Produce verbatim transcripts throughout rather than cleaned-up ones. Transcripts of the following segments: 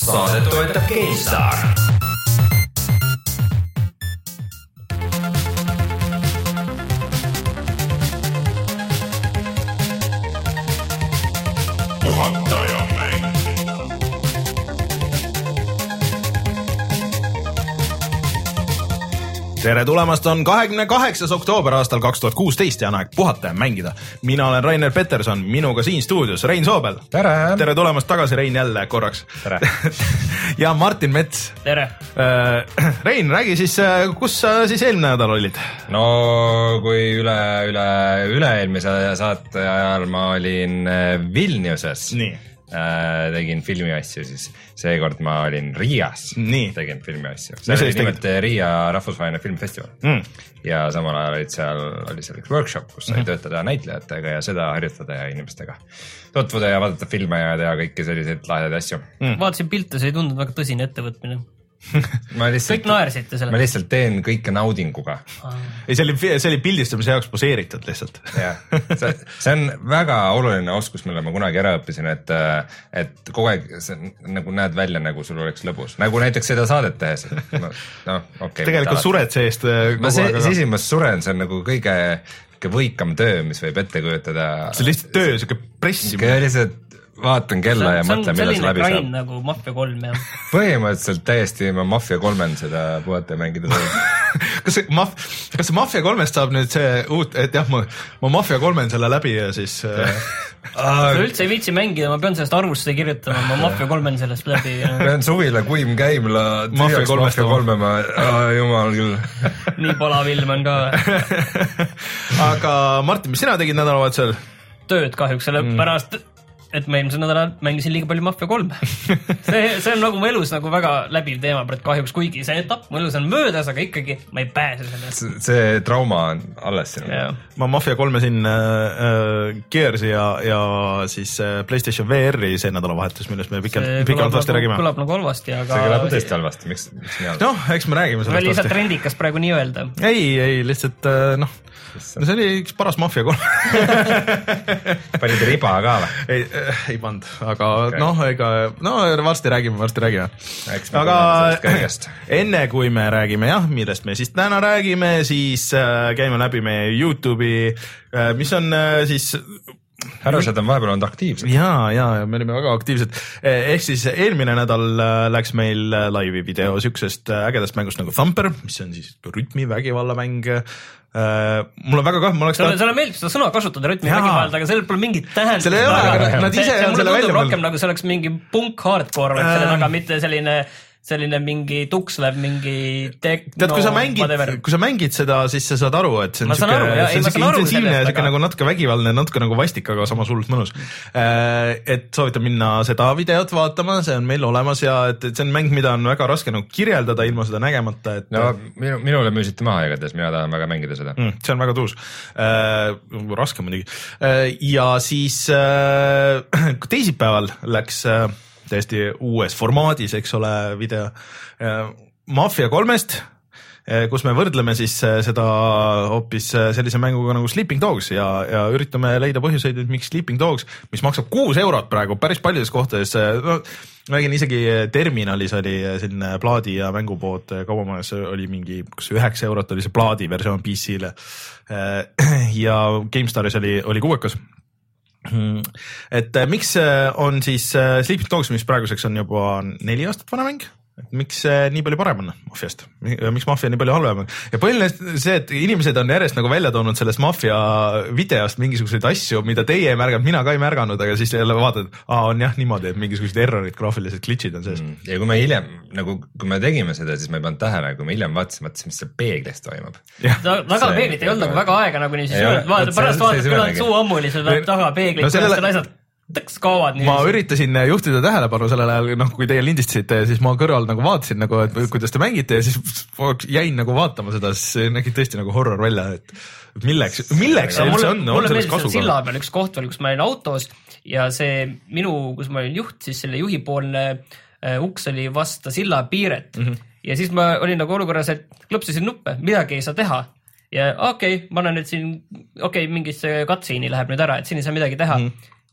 Saadet toetab GameStar. Tere tulemast, on kahekümne kaheksas oktoober aastal kaks tuhat kuusteist ja on aeg puhata ja mängida. Mina olen Rainer Peterson, minuga siin stuudios Rein Soobel. Tere! Tere tulemast tagasi, Rein, jälle korraks. Tere! ja Martin Mets. Tere! Rein, räägi siis, kus sa siis eelmine nädal olid? No kui üle, üle, üle eelmise saate ajal ma olin Vilniuses. Nii. Tegin filmi asju, siis seekord ma olin Riias. Nii. Tegin filmi asju. See oli nimelt Riia rahvusvaheline filmfestival. Mm. Ja samal ajal olid seal, oli seal üks workshop, kus sai mm. töötada näitlejatega ja seda harjutada ja inimestega tutvuda ja vaadata filme ja teha kõiki selliseid lahedaid asju. Mm. Vaatasin pilte, see ei tundunud väga tõsine ettevõtmine. Ma lihtsalt, kõik naersite selle. Ma lihtsalt teen kõike naudinguga. Ei, see oli, see oli pildistamise jaoks poseeritud lihtsalt. Ja, see, see on väga oluline oskus, mille ma kunagi ära õppisin, et, et kogu aeg see, nagu näed välja, nagu sul oleks lõbus. Nagu näiteks seda saadet tehes. No, no, okay, tegelikult sured seest ma see, siis ma suren, see on nagu kõige, kõige võikam töö, mis võib ette kujutada. See on lihtsalt töö, siuke pressimine. Lihtsalt vaatan kella ja mõtlen, millal see läbi saab. See on selline nagu Mafia kolm, jah. Põhimõtteliselt täiesti ma Mafia kolmen seda puhata ja mängida tuleb. kas, maf, kas see Mafia kolmest saab nüüd see uut, et jah, ma, ma Mafia kolmen selle läbi ja siis... Ma üldse ei viitsi mängida, ma pean sellest arvusse kirjutama, ma Mafia kolmen sellest läbi. Pean suvile kuim käimla, tühjaks Mafia kolme, ma jumal küll. Nii palav ilm on ka. Aga Martin, mis sina tegid nädalavahetusel? Tööd kahjuks, selle mm. pärast... et ma eelmisel nädalal mängisin liiga palju Mafia kolm. see, see on nagu mu elus nagu väga läbiv teema, et kahjuks kuigi see etapp mu elus on möödas, aga ikkagi ma ei pääse selle. See trauma on alles sinu. Ma Mafia kolme siin äh, Gearsi ja, ja siis äh, PlayStation V R-i see nädalavahetus, millest me pikalt, pikalt vasti räägime. Kõlab nagu halvasti, aga... See kõlab tõesti halvasti, miks, miks nii halvasti? Noh, eks me räägime sellest vasti. Või lihtsalt trendikas praegu nii öelda. Ei, ei, lihtsalt äh, noh, no see oli üks paras Mafia kolm. Panid riba ka või? Ei, ei pand, aga okay. noh, ega, no varsti räägime, varsti räägime. Aga enne kui me räägime, jah, millest me siis täna räägime, siis äh, käime läbi meie YouTube'i, äh, mis on äh, siis... Härrased on vahepeal olnud aktiivsed. Jaa, jaa, me olime väga aktiivsed. Ehk siis eelmine nädal läks meil laivi video süksest ägedast mängust nagu Thumper, mis on siis rütmi vägivallamäng. Uh, mul on väga kah, ma oleks taht... Selle meeldib seda sõna kasutada rütmi vägivald, aga sellel pole mingit tähendust. Selle ei ole, aga nad ise on selle välja. Mulle rohkem nagu see oleks mingi punk hardcore, uh... selle taga mitte selline... selline mingi tukslev, mingi techno... Tead, kui sa mängid, kui sa mängid seda, siis sa saad aru, et see on siuke intensiivne ja siuke nagu natuke vägivaldne, natuke nagu vastik, aga samas hullult mõnus. Et soovitan minna seda videot vaatama, see on meil olemas ja et, et see on mäng, mida on väga raske nagu kirjeldada ilma seda nägemata. Et... No minu, minule müüsite maha igatahes, mina tahan väga mängida seda. Mm, see on väga tuus. Äh, raske muidugi. Äh, ja siis äh, teisipäeval läks... Äh, täiesti uues formaadis, eks ole, video Mafia kolmest, kus me võrdleme siis seda hoopis sellise mänguga nagu Sleeping Dogs ja, ja üritame leida põhjuseid, miks Sleeping Dogs, mis maksab kuus eurot praegu päris paljudes kohtades, no, räägin isegi terminalis oli selline plaadi ja mängupood kaubamajas oli mingi, kus üheksa eurot oli see plaadi versioon P C-le ja GameStaris oli, oli kuuekas. Et miks on siis Sleeping Dogs, mis praeguseks on juba neli aastat vana mäng, et miks nii palju parem on Mafiast, miks Mafia nii palju halvem on ja põhiline see, et inimesed on järjest nagu välja toonud sellest Mafia videost mingisuguseid asju, mida teie ei märganud, mina ka ei märganud, aga siis jälle vaatad, aa on jah niimoodi, et mingisugused errorid, graafilised glitchid on sees. Ja kui me hiljem, nagu kui me tegime seda, siis me ei pannud tähele, kui me hiljem vaatasime, mõtlesin, mis see peeglis toimub. Taga peeglit ei olnud nagu väga aega nagu nii siis vaatad, pärast vaatad, küll on suu ammuli, taga peeglit, kuidas on asjad tõks kaovad. Ma üritasin juhtida tähelepanu sellel ajal, noh, kui teie lindistasite, siis ma kõrval nagu vaatasin, nagu, et kuidas te mängite ja siis jäin nagu vaatama seda, siis nägid tõesti nagu horror välja, et milleks, milleks see üldse on, on sellest kasu? Silla peal üks koht veel, kus ma olin autos ja see minu, kus ma olin juht, siis selle juhipoolne uks oli vasta silla piiret mm -hmm. ja siis ma olin nagu olukorras, et klõpsisin nuppe, midagi ei saa teha ja okei, okay, ma olen nüüd siin, okei, okay, mingisse cutscene'i läheb nüüd ära, et siin ei saa midagi teha mm. -hmm.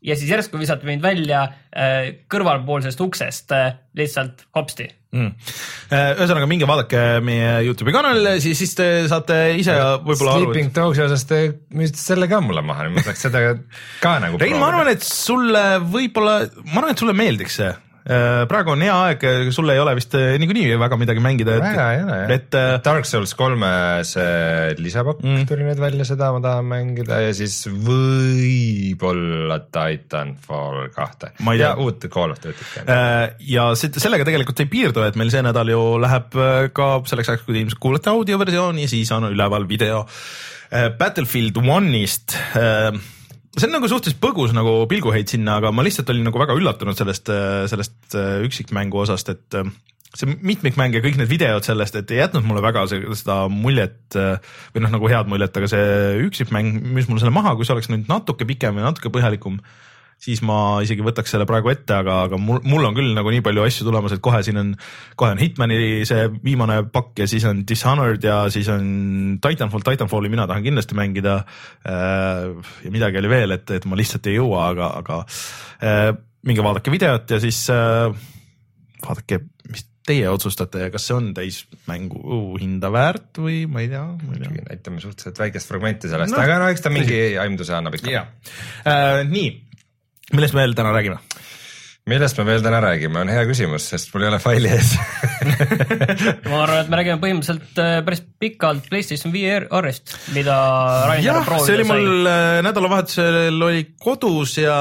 ja siis järsku visati mind välja äh, kõrvalpoolsest uksest äh, lihtsalt hopsti. Mm. Ühesõnaga minge vaadake meie YouTube'i kanalile, siis, siis te saate ise võib-olla Sleeping Dogsi osas te müüsite selle ka mulle maha, ma saaks seda ka nagu Rein, ma arvan, et sulle võib-olla, ma arvan, et sulle meeldiks see. Praegu on hea aeg, sulle ei ole vist niikuinii väga midagi mängida. Väga ei ole, et, jah. Dark Souls kolme see lisapakk mm. tuli nüüd välja, seda ma tahan mängida ja siis võib-olla Titanfall kahte ja uut Call of Duty. Ja sellega tegelikult ei piirdu, et meil see nädal ju läheb ka selleks ajaks, kui te ilmselt kuulete audioversiooni, siis on üleval video Battlefield one'ist. See on nagu suhteliselt põgus nagu pilguheit sinna, aga ma lihtsalt olin nagu väga üllatunud sellest, sellest üksikmängu osast, et see mitmikmäng ja kõik need videod sellest, et ei jätnud mulle väga seda muljet või noh, nagu head muljet, aga see üksikmäng müüs mulle selle maha, kui see oleks nüüd natuke pikem ja natuke põhjalikum, siis ma isegi võtaks selle praegu ette, aga, aga mul, mul on küll nagu nii palju asju tulemas, et kohe siin on, kohe on Hitmani see viimane pakk ja siis on Dishonored ja siis on Titanfall, Titanfalli mina tahan kindlasti mängida äh, ja midagi oli veel, et, et ma lihtsalt ei jõua, aga, aga äh, minge vaadake videot ja siis äh, vaadake, mis teie otsustate ja kas see on täis mängu hinda väärt või ma ei tea, ma ei tea. Näitame suhteliselt väikest fragmenti sellest, no, aga no eks ta mingi aimduse annab ikka. Äh, nii. Millest me veel täna räägime? Millest me veel täna räägime, on hea küsimus, sest mul ei ole faili ees. Ma arvan, et me räägime põhimõtteliselt päris pikalt PlayStation V R-ist, mida Rainer proovida sai. See oli mul nädalavahetusel oli kodus ja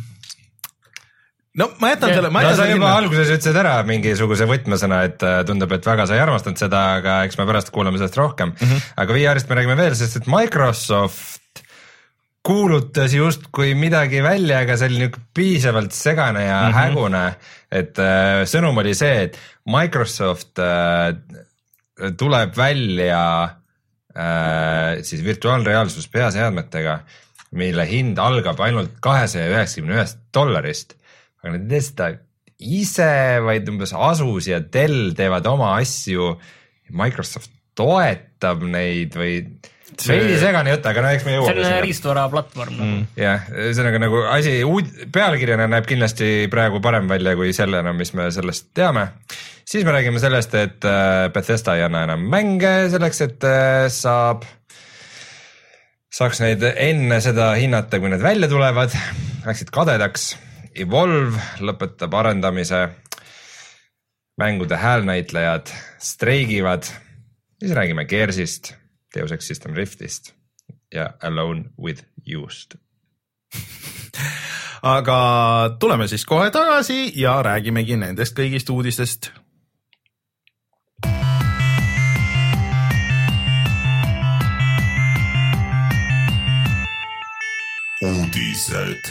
no ma jätan ja, selle. Ma no sa juba alguses ütlesid ära mingisuguse võtmesõna, et tundub, et väga sa ei armastanud seda, aga eks me pärast kuulame sellest rohkem. Mm -hmm. Aga V R-ist me räägime veel, sest et Microsoft kuulutas justkui midagi välja, aga see oli niisugune piisavalt segane ja mm -hmm. hägune, et äh, sõnum oli see, et Microsoft äh, tuleb välja äh, siis virtuaalreaalsus peaseadmetega, mille hind algab ainult kahesaja üheksakümne ühest dollarist, aga nad ei tee seda ise, vaid umbes Asus ja Dell teevad oma asju, Microsoft toetab neid või veidi segane jutt, aga no eks me jõuame. See on riistvara platvorm. Mm. Jah, see nagu asi pealkirjana näeb kindlasti praegu parem välja kui sellena, mis me sellest teame. Siis me räägime sellest, et Bethesda ei anna enam mänge selleks, et saab, saaks neid enne seda hinnata, kui need välja tulevad. Läksid kadedaks. Evolve lõpetab arendamise. Mängude häälnäitlejad streigivad. Siis räägime Gearsist, Deus Ex System Riftist ja Alone with Used. Aga tuleme siis kohe tagasi ja räägimegi nendest kõigist uudistest. Uudised.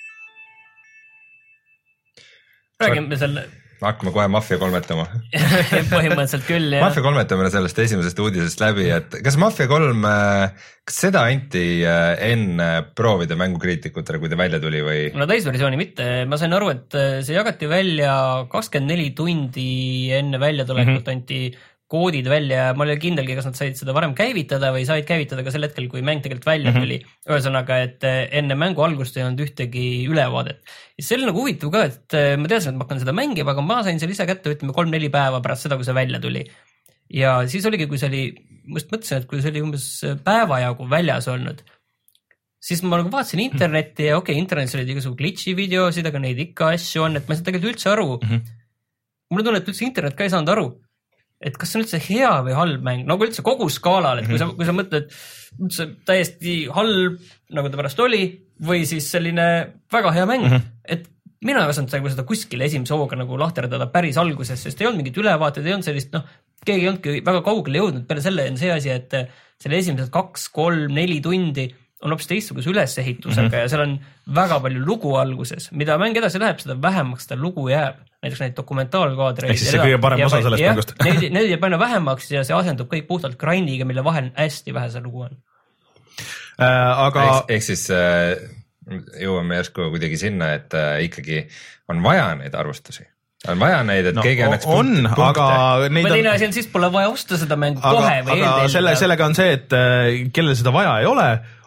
Räägime selle... Hakkame kohe Mafia kolmetama. Põhimõtteliselt küll, jah. Mafia kolmetame sellest esimesest uudisest läbi, et kas Mafia kolm, kas seda anti enne proovida mängukriitikutele, kui ta välja tuli või? No täisversiooni mitte. Ma sain aru, et see jagati välja kakskümmend neli tundi enne väljatulekut mm -hmm. anti koodid välja. Ma olin kindelgi, kas nad said seda varem käivitada või said käivitada ka sel hetkel, kui mäng tegelikult välja tuli. Mm -hmm. Ühesõnaga, et enne mängu algust ei olnud ühtegi ülevaadet. Ja see oli nagu huvitav ka, et ma teadsin, et ma hakkan seda mängima, aga ma sain selle ise kätte, ütleme kolm-neli päeva pärast seda, kui see välja tuli. Ja siis oligi, kui see oli, ma just mõtlesin, et kui see oli umbes päeva jagu väljas olnud, siis ma nagu vaatasin internetti ja okei, okay, internetis olid igasugu glitchi videosid, aga neid ikka asju on, et ma ei saa tegelikult üldse aru. Mm -hmm. Mulle tunne, et üldse internet ka ei saanud aru, et kas see on üldse hea või halb mäng, nagu üldse kogu skaalal, et kui sa, kui sa mõtled üldse täiesti halb, nagu ta pärast oli, või siis selline väga hea mäng, mm -hmm. et mina ei osanud seda kuskile esimese hooga nagu lahterdada päris alguses, sest ei olnud mingit ülevaated, ei olnud sellist, noh, keegi ei olnudki väga kaugele jõudnud, peale selle on see asi, et selle esimesed kaks, kolm, neli tundi on hoopis teistsuguse ülesehitusega mm -hmm. ja seal on väga palju lugu alguses, mida mäng edasi läheb, seda vähemaks seda lugu jääb. Näiteks neid dokumentaalkaadreid. Ehk siis see kõige parem osa sellest mängust. Need, need jääb aina vähemaks ja see asendub kõik puhtalt grindiga, mille vahel hästi vähe see lugu on. Äh, aga... Ehk siis äh, jõuame järsku kuidagi sinna, et äh, ikkagi on vaja neid arvustusi. On vaja neid, et no, keegi annaks on, punkte. Aga neid on... teine asi on siis pole vaja osta seda mängu aga, kohe või eelteel. Selle, sellega on see, et kellel seda vaja ei ole,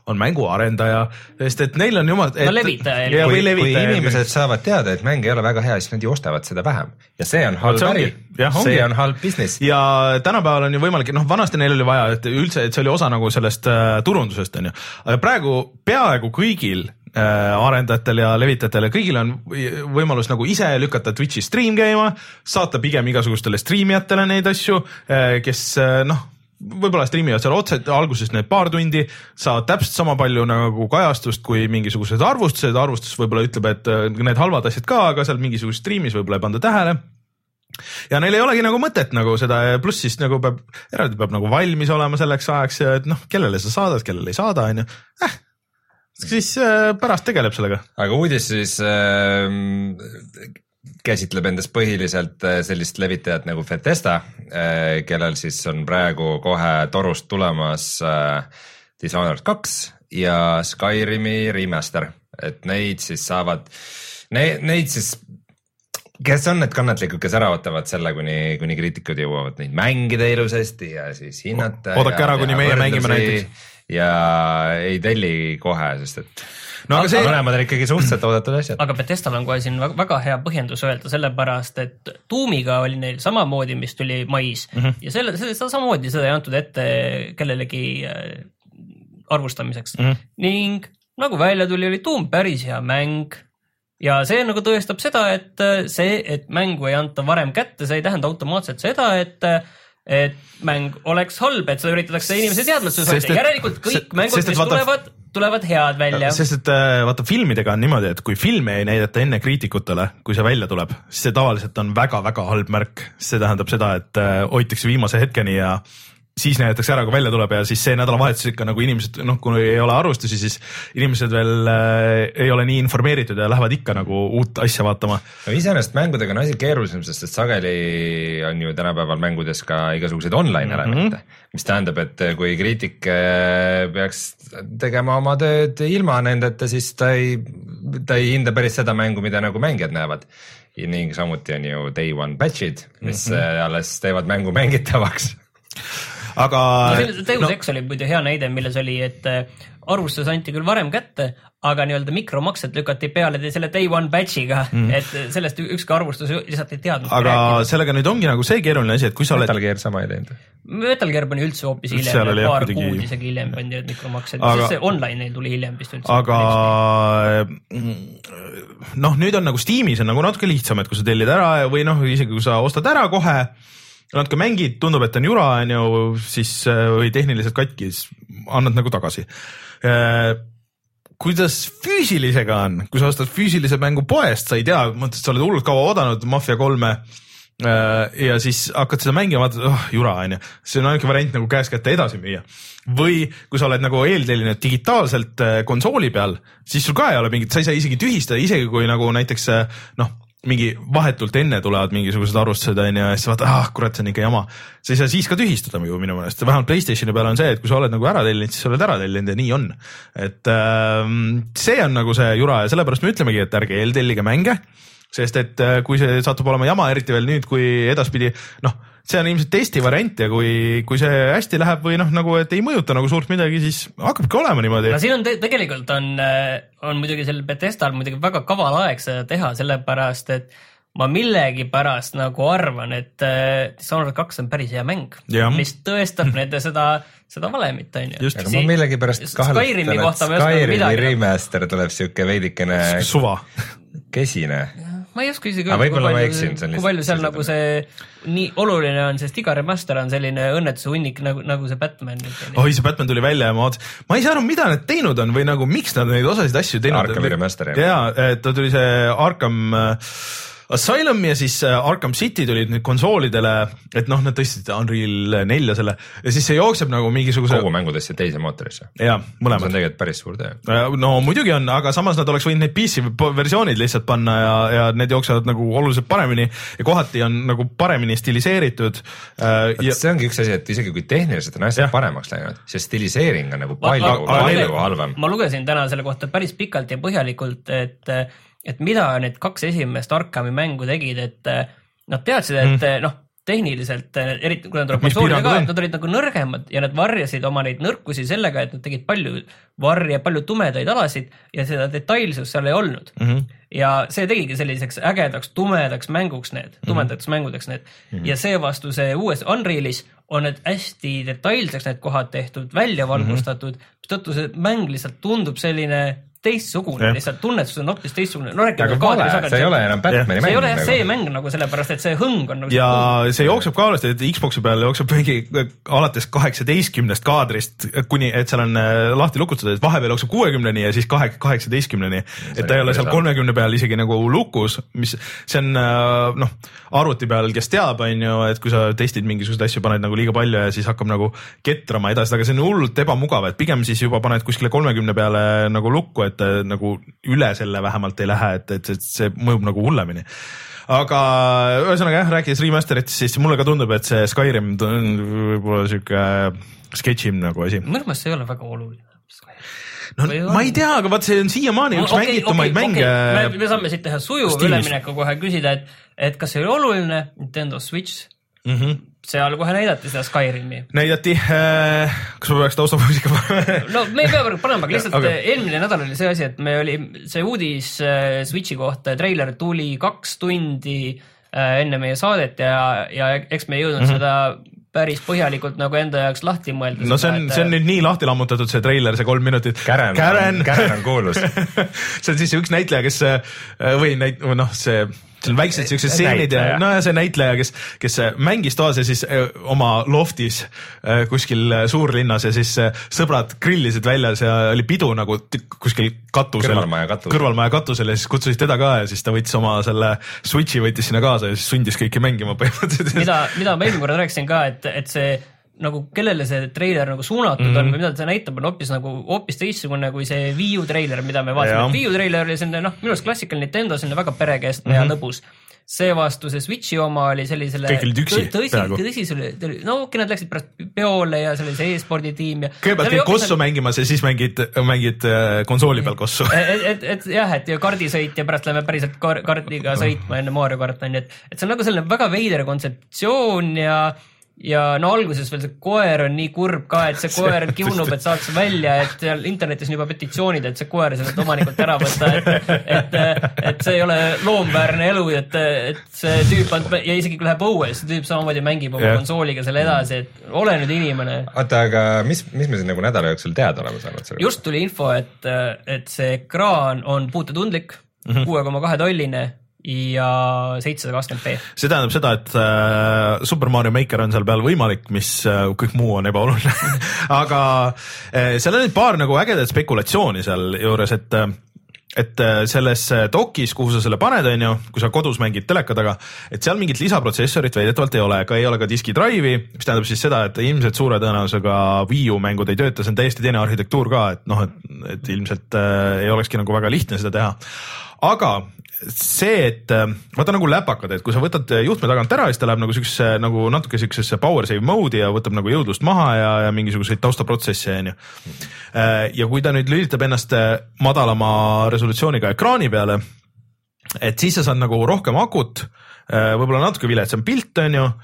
on mänguarendaja, sest et neil on jumal... no levitaja. Kui, kui inimesed saavad teada, et mäng ei ole väga hea, siis nad ju ostavad seda vähem. Ja see on halb äri, see on halb business. Ja tänapäeval on ju võimalik, noh vanasti neil oli vaja, et üldse, et see oli osa nagu sellest äh, turundusest, on ju. Aga praegu peaaegu kõigil äh, arendajatel ja levitajatel ja kõigil on võimalus nagu ise lükata Twitchi stream käima, saata pigem igasugustele streamijatele neid asju, äh, kes äh, noh, võib-olla streamivad seal otse alguses need paar tundi, saavad täpselt sama palju nagu kajastust kui mingisugused arvustused, arvustus võib-olla ütleb, et need halvad asjad ka, aga seal mingisugust streamis võib-olla ei panda tähele. Ja neil ei olegi nagu mõtet nagu seda, pluss siis nagu peab, eraldi peab nagu valmis olema selleks ajaks ja et noh, kellele sa saadad, kellele ei saada, on ju. Eh, siis äh, pärast tegeleb sellega. Aga uudis siis äh, käsitleb endast põhiliselt sellist levitajat nagu Bethesda, kellel siis on praegu kohe torust tulemas Dishonored kaks ja Skyrimi remaster, et neid siis saavad, neid, neid siis, kes on need kannatlikud, kes ära võtavad selle, kuni, kuni kriitikud jõuavad neid mängida ilusasti ja siis hinnata. Oodake ära, kuni meie mängime näiteks. Ja ei telli kohe, sest et no aga see mõlemad on ikkagi suhteliselt oodatud asjad. Aga Bethesdal on kohe siin väga hea põhjendus öelda, sellepärast, et Doomiga oli neil samamoodi, mis tuli mais mm -hmm. ja selle, selle samamoodi seda ei antud ette kellelegi arvustamiseks mm. -hmm. Ning nagu välja tuli, oli Doom päris hea mäng ja see nagu tõestab seda, et see, et mängu ei anta varem kätte, see ei tähenda automaatselt seda, et et mäng oleks halb, et seda üritatakse inimese teadmatuses võtta. Järelikult kõik sest, mängud, mis vaata, tulevad, tulevad head välja. Sest et vaata filmidega on niimoodi, et kui filmi ei näidata enne kriitikutele, kui see välja tuleb, siis see tavaliselt on väga-väga halb märk. See tähendab seda, et hoitakse viimase hetkeni ja siis näidatakse ära, kui välja tuleb ja siis see nädalavahetus ikka nagu inimesed, noh, kui ei ole arvustusi, siis inimesed veel äh, ei ole nii informeeritud ja lähevad ikka nagu uut asja vaatama. No iseenesest mängudega on asi keerulisem, sest sageli on ju tänapäeval mängudes ka igasuguseid online elemente, mm -hmm. mis tähendab, et kui kriitik peaks tegema oma tööd ilma nendeta, siis ta ei, ta ei hinda päris seda mängu, mida nagu mängijad näevad. Ja ning samuti on ju day one patch'id, mis mm -hmm. alles teevad mängu mängitavaks. Aga no, Deus Ex no, oli muidu hea näide, milles oli, et arvustus anti küll varem kätte, aga nii-öelda mikromaksed lükati peale selle day one batch'iga, mm. et sellest ükski arvustus lihtsalt ei teadnud. Aga rääkida. Sellega nüüd ongi nagu see keeruline asi, et kui sa oled... Metal Gear sama ei teinud. Metal Gear pani üldse hoopis hiljem, paar kuidagi... kuud isegi hiljem pandi need mikromaksed, aga... see online neil tuli hiljem vist üldse. Aga noh, nüüd on nagu Steamis on nagu natuke lihtsam, et kui sa tellid ära või noh, isegi kui sa ostad ära kohe, natuke mängid, tundub, et on jura, on ju, siis või tehniliselt katki, siis annad nagu tagasi. Kuidas füüsilisega on, kui sa ostad füüsilise mängu poest, sa ei tea, mõtled, sa oled hullult kaua oodanud Mafia kolme ja siis hakkad seda mängima, vaatad, oh, jura, on ju. See on ainult variant nagu käes kätte edasi müüa. Või kui sa oled nagu eeltellinud digitaalselt konsooli peal, siis sul ka ei ole mingit, sa ei saa isegi tühistada, isegi kui nagu näiteks noh, mingi vahetult enne tulevad mingisugused arvustused on ja siis vaata, ah kurat, see on ikka jama. Sa ei saa siis ka tühistada ju minu mõnest. Vähemalt PlayStationi peal on see, et kui sa oled nagu ära tellinud, siis sa oled ära tellinud ja nii on. Et ähm, see on nagu see jura ja sellepärast me ütlemegi, et ärge eeltellige mänge, sest et kui see satub olema jama, eriti veel nüüd, kui edaspidi, noh, see on ilmselt testi variant ja kui, kui see hästi läheb või noh, nagu et ei mõjuta nagu suurt midagi, siis hakkabki olema niimoodi. No siin on te tegelikult on, on muidugi sellel Bethesdal muidugi väga kaval aeg seda teha, sellepärast, et ma millegi pärast nagu arvan, et Dishonored kaks on päris hea mäng, ja. Mis tõestab nende seda, seda valemit, on ju. Aga ma millegi pärast kaheltan, et Skyrimi remaster tuleb siuke veidikene suva kesine. Ma ei oska isegi öelda, kui palju, kui palju seal nagu see nii oluline on, sest iga remaster on selline õnnetuse hunnik nagu, nagu see Batman. Oi, see Batman tuli välja ja ma oot... ma ei saa aru, mida need teinud on või nagu miks nad neid osasid asju teinud. Arkami remaster. Jaa, ta tuli see Arkham Asylum ja siis Arkham City tulid nüüd konsoolidele, et noh, nad tõstsid Unreal nelja selle ja siis see jookseb nagu mingisuguse... Kogu mängudesse teise mootorisse. Jaa, mõlemad. See on tegelikult päris suur töö. No muidugi on, aga samas nad oleks võinud neid P C versioonid lihtsalt panna ja, ja need jooksevad nagu oluliselt paremini ja kohati on nagu paremini stiliseeritud. Ja... See ongi üks asi, et isegi kui tehniliselt on asjad paremaks läinud, see stiliseering on nagu palju, ma, ma, palju halvem. Ma lugesin täna selle kohta päris pikalt ja põhjalikult, et et mida need kaks esimest Arkhami mängu tegid, et nad teadsid, et mm. noh, tehniliselt, eriti kui nad tuleb konsoolidega ka, et nad olid nagu nõrgemad ja nad varjasid oma neid nõrkusi sellega, et nad tegid palju varje, palju tumedaid alasid ja seda detailsust seal ei olnud. Mm-hmm. Ja see tegigi selliseks ägedaks, tumedaks mänguks need, tumedaks mm-hmm. mängudeks need. Mm-hmm. Ja see vastu see uues Unrealis on need hästi detailseks need kohad tehtud, välja valgustatud, mm-hmm. tõttu see mäng lihtsalt tundub selline teistsugune, lihtsalt tunnetus on hoopis teistsugune. No, aga vale, see ei ole enam Batmani mäng. See ei ole nagu. See mäng nagu sellepärast, et see hõng on nagu ja see, see jookseb ka alasti, et Xboxi peal jookseb mingi alates kaheksateistkümnest kaadrist, kuni, et seal on lahti lukustatud, et vahepeal jookseb kuuekümneni ja siis kaheksateistkümneni, et ta ei ole seal kolmekümne peal isegi nagu lukus, mis see on noh, arvuti peal, kes teab, on ju, et kui sa testid mingisugused asju, paned nagu liiga palju ja siis hakkab nagu ketrama edasi, aga see on hullult ebamugav, et pigem siis juba paned kuskile kolmekümne peale nagu lukku, et nagu üle selle vähemalt ei lähe, et, et, et see mõjub nagu hullemini. Aga ühesõnaga jah, rääkides remasteritest, siis mulle ka tundub, et see Skyrim on võib-olla siuke sketšim nagu asi. Minu meelest see ei ole väga oluline. No, ma ei tea, aga vaat see on siiamaani üks okay, mängitumaid okay, mänge. Okay. Me, me saame siit teha sujuv ülemineku kohe küsida, et, et kas see oli oluline Nintendo Switch? Mm-hmm. Seal kohe näidati seda Skyrimi. Näidati, äh, kas ma peaks taustamuusika panema? No me ei pea panema, aga lihtsalt okay. Eelmine nädal oli see asi, et me oli see uudis Switchi kohta, trailer tuli kaks tundi enne meie saadet ja, ja eks me ei jõudnud mm-hmm. seda päris põhjalikult nagu enda jaoks lahti mõelda. No see on, et... see on nüüd nii lahti lammutatud see trailer, see kolm minutit. Karen, Karen. Karen on kuulus. See on siis üks näitleja, kes või näit, noh see... see on väiksed siuksed stseenid ja no ja see näitleja, kes, kes mängis toas ja siis öö, oma loftis öö, kuskil suurlinnas ja siis öö, sõbrad grillisid väljas ja oli pidu nagu kuskil katusel, kõrvalmaja katusel, kõrvalmaja katusel ja siis kutsusid teda ka ja siis ta võttis oma selle Switchi võttis sinna kaasa ja siis sundis kõiki mängima põhimõtteliselt. Mida, mida ma eelmine korda rääkisin ka, et, et see nagu kellele see trailer nagu suunatud mm-hmm. on või mida see näitab on hoopis nagu hoopis teistsugune kui see Wii U trailer, mida me vaatasime. Wii U trailer oli selline, noh, minu arust klassikaline Nintendo, selline väga perekestne mm-hmm. ja lõbus. See vastu see Switchi oma oli sellisele kõik olid üksi tõsi, tõsi, tõsi, no okei, nad läksid pärast peole ja sellise e-spordi tiim ja kõigepealt käid kossu seal... mängimas ja siis mängid, mängid konsooli peal kossu. Et, et, et jah, et kardisõit ja pärast lähme päriselt kar- kardiga sõitma enne Mario kart on, et, et see on nagu selline väga veider kontseptsioon ja ja no alguses veel see koer on nii kurb ka, et see koer kiunub, et saaks välja, et internetis on juba petitsioonid, et see koer sellelt omanikult ära võtta, et, et, et see ei ole loomväärne elu, et, et see tüüp on, ja isegi kui läheb õue, see tüüp samamoodi mängib oma yeah. konsooliga selle edasi, et ole nüüd inimene. Oota, aga mis, mis me siin nagu nädala jooksul teada oleme saanud? Just tuli info, et, et see ekraan on puutetundlik, mm-hmm. kuue koma kahe tolline ja seitsesada kakskümmend p. See tähendab seda, et äh, Super Mario Maker on seal peal võimalik, mis äh, kõik muu on ebaoluline. Aga äh, seal on nüüd paar nagu ägedat spekulatsiooni seal juures, et et selles dokis, kuhu sa selle paned, on ju, kui sa kodus mängid teleka taga, et seal mingit lisaprotsessorit väidetavalt ei ole, aga ei ole ka diski drive'i, mis tähendab siis seda, et ilmselt suure tõenäosusega Wii U mängud ei tööta, see on täiesti teine arhitektuur ka, et noh, et, et ilmselt äh, ei olekski nagu väga lihtne seda teha. Aga see, et vaata nagu läpakad, et kui sa võtad juhtme tagant ära, siis ta läheb nagu siuksesse nagu natuke siuksesse power save mode'i ja võtab nagu jõudlust maha ja, ja mingisuguseid taustaprotsesse, on ju. Ja kui ta nüüd lülitab ennast madalama resolutsiooniga ekraani peale, et siis sa saad nagu rohkem akut, võib-olla natuke viletsam pilt, on ju,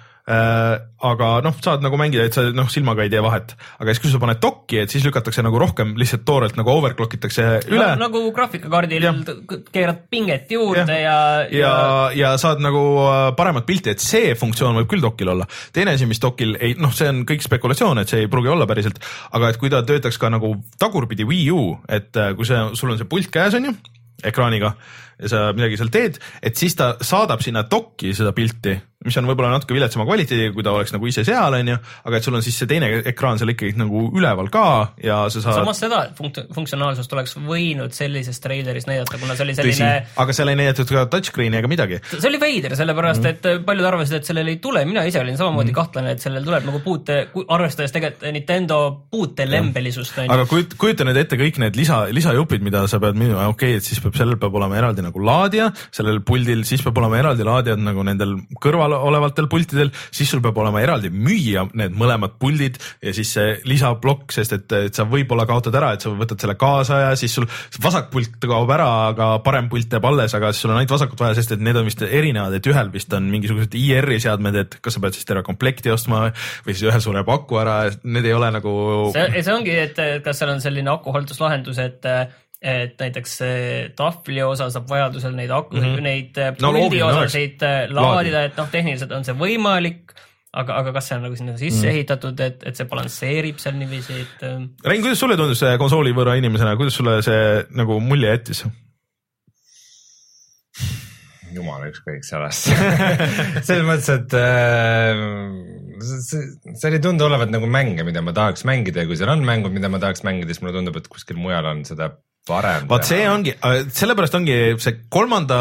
aga noh, saad nagu mängida, et sa noh, silmaga ei tee vahet. Aga siis, kui sa paned dokki, et siis lükatakse nagu rohkem lihtsalt toorelt nagu overclockitakse üle. No, nagu graafikakaardil keerad pinget juurde ja ja, ja... ja saad nagu paremat pilti, et see funktsioon võib küll dokil olla. Teine asi, mis dokil ei, noh, see on kõik spekulatsioon, et see ei pruugi olla päriselt, aga et kui ta töötaks ka nagu tagurpidi Wii U, et kui see, sul on see pult käes, on ju, ekraaniga ja sa midagi seal teed, et siis ta saadab sinna dokki seda pilti, mis on võib-olla natuke viletsama kvaliteedi, kui ta oleks nagu ise seal, on ju, aga et sul on siis see teine ekraan seal ikkagi nagu üleval ka ja sa saad... Samas seda funkt- funktsionaalsust oleks võinud sellises traileris näidata, kuna see oli selline... Tõsi, aga seal ei näidatud ka touchscreeni ega midagi. See oli veider, sellepärast mm. et paljud arvasid, et sellel ei tule, mina ise olin samamoodi mm. kahtlane, et sellel tuleb nagu puute, arvestades tegelikult Nintendo puute lembelisust. Aga kujuta nüüd ette kõik need lisa, lisajupid, mida sa pead minema, okei, okay, et siis peab sellel peab olema eraldi nagu laadija sellel puldil, siis peab olema eraldi laadijad nagu nendel kõrval olevatel pultidel, siis sul peab olema eraldi müüa need mõlemad puldid ja siis see lisablokk, sest et, et sa võib-olla kaotad ära, et sa võtad selle kaasa ja siis sul vasak pult kaob ära, aga parem pult jääb alles, aga siis sul on ainult vasakut vaja, sest et need on vist erinevad, et ühel vist on mingisugused I R-i seadmed, et kas sa pead siis terve komplekti ostma või siis ühe suure paku ära, need ei ole nagu see, see ongi, et kas seal on selline akuhalduslahendus, et et näiteks tahvli osa saab vajadusel neid aku, mm -hmm. neid no, puldi osasid laadida, et noh, tehniliselt on see võimalik, aga, aga kas see on nagu sinna sisse mm. ehitatud, et, et see balansseerib seal niiviisi, et Rein, kuidas sulle tundus see konsooli võõra inimesena, kuidas sulle see nagu mulje jättis? Jumala ükskõik sellest selles mõttes, et äh, see, see ei tundu olevat nagu mänge, mida ma tahaks mängida ja kui seal on mängud, mida ma tahaks mängida, siis mulle tundub, et kuskil mujal on seda parem. Vaat see ongi, sellepärast ongi see kolmanda,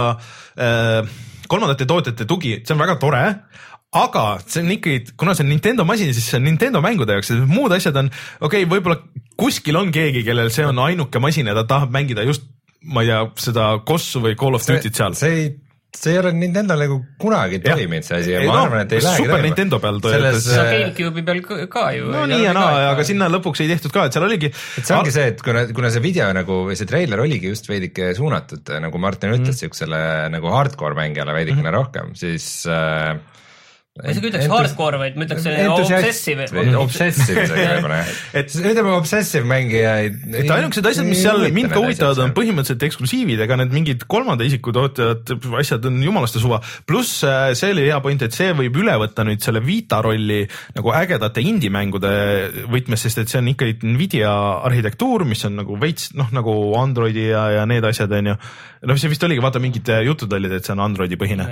kolmandate tootjate tugi, see on väga tore, aga see on ikkagi, kuna see on Nintendo masin, siis see on Nintendo mängude jaoks, muud asjad on, okei okay,, võib-olla kuskil on keegi, kellel see on ainuke masin ja ta tahab mängida just, ma ei tea, seda Kossu või Call of Duty't seal. See ei see ei ole Nintendo nagu kunagi toiminud see asi ja ma no, arvan, et ei lähegi Super toimima. Nintendo peal selles no, GameCube'i peal ka ju. No nii ja naa, aga sinna lõpuks ei tehtud ka, et seal oligi et see ongi see, et kuna, kuna see video nagu või see treiler oligi just veidike suunatud, nagu Martin ütles, mm. siuksele nagu hardcore mängijale veidikene mm. rohkem, siis äh, ma isegi ütleks entus... hardcore, vaid ma ütleks obsessive. Obsessive see et ütleme obsessive mängijaid. Et ainukesed asjad, mis seal mind ka huvitavad, on põhimõtteliselt eksklusiivid, ega need mingid kolmanda isiku tootjad asjad on jumalaste suva. Pluss see oli hea point, et see võib üle võtta nüüd selle Vita rolli nagu ägedate indie-mängude võtmes, sest et see on ikkagi Nvidia arhitektuur, mis on nagu veits, noh nagu Androidi ja, ja need asjad on ju. No see vist oligi, vaata mingid jutud olid, et see on Androidi põhine.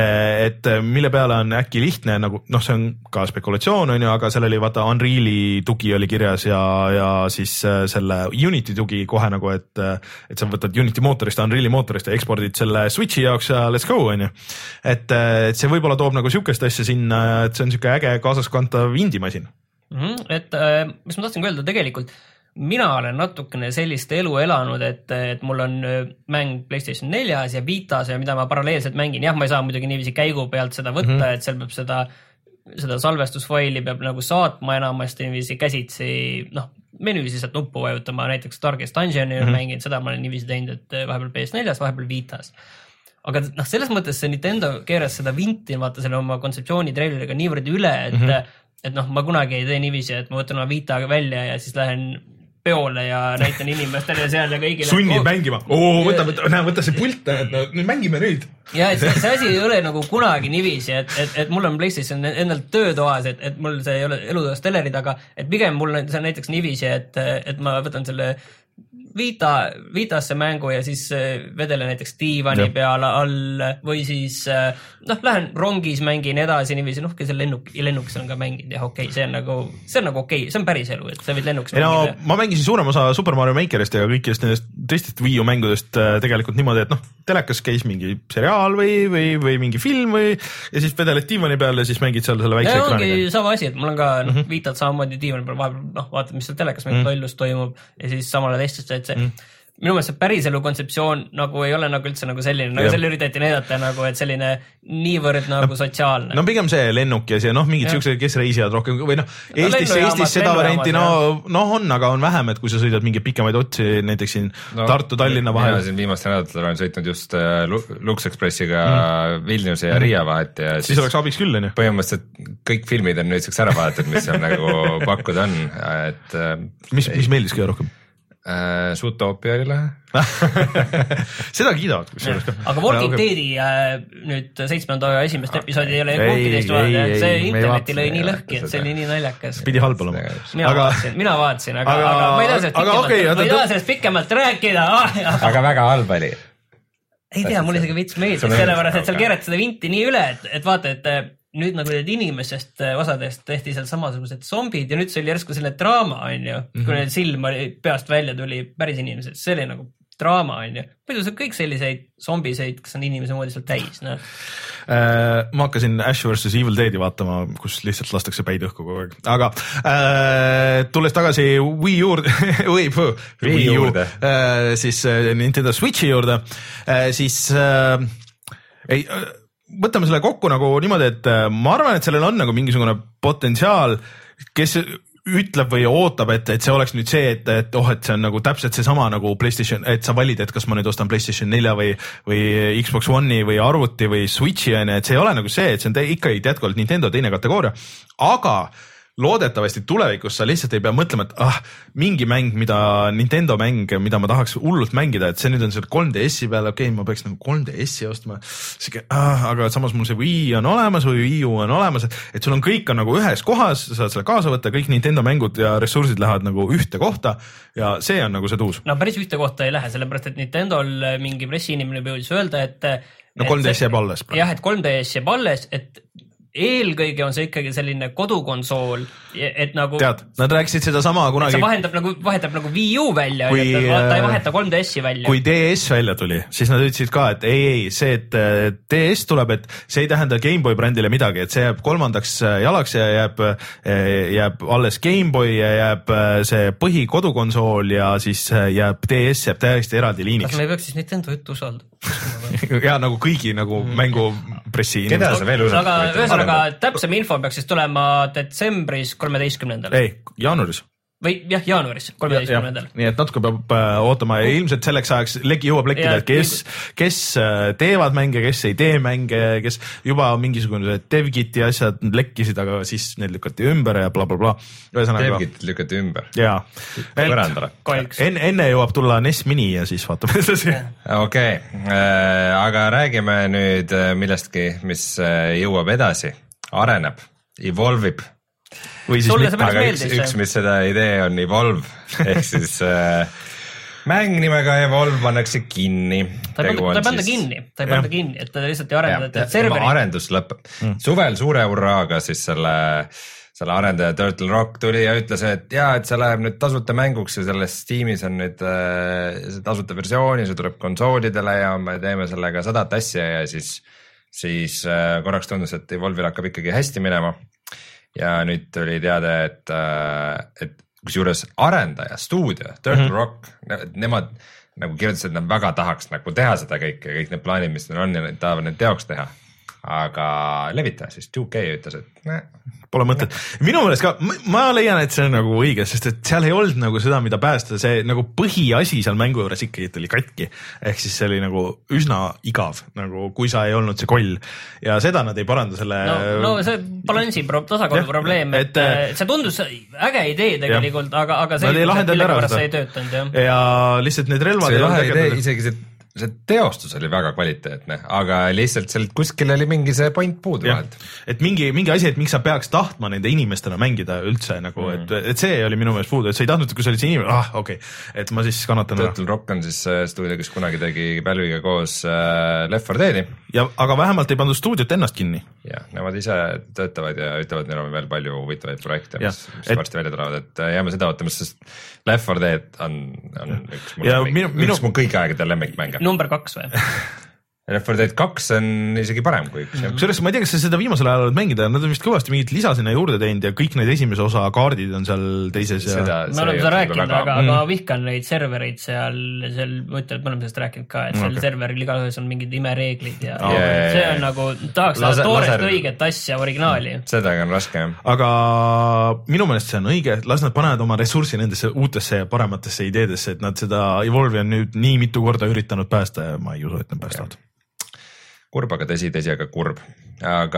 Et mille peale on äkki lihtne, nagu noh, see on ka spekulatsioon on ju, aga seal oli vaata Unreali tugi oli kirjas ja, ja siis selle Unity tugi kohe nagu, et, et sa võtad Unity mootorist, Unreali mootorist ja ekspordid selle Switchi jaoks ja let's go on ju. Et, et see võib-olla toob nagu siukest asja sinna, et see on siuke äge kaasaskantav indie-masin. Mm-hmm, et mis ma tahtsin ka öelda, tegelikult mina olen natukene sellist elu elanud, et, et mul on mäng PlayStation neljas ja Vitas ja mida ma paralleelselt mängin. Jah, ma ei saa muidugi niiviisi käigu pealt seda võtta, mm-hmm. et seal peab seda, seda salvestusfaili peab nagu saatma enamasti niiviisi käsitsi, noh, menüüsi sealt nuppu vajutama, näiteks Darkest Dungeoni mm-hmm. mängin, seda ma olen niiviisi teinud, et vahepeal P S neljas, vahepeal Vitas. Aga noh, selles mõttes see Nintendo keeras seda vinti, vaata selle oma kontseptsiooni treileriga niivõrd üle, et, mm-hmm. et noh, ma kunagi ei tee niiviisi, et ma võtan oma Vitaga välja ja siis lähen peole ja näitan inimestele seal ja kõigile. Sunnid oh, mängima. Oo, võta, võta, näe, võta see pult, nüüd mängime nüüd. Ja et see, see asi ei ole nagu kunagi niiviisi, et, et, et mul on PlayStation endalt töötoas, et, et mul see ei ole elutoas telerid, aga et pigem mul on see näiteks niiviisi, et, et ma võtan selle Vita, Vitasse mängu ja siis vedele näiteks diivani peale all või siis noh, lähen rongis mängin edasi niiviisi, noh, see lennuk, lennukis on ka mänginud ja okei, okay, see on nagu, see on nagu okei, okay, see on päris elu, et sa võid lennukis no, mängida. Ma mängisin suurem osa Super Mario Makerist ja kõikidest nendest teistest Wii U mängudest tegelikult niimoodi, et noh, telekas käis mingi seriaal või, või, või mingi film või ja siis vedeled diivani peal ja siis mängid seal selle väikse ekraaniga. Ongi sama asi, et mul on ka noh, mm-hmm. Vitat samamoodi diivani peal, vahepeal noh, vaatad, mis seal telekas mängud mm-hmm. lollus toimub ja siis samale teistest, et see mm. minu meelest see päriselu kontseptsioon nagu ei ole nagu üldse nagu selline, nagu selle üritati näidata nagu, et selline niivõrd nagu no, sotsiaalne. No pigem see lennuk ja see noh, mingid siuksed, kes reisivad rohkem või noh, Eestis, no, Eestis seda varianti no, noh on, aga on vähem, et kui sa sõidad mingi pikemaid otsi näiteks siin no, Tartu-Tallinna vahel. Siin viimastel nädalatel olen sõitnud just uh, Lux Expressiga mm. Vilniuse ja mm. Riia vahet ja siis, siis oleks abiks küll, on ju. Põhimõtteliselt kõik filmid on nüüdseks ära vaadatud, mis seal nagu pakkuda on, et uh, mis, mis meeldis kõige rohkem? Uh, Zootopia oli lähe. Seda kiidavad. Aga Walking okay. Deadi äh, nüüd seitsmenda esimest episoodi ei ole Walking Deadist vaadata, see interneti lõi nii lõhki, et see oli nii naljakas. Pidi halb olema. Mina aga... vaatasin, mina vaatasin, aga, aga... aga ma ei taha sellest pikemalt, okay, ma ei taha sellest pikemalt rääkida. Aga väga halb oli. Ei tea, mul isegi vits meeldis, sellepärast, et seal keerati seda vinti nii üle, et, et vaata, et nüüd nagu need inimesest osadest tehti seal samasugused zombid ja nüüd see oli järsku selle draama, on ju, mm-hmm. kui need silm oli, peast välja tuli päris inimesed, see oli nagu draama, on ju. Muidu see kõik selliseid zombiseid, kes on inimese moodi seal täis, noh. ma hakkasin Ash versus Evil Deadi vaatama, kus lihtsalt lastakse päid õhku kogu aeg, aga äh, tulles tagasi Wii juurde või Wii juurde, äh, siis Nintendo Switchi juurde, äh, siis äh, ei, võtame selle kokku nagu niimoodi, et ma arvan, et sellel on nagu mingisugune potentsiaal, kes ütleb või ootab, et, et see oleks nüüd see, et, et oh, et see on nagu täpselt seesama nagu PlayStation, et sa valid, et kas ma nüüd ostan PlayStation nelja või, või Xbox One'i või arvuti või Switchi, et see ei ole nagu see, et see on ikka jätkuvalt Nintendo teine kategooria, aga loodetavasti tulevikus sa lihtsalt ei pea mõtlema, et ah, mingi mäng, mida Nintendo mäng, mida ma tahaks hullult mängida, et see nüüd on seal kolm D S-i peal, okei okay,, ma peaks nagu kolm D S-i ostma, ah, aga samas mul see Wii on olemas või Wii U on olemas, et, et sul on kõik on nagu ühes kohas, sa saad selle kaasa võtta, kõik Nintendo mängud ja ressursid lähevad nagu ühte kohta ja see on nagu see tuus. No päris ühte kohta ei lähe, sellepärast et Nintendol mingi pressiinimene jõudis öelda, et no kolm D S jääb alles. jah, et kolm D S jääb alles, et eelkõige on see ikkagi selline kodukonsool, et nagu tead, nad rääkisid seda sama kunagi. See vahendab nagu, vahetab nagu Wii U välja, kui, et ta ei vaheta kolm D S-i välja. Kui D S välja tuli, siis nad ütlesid ka, et ei, ei, see, et D S tuleb, et see ei tähenda Gameboy brändile midagi, et see jääb kolmandaks jalaks ja jääb, jääb alles Gameboy ja jääb see põhi kodukonsool ja siis jääb D S jääb täiesti eraldi liiniks. Kas me ei peaks siis Nintendo juttu usaldama? ja nagu kõigi nagu mängupressi. Keda sa veel usaldad? Aga ühesõnaga täpsem info peaks siis tulema detsembris kolmeteistkümnendal. Ei, jaanuaris. Või jah, jaanuaris, kolmeteistkümnendal. Nii et natuke peab äh, ootama ja ilmselt selleks ajaks legi jõuab lekkida, et kes, kes äh, teevad mänge, kes ei tee mänge, kes juba mingisugune DevKiti asjad lekkisid, aga siis need lükati ümber ja blablabla. Bla, bla. DevKit lükati ümber? Jaa. Põrandale. En, enne jõuab tulla N E S Mini ja siis vaatame edasi. Okei, aga räägime nüüd millestki, mis jõuab edasi, areneb, evolvib. Või siis Sulle mitte, aga üks, üks, mis seda idee on Evolve, ehk siis äh, mäng nimega Evolve pannakse kinni. Ta ei panda, panda kinni, ta ei panda kinni, et ta lihtsalt ei arendada, et serveri. Arendus lõpeb. Mm. Suvel suure hurraaga siis selle, selle arendaja Turtle Rock tuli ja ütles, et jaa, et see läheb nüüd tasuta mänguks ja selles Steamis on nüüd äh, see tasuta versioon ja see tuleb konsoolidele ja me teeme sellega sadat asja ja siis, siis äh, korraks tundus, et Evolve'il hakkab ikkagi hästi minema. Ja nüüd tuli teada, et, et kusjuures arendaja, stuudio, Turtle mm -hmm. Rock, nemad nagu kirjutasid, et nad väga tahaks nagu teha seda kõike, kõik need plaanid, mis neil on ja nad tahavad need teoks teha. Aga levitaja siis two K ütles, et näe. Pole mõtet. Minu meelest ka, ma leian, et see on nagu õige, sest et seal ei olnud nagu seda, mida päästa, see nagu põhiasi seal mängu juures ikkagi tuli katki. Ehk siis see oli nagu üsna igav, nagu kui sa ei olnud see koll. Ja seda nad ei paranda selle... No, no see balansi pro-, tasakaalu probleem, et, et see tundus äge idee tegelikult, ja. aga, aga see ei, ei töötanud. Ja. ja lihtsalt need relvad... See lahe idee, isegi see see teostus oli väga kvaliteetne, aga lihtsalt sealt kuskil oli mingi see point puudu vahelt. Et mingi, mingi asi, et miks sa peaks tahtma nende inimestena mängida üldse nagu, mm. et, et see oli minu meelest puudu, et sa ei tahtnud, kui sa olid see inimene, ah okei, okay. et ma siis kannatan ära. Turtle Rock on siis stuudio, kes kunagi tegi Pälviga koos äh, Left four Dead'i. Ja, aga vähemalt ei pandud stuudiot ennast kinni. Ja, nemad ise töötavad ja ütlevad, neil on veel palju huvitavaid projekte, mis, mis et, varsti välja tulevad, et jääme seda ootama, sest Left four Dead on, on üks, mul, minu, üks minu... mu kõige aegade lemmikmänge. Number kaks või? Left four Dead kaks on isegi parem kui üks. Kusjuures ma ei tea, kas sa seda viimasel ajal oled mängida, nad on vist kõvasti mingit lisa sinna juurde teinud ja kõik need esimese osa kaardid on seal teises. Ja... Seda, me oleme seda rääkinud, väga... aga, aga ma vihkan neid servereid seal, seal, ma ütlen, et me oleme sellest rääkinud ka, et seal okay. serveril igaühes on mingid imereeglid ja oh, yeah, see on nagu, tahaks Lase, toorest laser... õiget asja, originaali. Seda on raske, jah. Aga minu meelest see on õige, las nad panevad oma ressurssi nendesse uutesse ja parematesse ideedesse, et nad seda Evolve'i on nüüd nii mitu korda üritanud päästa ja ma ei usu, et nad päästavad. Kurb, aga tõsi, tõsi, aga kurb. Aga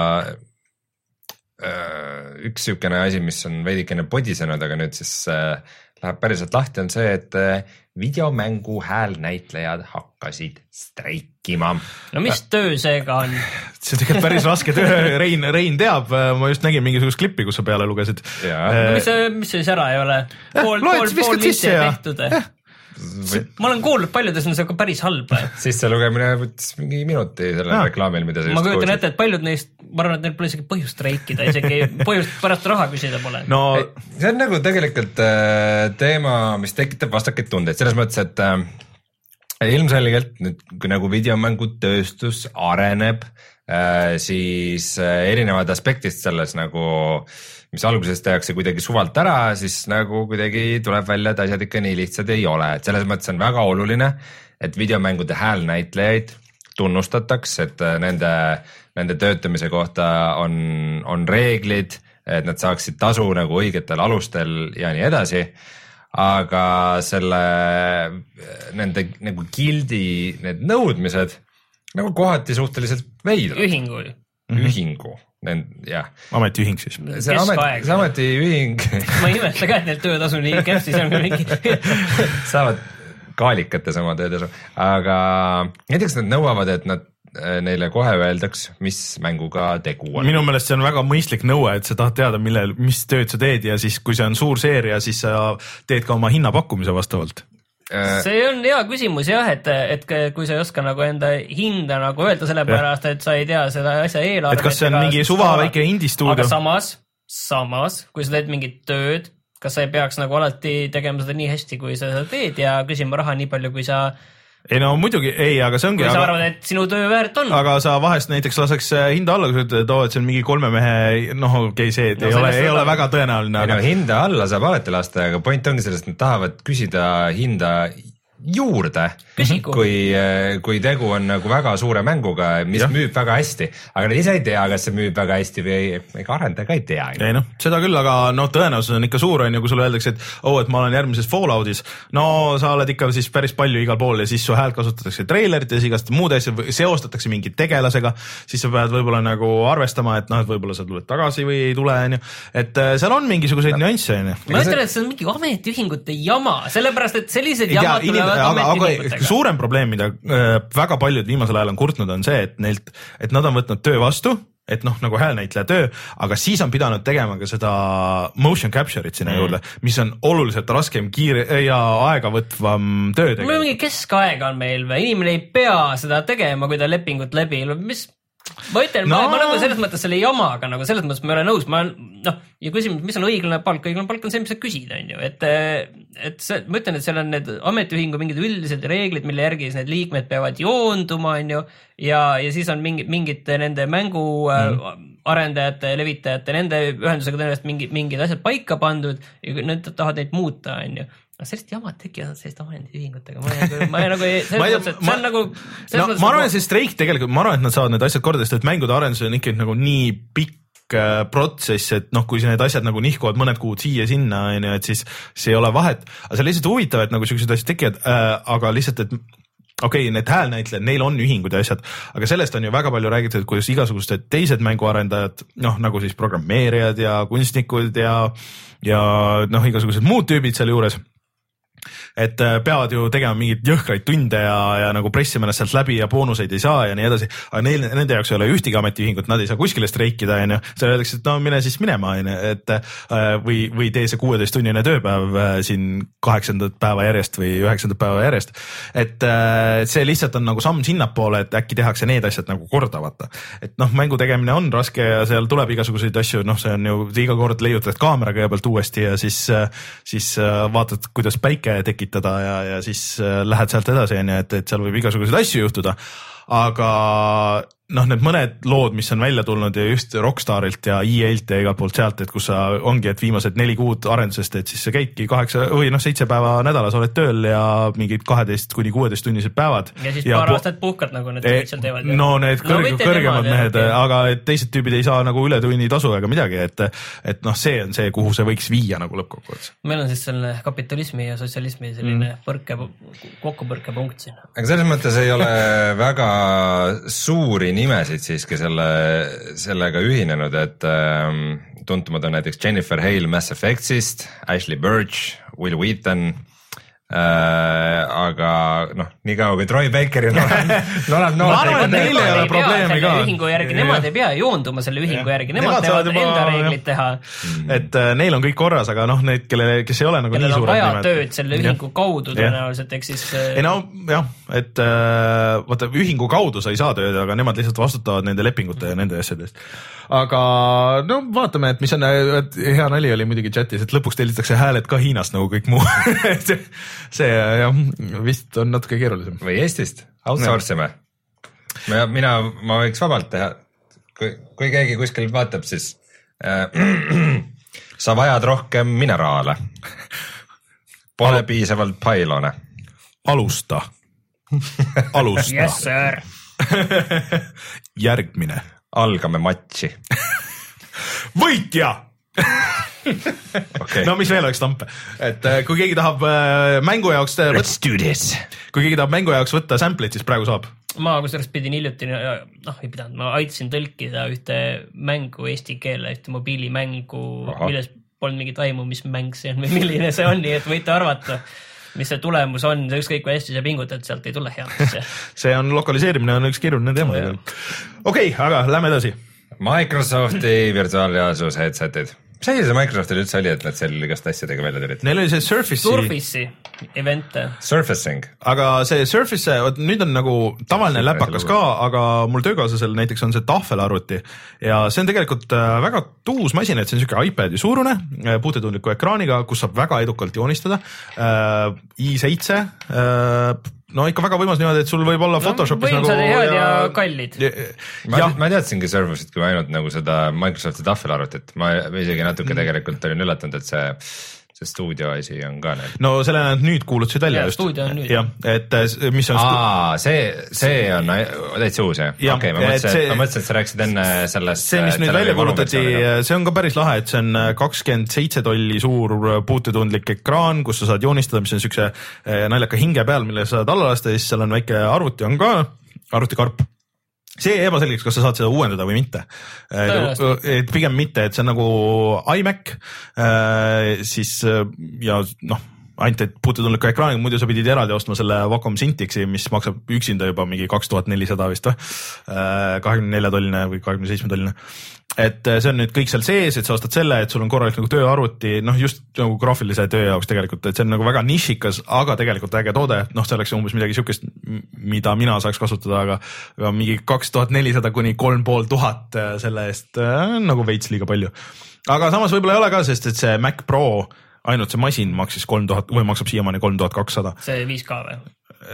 äh, üks sükene asi, mis on veidikene podisenud, aga nüüd siis äh, läheb päriselt lahti, on see, et äh, videomängu häälnäitlejad hakkasid streikima. No mis töö seega on? See on tegelikult päris raske töö, Rein, Rein teab, ma just nägin mingisugust klippi, kus sa peale lugesid. No, mis, mis siis ära ei ole? Pool, eh, loed, pool, pool sisse ja tehtud. Eh. Ma olen kuulnud paljudes on see ka päris halb. Sisse lugemine võttis mingi minuti selle ja. reklaamil, mida ma kujutan ette, et paljud neist, ma arvan, et neil pole isegi põhjust streikida, isegi põhjust pärast raha küsida pole. No see on nagu tegelikult äh, teema, mis tekitab vastakaid tundeid, selles mõttes, et äh, ilmselgelt nüüd, kui nagu videomängutööstus areneb, siis erinevad aspektid selles nagu, mis alguses tehakse kuidagi suvalt ära, siis nagu kuidagi tuleb välja, et asjad ikka nii lihtsad ei ole, et selles mõttes on väga oluline, et videomängude häälnäitlejaid tunnustataks, et nende, nende töötamise kohta on, on reeglid, et nad saaksid tasu nagu õigetel alustel ja nii edasi, aga selle, nende nagu gildi need nõudmised nagu kohati suhteliselt veidrad. Ühingu. Ühingu, jah. Ametiühing siis. See, amet, see ametiühing. Ma ei imesta ka, et neil töötasu nii käpsi, see on mingi. Saavad kaalikates oma töötasu, aga näiteks nad nõuavad, et nad neile kohe öeldaks, mis mänguga tegu on. Minu meelest see on väga mõistlik nõue, et sa tahad teada, mille, mis tööd sa teed ja siis, kui see on suur seeria, siis sa teed ka oma hinnapakkumise vastavalt. See on hea küsimus jah, et, et kui sa ei oska nagu enda hinda nagu öelda selle pärast, et sa ei tea seda asja eelarvet. Et kas see on mingi suva väike indie-stuudio? Aga samas, samas, kui sa teed mingit tööd, kas sa ei peaks nagu alati tegema seda nii hästi, kui sa seda teed ja küsima raha nii palju, kui sa ei no muidugi, ei, aga see ongi. Kui sa aga, arvad, et sinu töö väärt on. Aga sa vahest näiteks laseks hinda alla, kui sa ütled, et see on mingi kolme mehe, noh, okei, okay, see no, ei, ole, ei ole väga tõenäoline. Aga... No, hinda alla saab alati lasta, aga point ongi sellest, et nad tahavad küsida hinda juurde, kui, kui tegu on nagu väga suure mänguga, mis ja. Müüb väga hästi, aga nad ise ei tea, kas see müüb väga hästi või ei, ega arendaja ka ei tea. Ei noh, seda küll, aga no tõenäosus on ikka suur, on ju, kui sulle öeldakse, et oh, et ma olen järgmises Falloutis, no sa oled ikka siis päris palju igal pool ja siis su häält kasutatakse treilerites, igast muud asja, seostatakse mingi tegelasega, siis sa pead võib-olla nagu arvestama, et noh, et võib-olla sa tuled tagasi või ei tule, on ju, et seal on mingisuguseid no. nüansse, on ju. Ma ütlen, et see on mingi ametiühingute jama, sellepärast, et sellised jamad tulevad aga, aga suurem probleem, mida äh, väga paljud viimasel ajal on kurtnud, on see, et neilt, et nad on võtnud töö vastu, et noh, nagu häälnäitleja töö, aga siis on pidanud tegema ka seda motion capture'it sinna mm. juurde, mis on oluliselt raskem, kiire ja aegavõtvam töö. Mingi keskaega on meil või, inimene ei pea seda tegema, kui ta lepingut läbi, mis ma ütlen, no. ma, ma nagu selles mõttes selle jamaga, nagu selles mõttes ma ei ole nõus, ma noh, ja küsimus, mis on õiglane palk, õiglane palk on see, mis sa küsid, on ju, et, et see, ma ütlen, et seal on need ametiühingu mingid üldised reeglid, mille järgi need liikmed peavad joonduma, on ju, ja, ja siis on mingi, mingid nende mängu mm. arendajate, levitajate, nende ühendusega tõenäoliselt mingid, mingid asjad paika pandud ja nad tahavad neid muuta, on ju. Sellist jamad tekivad sellist ametiühingutega, ma ei nagu, ma ei nagu, selles mõttes, et see on nagu no, ma arvan, et see streik tegelikult, ma arvan, et nad saavad need asjad korda, sest et mängude arendus on ikkagi nagu nii pikk äh, protsess, et noh, kui need asjad nagu nihkuvad mõned kuud siia-sinna, on ju, et siis see ei ole vahet, aga see on lihtsalt huvitav, et nagu sellised asjad tekivad äh,, aga lihtsalt, et okei okay,, need häälnäitlejad, neil on ühingud ja asjad, aga sellest on ju väga palju räägitud, kuidas igasugused teised mänguarendajad, noh nagu siis programmeerijad ja kunstnikud ja, ja noh, igasugused muud tüübid seal juures, et peavad ju tegema mingeid jõhkraid tunde ja, ja nagu pressima ennast sealt läbi ja boonuseid ei saa ja nii edasi, aga neil, nende jaoks ei ole ühtegi ametiühingut, nad ei saa kuskile streikida, on ju, seal öeldakse, et no mine siis minema, on ju, et või, või tee see kuueteisttunnine tööpäev siin kaheksandat päeva järjest või üheksandat päeva järjest, et see lihtsalt on nagu samm sinnapoole, et äkki tehakse need asjad nagu korda, vaata, et noh, mängu tegemine on raske ja seal tuleb igasuguseid asju, noh, see on ju iga kord leiutad kaamera kõigepealt uuesti ja siis, siis vaatad, kuidas päike tekitada ja, ja siis lähed sealt edasi, on ju, et, et seal võib igasuguseid asju juhtuda, aga noh, need mõned lood, mis on välja tulnud ja just Rockstarilt ja E A-lt ja igalt poolt sealt, et kus sa ongi, et viimased neli kuud arendusest, et siis sa käidki kaheksa või noh, seitse päeva nädalas oled tööl ja mingid kaheteist kuni kuueteist tunnised päevad. Ja siis ja paar aastat puhkad, nagu need kõik seal teevad. No need kõrg, no, kõrgemad mehed, aga teised tüübid ei saa nagu ületunni tasu ega midagi, et, et noh, see on see, kuhu see võiks viia nagu lõppkokkuvõttes. Meil on siis selline kapitalismi ja sotsialismi selline mm. põrke, kokkupõrkepunkt siin. Aga selles mõttes ei ole väga suuri nimesid siiski selle, sellega ühinenud, et ähm, tuntumad on näiteks Jennifer Hale Mass Effectsist, Ashley Birch, Will Wheaton, äh, aga noh, nii kaua kui Troy Baker ja Nolan, Nolan ma arvan, et neil ei ole probleemi ka. Ühingu järgi, nemad ei pea joonduma selle ühingu ja. järgi, nemad teevad juba, enda reeglid teha. Et äh, neil on kõik korras, aga noh, need, kelle, kes ei ole nagu kellel nii suured nimed. Kellel on vaja tööd selle ühingu ja. kaudu tõenäoliselt, eks siis äh... ei no jah, et äh, vaata, ühingu kaudu sa ei saa tööd, aga nemad lihtsalt vastutavad nende lepingute ja nende asjadest. Aga no vaatame, et mis on, hea nali oli muidugi chatis, et lõpuks tellitakse hääled ka Hiinast nagu kõik muu see jah, vist on natuke keerulisem. Või Eestist, outsource ime. Mina, ma võiks vabalt teha, kui, kui keegi kuskil vaatab, siis äh, sa vajad rohkem mineraale. Pole Al- piisavalt pailone. Alusta. Alusta. Yes, sir. Järgmine. Algame matši. Võitja! Okay. No mis veel oleks tampe, et kui keegi tahab mängu jaoks Let's do this. Kui keegi tahab mängu jaoks võtta sample'id, siis praegu saab. Ma kusjuures pidin hiljuti, noh ei pidanud, ma aitasin tõlkida ühte mängu eesti keele, ühte mobiilimängu, milles polnud mingit aimu, mis mäng see on või milline see on, nii et võite arvata, mis see tulemus on, see ükskõik kui hästi sa pingutad, sealt ei tule head. See on lokaliseerimine, on üks keeruline teema. Okei, okay, aga lähme edasi. Microsofti virtuaalreaalsus headsetid. Mis asi see Microsoftil üldse oli, et nad seal igast asjadega välja tulid? Neil oli see Surface'i Surface'i event. Surfacing. Aga see Surface, nüüd on nagu tavaline läpakas ka, aga mul töökaaslasel näiteks on see tahvelarvuti ja see on tegelikult väga tuus masin, et see on selline iPadi suurune puutetundliku ekraaniga, kus saab väga edukalt joonistada. i seitse no ikka väga võimas niimoodi, et sul võib olla Photoshopis no, nagu head ja, ja kallid. Ma, ma teadsingi Surface'it kui ainult nagu seda Microsofti tahvelarvutit. Ma isegi natuke tegelikult olin üllatunud, et see, see stuudio asi on ka need. No selle nad nüüd kuulutasid välja. Ja, stuudio on nüüd. Ja, et mis on... Aa, see, see on täitsa uus, jah? Ja, okay, ma mõtlesin, see, ma mõtlesin, et sa rääkisid enne sellest... See, mis nüüd välja kuulutati, see on ka päris lahe, et see on kakskümmend seitse tolli suur puutetundlik ekraan, kus sa saad joonistada, mis on sükse naljaka hinge peal, mille sa saad alla lasta, siis seal on väike arvuti on ka, arvutikarp. See ei ebaselgeks, kas sa saad seda uuendada või mitte. Et pigem mitte, et see on nagu iMac, siis ja noh, ainult et puutetundliku ekraaniga, muidu sa pidid eraldi ostma selle Wacom Syntixi, mis maksab üksinda juba mingi kaks tuhat nelisada vist või, kahekümne nelja tolline või kahekümne seitsme tolline. Et see on nüüd kõik seal sees, et sa ostad selle, et sul on korralik nagu tööarvuti, noh just nagu graafilise töö jaoks tegelikult, et see on nagu väga nišikas, aga tegelikult äge toode, noh see oleks umbes midagi siukest, mida mina saaks kasutada, aga, aga mingi kaks tuhat nelisada kuni kolm pool tuhat selle eest nagu veits liiga palju. Aga samas võib-olla ei ole ka, sest et see Mac Pro, ainult see masin maksis kolm tuhat või maksab siiamaani kolm tuhat kakssada. See viis K või?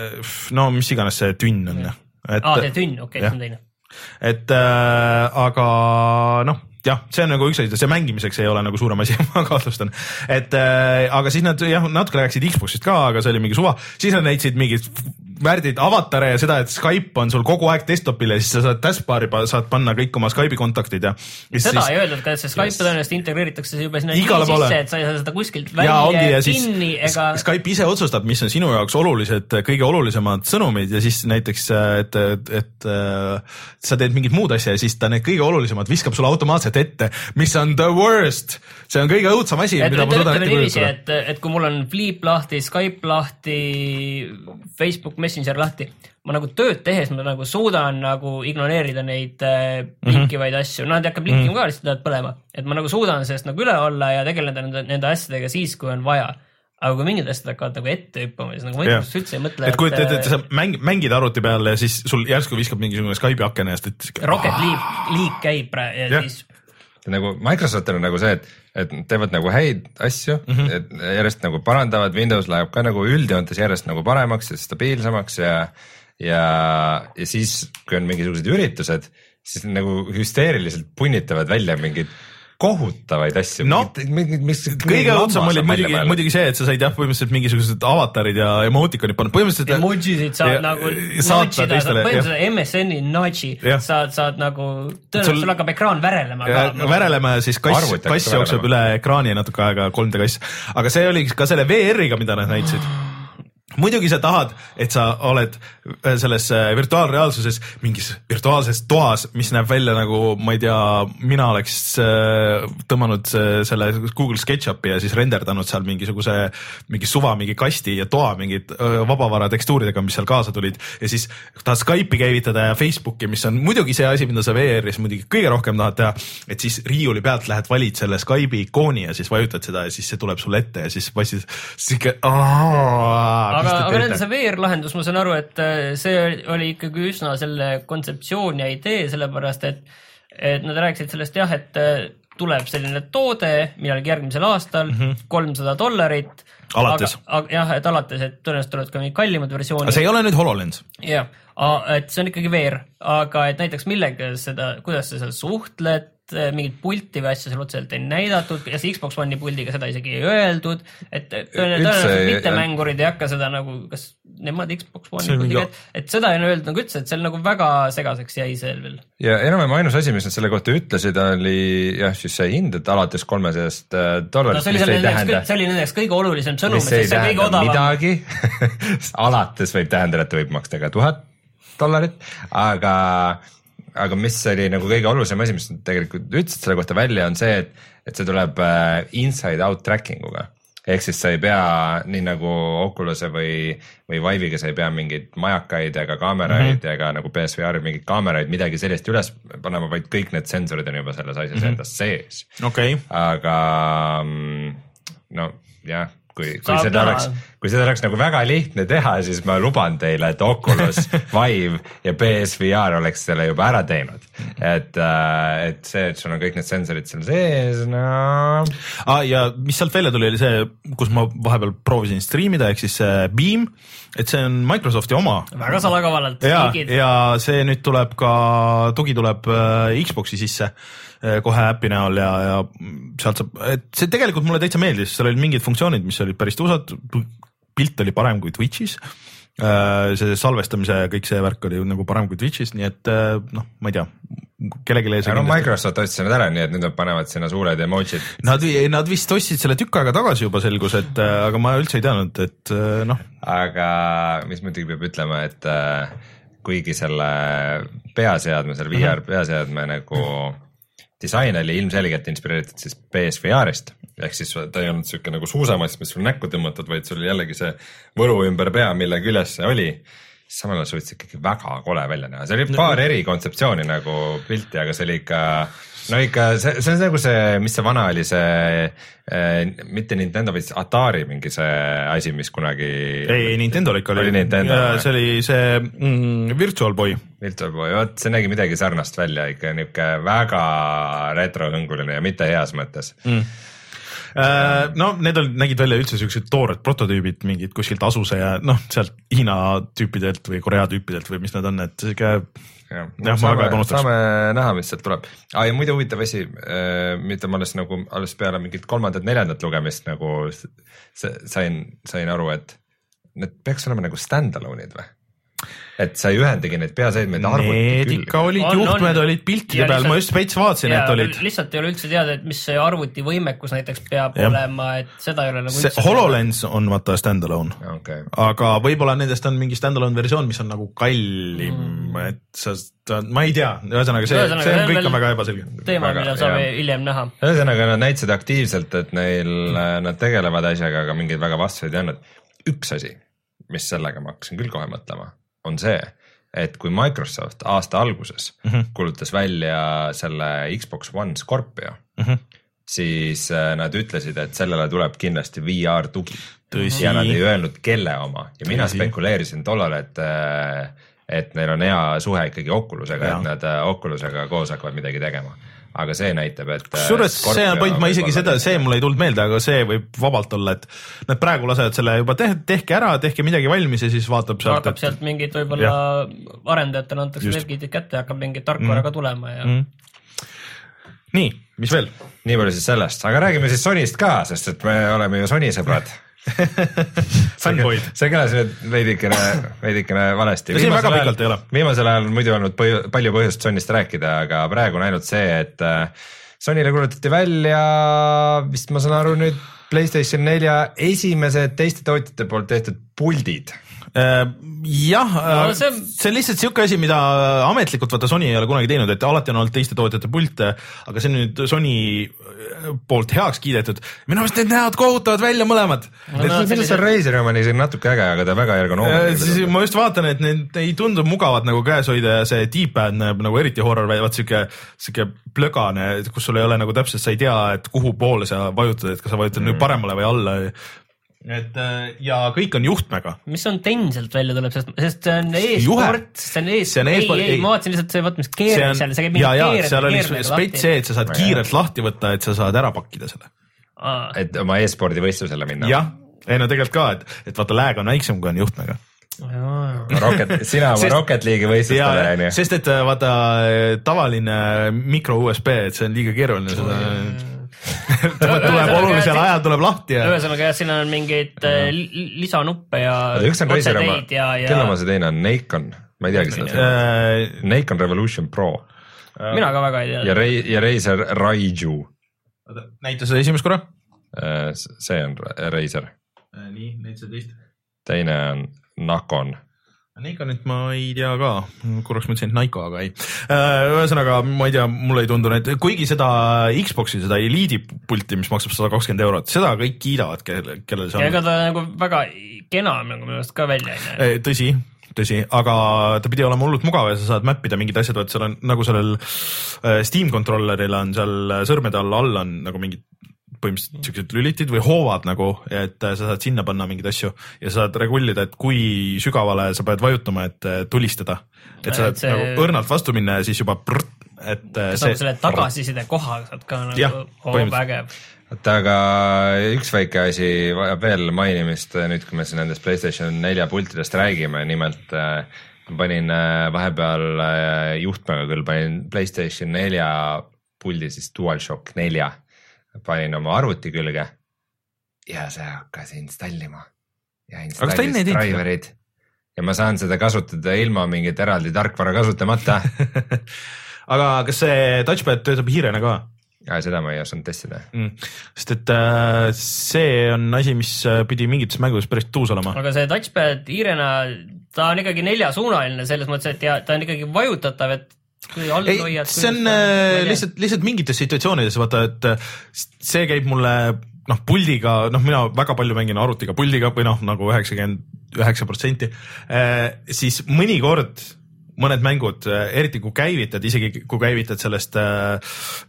No mis iganes see tünn on. Et, Aa, see tünn, okei, okay, see on teine. Et äh, aga noh, jah, see on nagu üks asi, see mängimiseks ei ole nagu suurem asi, ma kahtlustan. Et äh, aga siis nad jah, natuke rääkisid Xboxist ka, aga see oli mingi suva. Siis nad näitasid mingid värdid avatare ja seda, et Skype on sul kogu aeg desktopil ja siis sa saad taskbar'i, saad panna kõik oma Skype'i kontaktid ja seda siis, ei öeldud, et see Skype yes. tõenäoliselt integreeritakse juba sinna sisse, et sa ei saa seda kuskilt välja kinni ega... Skype ise otsustab, mis on sinu jaoks olulised, kõige olulisemad sõnumid ja siis näiteks, et, et, et sa teed mingit muud asja ja siis ta need kõige olulisemad viskab sulle automaatselt ette, mis on the worst. See on kõige õudsam asi, et, mida et, ma suudan ette kujutada. Et, et kui mul on Flip lahti, Skype lahti, Facebook Messenger lahti, ma nagu tööd tehes ma nagu suudan nagu ignoreerida neid äh, blinkivaid mm -hmm. asju. Nad hakkab blinkima mm -hmm. ka, lihtsalt lähevad põlema. Et ma nagu suudan sellest nagu üle olla ja tegeleda nende, nende asjadega siis, kui on vaja. Aga kui mingid asjad hakkavad nagu ette hüppama, siis nagu ma yeah. üldse ei mõtle, et... Et kujuta, et, et sa mäng, mängid arvuti peal ja siis sul järsku viskab mingisugune Skype'i akene eest, et... Rocket League, League käib ja yeah. siis... Nagu Microsoftil on nagu see, et, et teevad nagu häid asju mm, -hmm. et järjest nagu parandavad, Windows läheb ka nagu üldjoontes järjest nagu paremaks ja stabiilsemaks ja, ja, ja siis, kui on mingisugused üritused, siis nagu hüsteeriliselt punnitavad välja mingid kohutavaid asju. No, mis, mis, kõige õudsam oli muidugi, muidugi see, et sa said jah, põhimõtteliselt mingisugused avatarid ja emotikonid pannud. Põhimõtteliselt... Emojisid saad ja, nagu notchida, põhimõtteliselt M S N-i notchi saad, saad nagu, tõenäoliselt sul hakkab ekraan värelema. Ja, ka, värelema ja siis kass, kass jookseb üle ekraani natuke aega, kolm D kass. Aga see oli ka selle V R-iga, mida nad näitasid. Muidugi sa tahad, et sa oled selles virtuaalreaalsuses mingis virtuaalses toas, mis näeb välja nagu, ma ei tea, mina oleks tõmmanud selle Google SketchUpi ja siis renderdanud seal mingisuguse, mingi suva, mingi kasti ja toa, mingid vabavara tekstuuridega, mis seal kaasa tulid. Ja siis tahad Skype'i käivitada ja Facebooki, mis on muidugi see asi, mida sa V R-is muidugi kõige rohkem tahad teha, et siis riiuli pealt lähed valid selle Skype'i ikooni ja siis vajutad seda ja siis see tuleb sulle ette ja siis passid siuke aga, aga nende see V R-lahendus, ma saan aru, et see oli ikkagi üsna selle kontseptsioon ja idee, sellepärast et, et nad rääkisid sellest jah, et tuleb selline toode millalgi järgmisel aastal mm, -hmm. kolmsada dollarit. Alates. Aga, jah, et alates, et tõenäoliselt tulevad ka mingid kallimad versioonid. Aga see ei ole nüüd HoloLens? Jah, et see on ikkagi V R, aga et näiteks millega seda, kuidas sa seal suhtled, mingit pulti või asja seal otseselt ei näidatud ja see Xbox One'i puldiga seda isegi ei öeldud, et tõenäoliselt mitte mängurid ei hakka seda nagu, kas nemad Xbox One'i puldiga, et, et seda ei öeldud nagu üldse, et seal nagu väga segaseks jäi seal veel. Ja enam-vähem ainus asi, mis nad selle kohta ütlesid, oli jah, siis see hind, et alates kolmesajast dollarit, no, mis ei tähenda. See oli nendeks kõige olulisem sõnum, mis ei tähenda midagi, alates võib tähendada, et võib maksta ka tuhat dollarit, aga aga mis oli nagu kõige olulisem asi, mis tegelikult ütlesid selle kohta välja, on see, et, et see tuleb inside out tracking uga. Ehk siis sa ei pea nii nagu Oculus'e või, või Vive'iga sa ei pea mingeid majakaid ega kaameraid mm -hmm. ega nagu P S V R mingeid kaameraid, midagi sellist üles panema, vaid kõik need sensorid on juba selles asjas mm -hmm. endas sees. Okay. Aga no jah. Kui, kui, seda oleks, kui seda oleks nagu väga lihtne teha, siis ma luban teile, et Oculus, Vive ja P S V R oleks selle juba ära teinud. Et, et see, et sul on kõik need sensorid seal sees, no... Ah, ja mis sealt välja tuli, oli see, kus ma vahepeal proovisin streamida, ehk siis see Beam, et see on Microsofti oma. Väga salakavalalt. Ja, ja see nüüd tuleb ka, tugi tuleb Xboxi sisse kohe äpi näol ja, ja sealt saab, et see tegelikult mulle täitsa meeldis, seal olid mingid funktsioonid, mis olid päris tõusad, pilt oli parem kui Twitch'is, see salvestamise ja kõik see värk oli nagu parem kui Twitch'is, nii et noh, ma ei tea, kellegi lees. No Microsoft ostsid need ära, nii et nüüd nad panevad sinna suured emojid. Nad, nad vist ostsid selle tükk aega tagasi juba selgus, et aga ma üldse ei teadnud, et noh. Aga mis muidugi peab ütlema, et kuigi selle peaseadme, selle V R peaseadme nagu disain oli ilmselgelt inspireeritud siis P S V R-ist, ehk siis ta ei olnud siuke nagu suusamass, mis sul näkku tõmmatud, vaid sul oli jällegi see võlu ümber pea, mille küljes see oli. Samal ajal suutis ikkagi väga kole välja näha, see oli paar eri kontseptsiooni nagu pilti, aga see oli ikka, no ikka, see, see on nagu see, mis see vana oli, see eh, mitte Nintendo, vaid Atari mingi see asi, mis kunagi ei, Nintendo ikka oli, oli Nintendo, see oli see mm, Virtual Boy Virtual Boy, vaat see nägi midagi sarnast välja, ikka niuke väga retrohõnguline ja mitte heas mõttes mm. No need olid, nägid välja üldse siuksed toored prototüübid, mingid kuskilt Asuse ja noh, sealt Hiina tüüpidelt või Korea tüüpidelt või mis nad on, et siuke ja, no, saame, saame näha, mis sealt tuleb. Ah, ja muide huvitav asi, mida ma alles nagu alles peale mingit kolmandat, neljandat lugemist nagu sain, sain aru, et need peaks olema nagu stand-alone'id või? Et sa ei ühendagi neid peaseadmeid arvuti küll. Need ikka olid on, juhtmed, on. Olid piltide peal, ma just veits vaatasin, et olid. Lihtsalt ei ole üldse teada, et mis see arvuti võimekus näiteks peab ja. Olema, et seda ei ole nagu see üldse. HoloLens on vaata stand-alone, okay. Aga võib-olla nendest on mingi stand-alone versioon, mis on nagu kallim, mm. et sa, ma ei tea, ühesõnaga see, ühesõnaga, see on kõik on väga ebaselge. Teema, mida saame hiljem näha. Ühesõnaga nad näitasid aktiivselt, et neil mm. nad tegelevad asjaga, aga mingeid väga vastuseid ei olnud. Üks asi, mis sellega ma hakkasin küll kohe mõtlema, on see, et kui Microsoft aasta alguses mm -hmm. kuulutas välja selle Xbox One Scorpio, mm -hmm. siis nad ütlesid, et sellele tuleb kindlasti V R tugi. Tõsi. Ja nad ei öelnud kelle oma ja mina Tõsi. Spekuleerisin tollal, et, et neil on hea suhe ikkagi Oculusega, ja. Et nad Oculusega koos hakkavad midagi tegema. Aga see näitab, et kusjuures see on point, ma isegi seda, see mulle ei tulnud meelde, aga see võib vabalt olla, et nad praegu lasevad selle juba teh, tehke ära, tehke midagi valmis ja siis vaatab sealt. Hakkab et... sealt mingid võib-olla arendajatele antakse mergid kätte ja hakkab mingid tarkvaraga mm. tulema ja mm. nii, mis veel? Nii palju siis sellest, aga räägime siis Sonyst ka, sest et me oleme ju Sony sõbrad. see kõlas nüüd veidikene, veidikene valesti. Viimasel ajal, viimasel ajal on muidu olnud põh, palju põhjust Sonyst rääkida, aga praegu on ainult see, et Sonyle kuulutati välja, vist ma saan aru nüüd PlayStation nelja esimesed teiste tootjate poolt tehtud puldid. Jah, no, see... see on lihtsalt siuke asi, mida ametlikult vaata Sony ei ole kunagi teinud, et alati on olnud teiste tootjate pilte, aga see on nüüd Sony poolt heaks kiidetud. Minu meelest need näevad kohutavad välja mõlemad. No, no, see see Razeri oma on natuke äge, aga ta väga ergonoomiline. Ma just vaatan, et need ei tundu mugavad nagu käes hoida ja see D-pad näeb nagu eriti horror välja, vaat siuke, siuke plögane, kus sul ei ole nagu täpselt, sa ei tea, et kuhu poole sa vajutad, et kas sa vajutad mm. nüüd paremale või alla. et ja kõik on juhtmega. mis on Tenselt välja tuleb, sest, sest see on e-sport, see on e-sport, ei, ei, ei, ma vaatasin lihtsalt see, vaat mis keerab seal, see käib mingi keerab. seal oli spets see, et sa saad kiirelt lahti võtta, et sa saad ära pakkida selle. Aa. Et oma e-spordi võistlusele minna. jah, ei no tegelikult ka, et, et vaata lääg on väiksem, kui on juhtmega. Rocket, sina oma sest, Rocket League'i võistlustele, on ju? Sest et vaata tavaline mikro U S B, et see on liiga keeruline seda... tuleb olulisel ajal tuleb lahti ja ühesõnaga jah, siin on mingeid mm. lisanuppe ja üks on Razer oma, kelle oma see teine on, Nikon, ma ei teagi seda uh, Nikon Revolution Pro uh, mina ka väga ei tea ja, Ray, ja Razer Raiju näita seda esimest korra uh, see on Razer uh, nii, näita seda teist teine on Nakon Nikonit ma ei tea ka, korraks mõtlesin, et Naiko, aga ei. Ühesõnaga, ma ei tea, mulle ei tundu need, kuigi seda Xboxi, seda Elite'i pulti, mis maksab sada kakskümmend eurot, seda kõik kiidavad, kellel see on. Ja ega ta nagu väga kena nagu millest ka välja ei näe. Tõsi, tõsi, aga ta pidi olema hullult mugav ja sa saad mappida mingid asjad, et seal on nagu sellel Steam controlleril on seal sõrmede all all on nagu mingid põhimõtteliselt siuksed lülitid või hoovad nagu, et sa saad sinna panna mingeid asju ja saad regullida, et kui sügavale sa pead vajutama, et tulistada. Et sa saad see... nagu õrnalt vastu minna ja siis juba prrt, et kas see... nagu selle tagasiside koha saad ka nagu ja, vägev. Oota, aga üks väike asi vajab veel mainimist nüüd, kui me siin nendest PlayStation nelja pultidest räägime, nimelt panin vahepeal juhtmega küll, panin PlayStation nelja puldi siis DualShock nelja panin oma arvuti külge ja see hakkas installima ja installis driverid ja ma saan seda kasutada ilma mingit eraldi tarkvara kasutamata. Aga kas see touchpad töötab hiirena ka? Ja, seda ma ei osanud testida mm.. Sest et äh, see on asi, mis pidi mingites mängudes päris tuus olema. Aga see touchpad hiirena, ta on ikkagi neljasuunaline selles mõttes, et ja, ta on ikkagi vajutatav, et kui all ei, hoiad, see on äh, lihtsalt, lihtsalt mingites situatsioonides, vaata, et see käib mulle noh, puldiga, noh, mina väga palju mängin arvutiga puldiga või noh, nagu üheksakümmend üheksa protsenti, siis mõnikord mõned mängud, eriti kui käivitad, isegi kui käivitad sellest äh,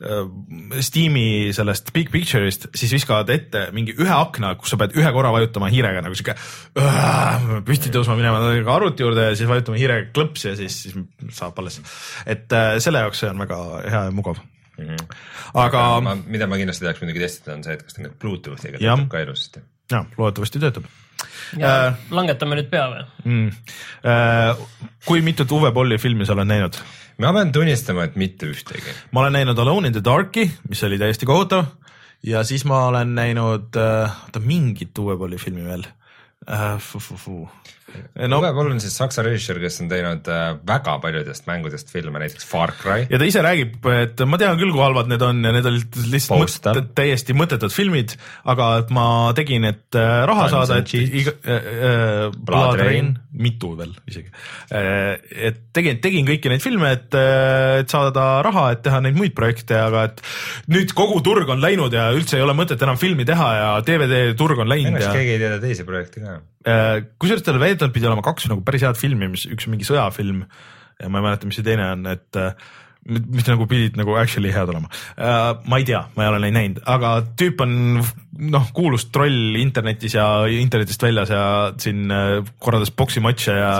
Steam'i sellest Big Picture'ist, siis viskavad ette mingi ühe akna, kus sa pead ühe korra vajutama hiirega nagu siuke äh, püsti tõusma minema arvuti juurde ja siis vajutama hiirega klõps ja siis, siis saab alles. Et äh, selle jaoks see on väga hea ja mugav. Mm-hmm. Aga ma, mida ma kindlasti tahaks muidugi testida on see, et kas ta nüüd Bluetoothiga töötab ka ilusasti. Ja, loodetavasti töötab. Ja äh, langetame nüüd pea või? Mm. Äh, kui mitut Uwe Bolli filmi sa oled näinud? Ma pean tunnistama, et mitte ühtegi. Ma olen näinud Alone in the Darki, mis oli täiesti kohutav ja siis ma olen näinud äh, mingit Uwe Bolli filmi veel. Äh, fu, fu, fu. No, Uwe Boll on siis saksa režissöör, kes on teinud väga paljudest mängudest filme, näiteks Far Cry. Ja ta ise räägib, et ma tean küll, kui halvad need on ja need olid lihtsalt mõt, täiesti mõttetud filmid, aga et ma tegin, et raha Times saada, et iga, äh, Blood Rain, mitu veel isegi. Äh, et tegin, tegin kõiki neid filme, et, et saada raha, et teha neid muid projekte, aga et nüüd kogu turg on läinud ja üldse ei ole mõtet enam filmi teha ja D V D turg on läinud. Ennast ja... keegi ei teada teisi projekte ka. Kusjuures tal veedalt pidi olema kaks nagu päris head filmi, mis üks on mingi sõjafilm ja ma ei mäleta, mis see teine on, et mis nagu pidid nagu actually head olema. Ma ei tea, ma ei ole neid näinud, aga tüüp on noh, kuulus troll internetis ja internetist väljas ja siin korraldas boksimatše ja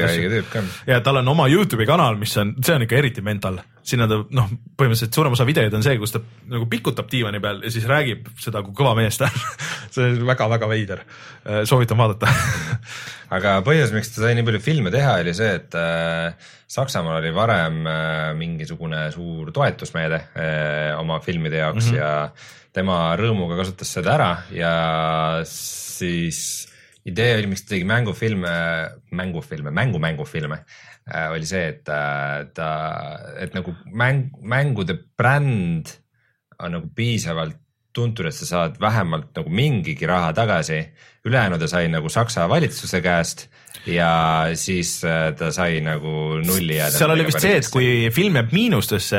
ja tal on oma YouTube'i kanal, mis on, see on ikka eriti mental. Siin on ta, noh, põhimõtteliselt suurem osa videod on see, kus ta nagu pikutab diivani peal ja siis räägib seda, kui kõva mees ta on. See on väga-väga veider. Soovitan vaadata. Aga põhjus, miks ta sai nii palju filme teha, oli see, et äh, Saksamaal oli varem äh, mingisugune suur toetusmeede äh, oma filmide jaoks mm -hmm. ja tema rõõmuga kasutas seda ära ja siis idee oli, miks ta tegi mängufilme, mängufilme, mängu-mängufilme äh, oli see, et äh, ta, et nagu mäng, mängude bränd on nagu piisavalt tuntud, et sa saad vähemalt nagu mingigi raha tagasi. Ülejäänud ta sai nagu Saksa valitsuse käest ja siis ta sai nagu nulli jääda. Seal oli vist see, et kui film jääb miinustesse,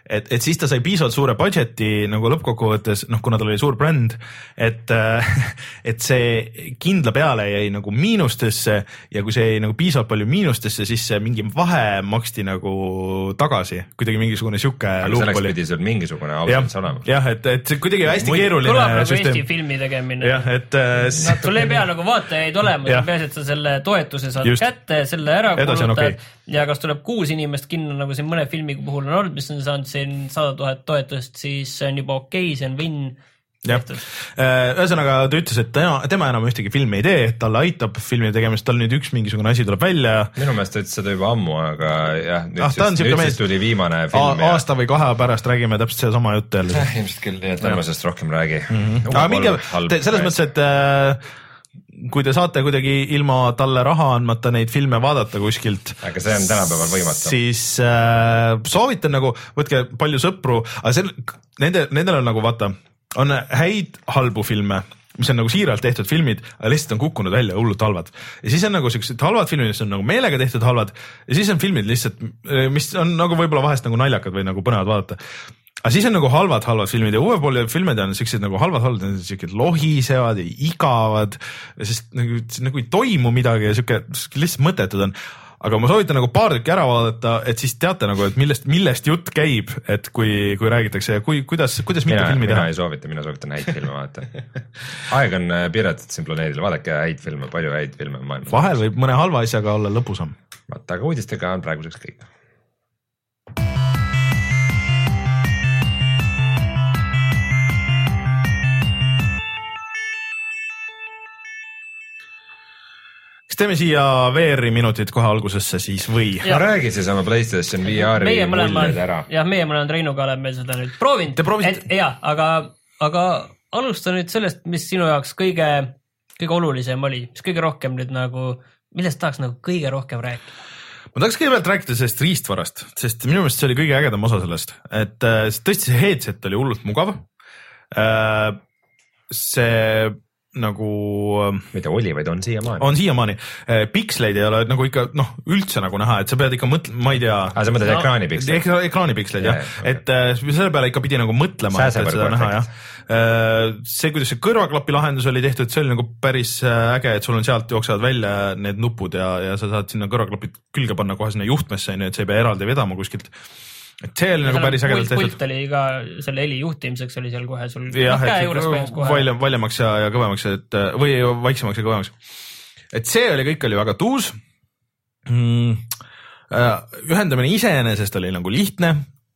et, et siis ta sai piisavalt suure budgeti nagu lõppkokkuvõttes, noh, kuna tal oli suur bränd, et, et see kindla peale jäi nagu miinustesse ja kui see jäi nagu piisavalt palju miinustesse, siis see mingi vahe maksti nagu tagasi, kuidagi mingisugune siuke luup oli. Selleks pidi sul mingisugune ausalt olema. jah, et, et see kuidagi hästi Muid, keeruline tuleb nagu süsteem. Eesti filmi tegemine. jah, et no, sul ei pea nagu vaatajaid olema, peaasi, et sa selle toetuse saad Just. kätte, selle ära kulutad okay. ja kas tuleb kuus inimest kinno, nagu siin mõne filmi puhul on olnud, mis on saanud siin sada tuhat toetust, siis see on juba okei okay,, see on win. jah, ühesõnaga ta ütles, et tema, tema enam ühtegi filmi ei tee, et talle aitab filmi tegemist, tal nüüd üks mingisugune asi tuleb välja. Minu meelest ta ütles seda juba ammu, aga jah, nüüd, ah, siis, nüüd siis tuli viimane film. A, aasta või kahe pärast räägime täpselt see sama jutt jälle. Ilmselt küll, nii et ärme sellest rohkem räägi. Mm-hmm. aga minge, te, selles mõttes, et äh, kui te saate kuidagi ilma talle raha andmata neid filme vaadata kuskilt. Aga see on tänapäeval võimatu. Siis äh, soovitan nagu, võtke palju sõpru, aga see, nende, nendel on nagu vaata, on häid halbu filme, mis on nagu siiralt tehtud filmid, aga lihtsalt on kukkunud välja hullult halvad. Ja siis on nagu sellised halvad filmid, mis on nagu meelega tehtud halvad ja siis on filmid lihtsalt, mis on nagu võib-olla vahest nagu naljakad või nagu põnevad vaadata. Aga siis on nagu halvad, halvad filmid ja uue poole filmid on sellised nagu halvad, halvad, sellised lohisevad ja igavad, sest nagu, nagu ei toimu midagi ja siuke lihtsalt mõttetud on. Aga ma soovitan nagu paar tükki ära vaadata, et siis teate nagu, et millest, millest jutt käib, et kui, kui räägitakse ja kui, kuidas, kuidas mitte mina, filmi teha. Mina ei soovita, mina soovitan häid filme vaadata. Aeg on piiratud siin planeedil, vaadake häid filme, palju häid filme maailmas. Vahel võib mõne halva asjaga olla lõpusam. Vaata, aga uudistega on praeguseks kõik. Teeme siia V R-i minutid kohe algusesse siis või? Ma räägi siis oma PlayStation V R-i mulled ära. Jah, meie mõlemad Reinuga oleme seda nüüd proovinud. Te proovisid? Jah, aga, aga alusta nüüd sellest, mis sinu jaoks kõige, kõige olulisem oli, mis kõige rohkem nüüd nagu, millest tahaks nagu kõige rohkem rääkida? Ma tahaks kõigepealt rääkida sellest riistvarast, sest minu meelest see oli kõige ägedam osa sellest, et tõesti see headset oli hullult mugav. See nagu mida oli, vaid on siiamaani. On siiamaani. Piksleid ei ole nagu ikka noh, üldse nagu näha, et sa pead ikka mõtlema, ma ei tea. Aga sa mõtled no, ekraani piksleid? Ekra, ekraani piksleid, jah. Okay. Et selle peale ikka pidi nagu mõtlema, et seda näha, jah. See, kuidas see kõrvaklapi lahendus oli tehtud, see oli nagu päris äge, et sul on sealt jooksevad välja need nupud ja, ja sa saad sinna kõrvaklapid külge panna kohe sinna juhtmesse, nii et sa ei pea eraldi vedama kuskilt. Et see oli nagu päris ägedalt tehtud. Pult oli ka selle heli juhtimiseks oli seal kohe sul jah, käe juures põhjus kohe. Valjam, valjamaks ja, ja kõvemaks, et, või vaiksemaks ja kõvemaks. Et see oli, kõik oli väga tuus. Mm, ühendamine iseenesest oli nagu lihtne,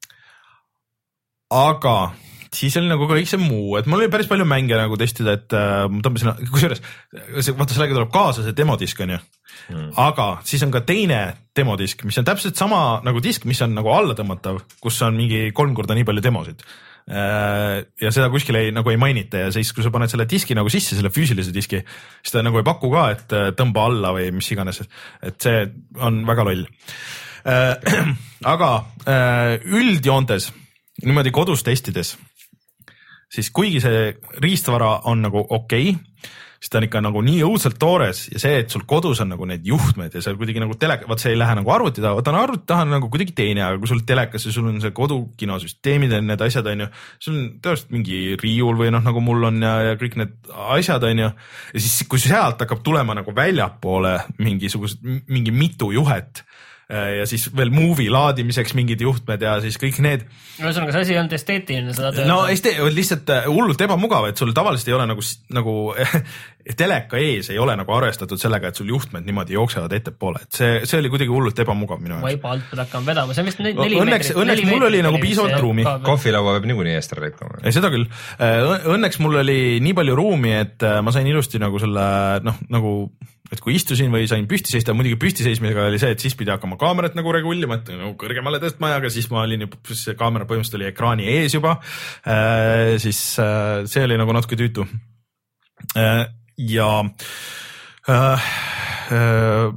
aga siis oli nagu kõik see muu, et mul oli päris palju mänge nagu testida, et äh, ma tõmbasin, kusjuures, vaata sellega tuleb kaasa see demodisk on ju, hmm. aga siis on ka teine demodisk, mis on täpselt sama nagu disk, mis on nagu alla tõmmatav, kus on mingi kolm korda nii palju demosid. Äh, ja seda kuskil ei, nagu ei mainita ja siis, kui sa paned selle diski nagu sisse, selle füüsilise diski, siis ta nagu ei paku ka, et tõmba alla või mis iganes, et see on väga loll. Äh, aga äh, üldjoontes, niimoodi kodus testides, siis kuigi see riistvara on nagu okei, siis ta on ikka nagu nii õudselt toores ja see, et sul kodus on nagu need juhtmed ja seal kuidagi nagu teleka, vaat see ei lähe nagu arvuti taha, vaata arvuti taha on nagu kuidagi teine, aga kui sul telekas ja sul on see kodukinosüsteemid ja need asjad on ju, sul on tõenäoliselt mingi riiul või noh, nagu mul on ja, ja kõik need asjad on ju, ja siis kui sealt hakkab tulema nagu väljapoole mingisugused, mingi mitu juhet, ja siis veel movie laadimiseks mingid juhtmed ja siis kõik need. Ühesõnaga, see asi on esteetiline seda tööd. No este, lihtsalt hullult ebamugav, et sul tavaliselt ei ole nagu, nagu teleka ees ei ole nagu arvestatud sellega, et sul juhtmed niimoodi jooksevad ettepoole, et see, see oli kuidagi hullult ebamugav minu jaoks. Vaiba alt pead hakkama vedama, see on vist neli õnneks, meetrit. Õnneks mul oli nagu piisavalt ruumi. Kohvilaua võib niikuinii eest ära lõikama. Ei, seda küll. Õnneks mul oli nii palju ruumi, et ma sain ilusti nagu selle, noh, nagu et kui istusin või sain püsti seista, muidugi püsti seismisega oli see, et siis pidi hakkama kaamerat nagu regullima, et nagu kõrgemale tõstma, aga siis ma olin juba, see kaamera põhimõtteliselt oli ekraani ees juba, äh, siis äh, see oli nagu natuke tüütu. Äh, ja äh, äh,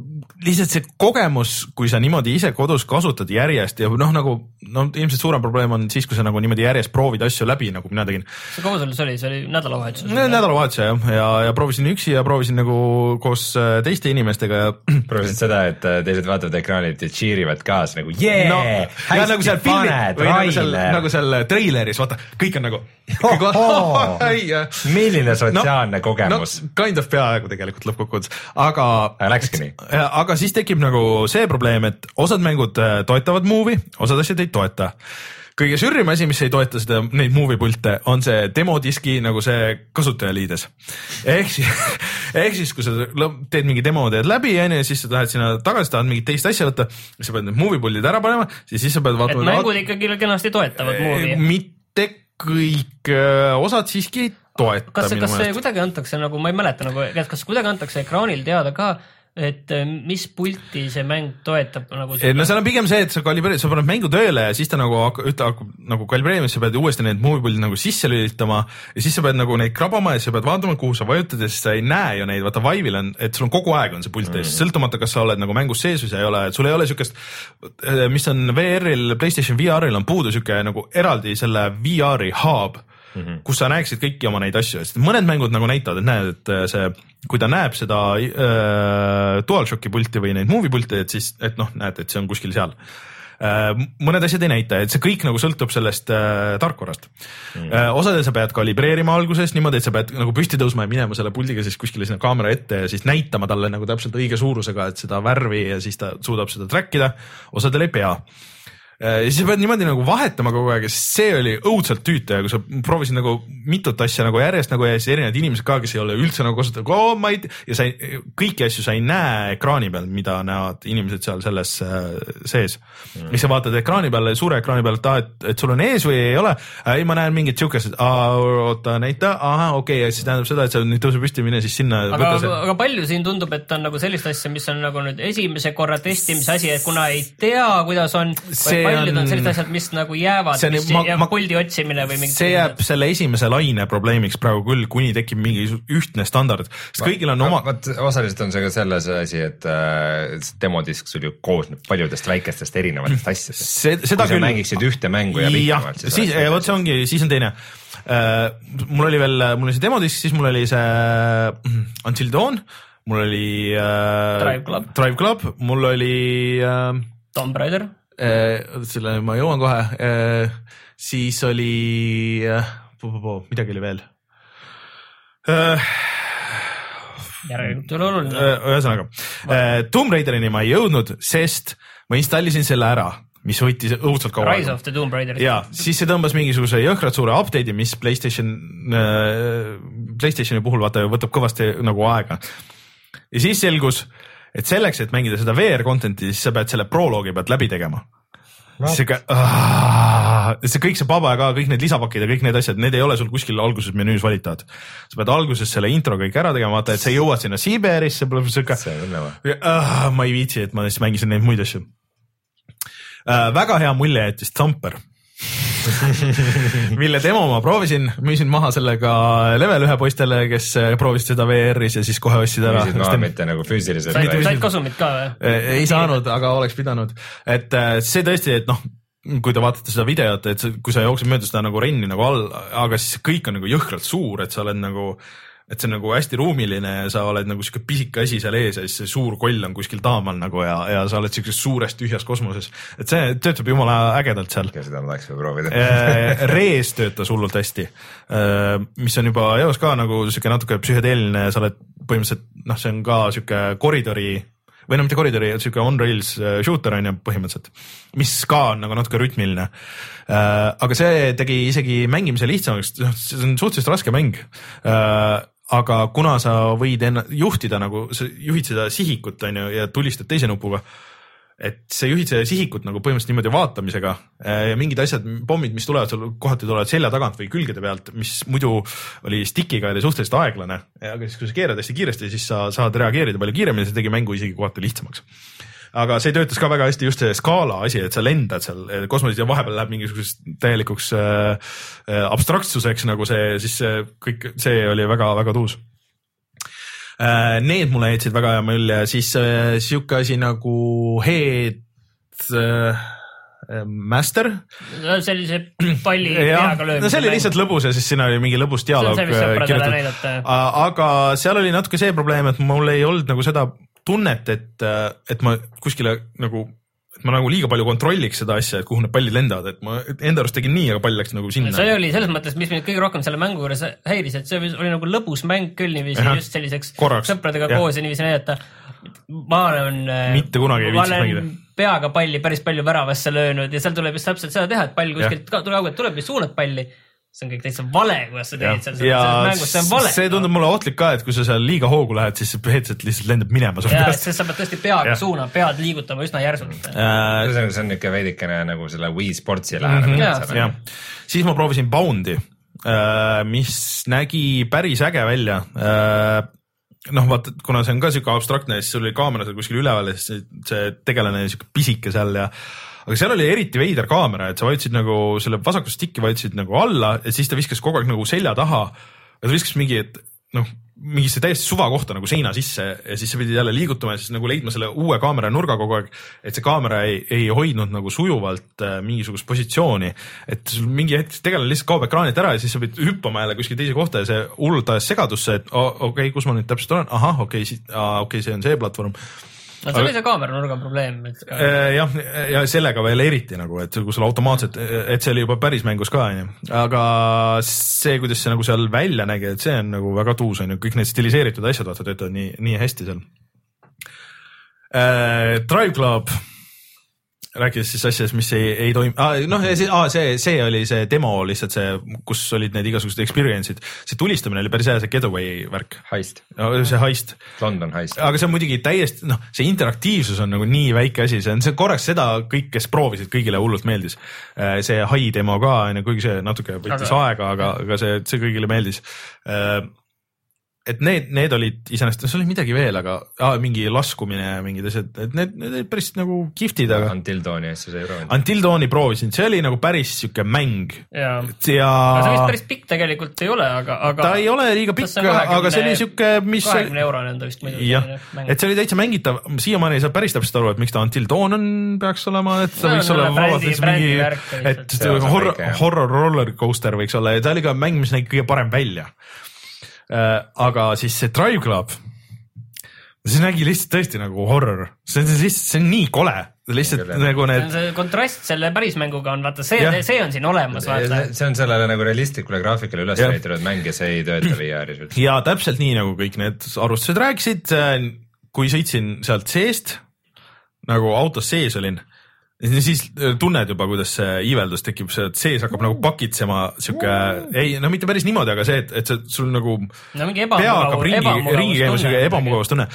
lihtsalt see kogemus, kui sa niimoodi ise kodus kasutad järjest ja noh, nagu no ilmselt suurem probleem on siis, kui sa nagu niimoodi järjest proovid asju läbi, nagu mina tegin. See kaua sul see oli? See oli nädalavahetus? Nädalavahetus, jah. Ja, ja proovisin üksi ja proovisin nagu koos teiste inimestega. Ja... proovisin seda, et teised vaatavad ekraanid ja cheerivad kaas nagu yeah! No, ja nagu seal filmid või nagu seal, nagu seal treileris, vaata, kõik on nagu oh, oh, milline sotsiaalne no, kogemus. No, kind of peaaegu tegelikult lõppkokkuvõttes, aga läkski nii. Aga siis tekib nagu see probleem, et osad mängud toetavad Move'i, osad asjad ei toeta. Kõige sürrim asi, mis ei toeta seda, neid Move'i pilte, on see demodiski nagu see kasutajaliides. Ehk siis, ehk siis, kui sa teed mingi demo, teed läbi ja siis sa tahad sinna tagasi, tahad mingit teist asja võtta, siis sa pead need Move'i pildid ära panema, siis, siis sa pead vaatama. Et mängud ikkagi kenasti toetavad Move'i. Mitte kõik osad siiski ei toeta. Kas, kas see kuidagi antakse nagu, ma ei mäleta nagu, kas kuidagi antakse ekraanil teada ka, et mis pulti see mäng toetab nagu seda? No seal on pigem see, et sa kalibreerid, sa paned mängu tööle ja siis ta nagu hakkab nagu kalibreerima, sa pead uuesti need movie puldid nagu sisse lülitama ja siis sa pead nagu neid krabama ja sa pead vaatama, kuhu sa vajutad ja siis sa ei näe ju neid, vaata Vive'il on, et sul on kogu aeg on see pult mm. sõltumata, kas sa oled nagu mängus sees või sa ei ole, et sul ei ole sükest, mis on V R-il, PlayStation V R-il on puudu süke nagu eraldi selle V R-i hub, mm-hmm. kus sa näeksid kõiki oma neid asju, sest mõned mängud nagu näitavad, et näed, et see, kui ta näeb seda äh, DualShocki pulti või neid movie pulti, et siis, et noh, näed, et see on kuskil seal. Äh, mõned asjad ei näita, et see kõik nagu sõltub sellest äh, tarkvarast. Mm. Äh, osadel sa pead kalibreerima alguses niimoodi, et sa pead nagu püsti tõusma ja minema selle puldiga siis kuskile sinna kaamera ette ja siis näitama talle nagu täpselt õige suurusega, et seda värvi ja siis ta suudab seda trackida, osadel ei pea. Ja siis sa pead niimoodi nagu vahetama kogu aeg ja see oli õudselt tüüta ja kui sa proovisid nagu mitut asja nagu järjest nagu ja siis erinevad inimesed ka, kes ei ole üldse nagu kasutatud oh, ma ei, ja sa ei, kõiki asju sa ei näe ekraani peal, mida näevad inimesed seal selles äh, sees. Mm. Mis sa vaatad ekraani peal, suure ekraani peal, et, ah, et, et sul on ees või ei ole, ei ma näen mingit siukest, oota näita, aha okei okay,, ja siis tähendab seda, et sa nüüd tõuse püsti mine siis sinna. Aga, aga palju siin tundub, et on nagu sellist asja, mis on nagu nüüd esimese korra testimise asi, et kuna ei tea, kuidas on see paljud on sellised asjad, mis nagu jäävad, see, mis ma, jääb ma, puldi otsimine või mingi see jääb asjad. Selle esimese laine probleemiks praegu küll, kuni tekib mingi ühtne standard, sest kõigil on oma Vaat, osaliselt on see ka selles asi, et äh, demodisk sul ju koosneb paljudest väikestest erinevatest asjadest see, kui sa küll... mängiksid ühte mängu ja pikemalt siis, siis, võt, see ongi, siis on teine uh, mul oli veel, mul oli see demodisk, siis mul oli see uh, Until Dawn, mul oli uh, Drive Club, Drive Club mul oli uh, Tomb Raider selle ma jõuan kohe, siis oli, midagi oli veel. Järelikult oli oluline. Ühesõnaga, Tomb Raiderini ma ei jõudnud, sest ma installisin selle ära, mis võttis õudselt kaua. Rise of the Tomb Raider. Ja, siis see tõmbas mingisuguse jõhkrad suure update'i, mis PlayStation, PlayStationi puhul vaata võtab kõvasti nagu aega. Ja siis selgus, et selleks, et mängida seda V R content'i, siis sa pead selle proloogi pealt läbi tegema. No. See, ah, see kõik see paba ka, kõik need lisapakid ja kõik need asjad, need ei ole sul kuskil alguses menüüs valitavad. Sa pead alguses selle intro kõik ära tegema, vaata, et sa jõuad sinna C B R-isse, ah, ma ei viitsi, et ma siis mängisin neid muid asju. Äh, väga hea mulje jättis Thumper. mille demo ma proovisin, müüsin maha sellega level ühe poistele, kes proovisid seda V R-is ja siis kohe ostsid ära. Müüsid maha mitte nagu füüsiliselt. Said, said kasumit ka või? Ei saanud, aga oleks pidanud. Et see tõesti, et noh, kui te vaatate seda videot, et kui sa jooksed mööda seda nagu renni nagu all, aga siis kõik on nagu jõhkralt suur, et sa oled nagu et see on nagu hästi ruumiline ja sa oled nagu siuke pisike asi seal ees ja siis see suur koll on kuskil taamal nagu ja, ja sa oled siukses suures tühjas kosmoses. Et see töötab jumala ägedalt seal. Ja seda ma tahaks või proovida. Rees töötas hullult hästi, mis on juba eos ka nagu siuke natuke psühhedeeliline ja sa oled põhimõtteliselt, noh, see on ka siuke koridori või no mitte koridori, siuke on-rails shooter on ju põhimõtteliselt, mis ka on nagu natuke rütmiline. Aga see tegi isegi mängimise lihtsamaks, see on suhteliselt raske mäng. Aga kuna sa võid enna, juhtida nagu, sa juhid seda sihikut on ju, ja tulistad teise nupuga, et sa juhid seda sihikut nagu põhimõtteliselt niimoodi vaatamisega ja mingid asjad, pommid, mis tulevad sul kohati tulevad selja tagant või külgede pealt, mis muidu oli stickiga oli suhteliselt aeglane, aga siis kui sa keerad hästi kiiresti, siis sa saad reageerida palju kiiremini, see tegi mängu isegi kohati lihtsamaks. Aga see töötas ka väga hästi just see skaala asi, et sa lendad seal kosmoses ja vahepeal läheb mingisuguseks täielikuks äh, abstraktsuseks nagu see, siis see kõik, see oli väga, väga tuus. Need mulle jätsid väga hea mulje, siis siuke asi nagu Head Master. Sellise palli peaga löömise. No see oli lihtsalt lõbus ja siis siin oli mingi lõbus dialoog kirjutatud. Aga seal oli natuke see probleem, et mul ei olnud nagu seda tunnet, et, et ma kuskile nagu, et ma nagu liiga palju kontrolliks seda asja, et kuhu need pallid lendavad, et ma enda arust tegin nii, aga pall läks nagu sinna. See oli selles mõttes, mis mind kõige rohkem selle mängu juures häiris, et see oli nagu lõbus mäng küll niiviisi just selliseks Korraks. Sõpradega ja. Koos ja niiviisi näidata. Ma olen, mitte kunagi ei viitsis mängida. Peaga palli päris palju väravasse löönud ja seal tuleb just täpselt seda teha, et pall kuskilt tuleb, tuleb ja suunad palli. See on kõik täitsa vale, kuidas sa teed seal, selles mängus see on vale. See tundub mulle ohtlik ka, et kui sa seal liiga hoogu lähed, siis see pehetselt lihtsalt lendab minema. Ja, sest sa pead tõesti peaga suuna, pead liigutama üsna järsult. Äh, see on niisugune veidikene nagu selle Wii Sportsi lähenemine. Mm-hmm. Ja. Siis ma proovisin Boundi, mis nägi päris äge välja. Noh, vaata, kuna see on ka siuke abstraktne, siis sul oli kaamera seal kuskil üleval ja see tegelane siuke pisike seal ja aga seal oli eriti veider kaamera, et sa vajutasid nagu selle vasakust stikki vajutasid nagu alla ja siis ta viskas kogu aeg nagu selja taha ja ta viskas mingi, et noh, mingisse täiesti suva kohta nagu seina sisse ja siis sa pidid jälle liigutama ja siis nagu leidma selle uue kaamera nurga kogu aeg, et see kaamera ei, ei hoidnud nagu sujuvalt äh, mingisugust positsiooni, et sul mingi hetk tegelane lihtsalt kaob ekraanilt ära ja siis sa pidid hüppama jälle kuskil teise kohta ja see hullult ajas segadusse, et oh, okei, okay, kus ma nüüd täpselt olen, ahah, okei okay,, okay, see on see platvorm. No see oli see kaameranurga probleem. Et... Jah, ja sellega veel eriti nagu, et kui sul automaatselt, et see oli juba päris mängus ka, aga see, kuidas see nagu seal välja nägi, et see on nagu väga tuus, on ju, kõik need stiliseeritud asjad vaata töötavad nii, nii hästi seal. Äh, Drive Club, rääkides siis asjades, mis ei, ei toim... Ah, noh, see, ah, see, see oli see demo lihtsalt see, kus olid need igasugused experience'id. See tulistamine oli päris hea, see getaway värk. Heist. No, see heist. London heist. Aga see on muidugi täiesti, noh, see interaktiivsus on nagu nii väike asi, see on see korraks seda kõik, kes proovisid, kõigile hullult meeldis. See hai demo ka, kuigi see natuke võttis aga... aega, aga, aga see, see kõigile meeldis. Et need, need olid iseenesest, see oli midagi veel, aga ah, mingi laskumine ja mingid asjad, et need, need olid päris nagu kiftid, aga Until Dawni asja sa ei proovinud? Until Dawni proovisin, see oli nagu päris siuke mäng. Ja, ja... see vist päris pikk tegelikult ei ole, aga, aga... ta ei ole liiga pikk, aga see oli siuke, mis kahekümne eurone on ta vist muidu. Jah, et see oli täitsa mängitav, siiamaani ei saa päris täpselt aru, et miks ta Until Dawn on, peaks olema, et ta no, võiks no, olla vabalt mingi, et horror, horror roller coaster võiks olla ja ta oli ka mäng, mis nägi kõige parem välja. Uh, aga siis see Drive Club, see nägi lihtsalt tõesti nagu horror, see on lihtsalt, see on nii kole, lihtsalt Küll, nagu need. See kontrast selle pärismänguga on, vaata, see, see on siin olemas, vaata. See on sellele nagu realistlikule graafikale üles näitanud mäng ja see ei tööta V R-is. Ja täpselt nii nagu kõik need arvustused rääkisid, kui sõitsin sealt seest, nagu autos sees olin, siis tunned juba, kuidas see iiveldus tekib, see sees hakkab nagu pakitsema siuke, ei, no mitte päris niimoodi, aga see, et, et see, sul nagu no, pea hakkab ringi, ringi käima siuke ebamugavustunne.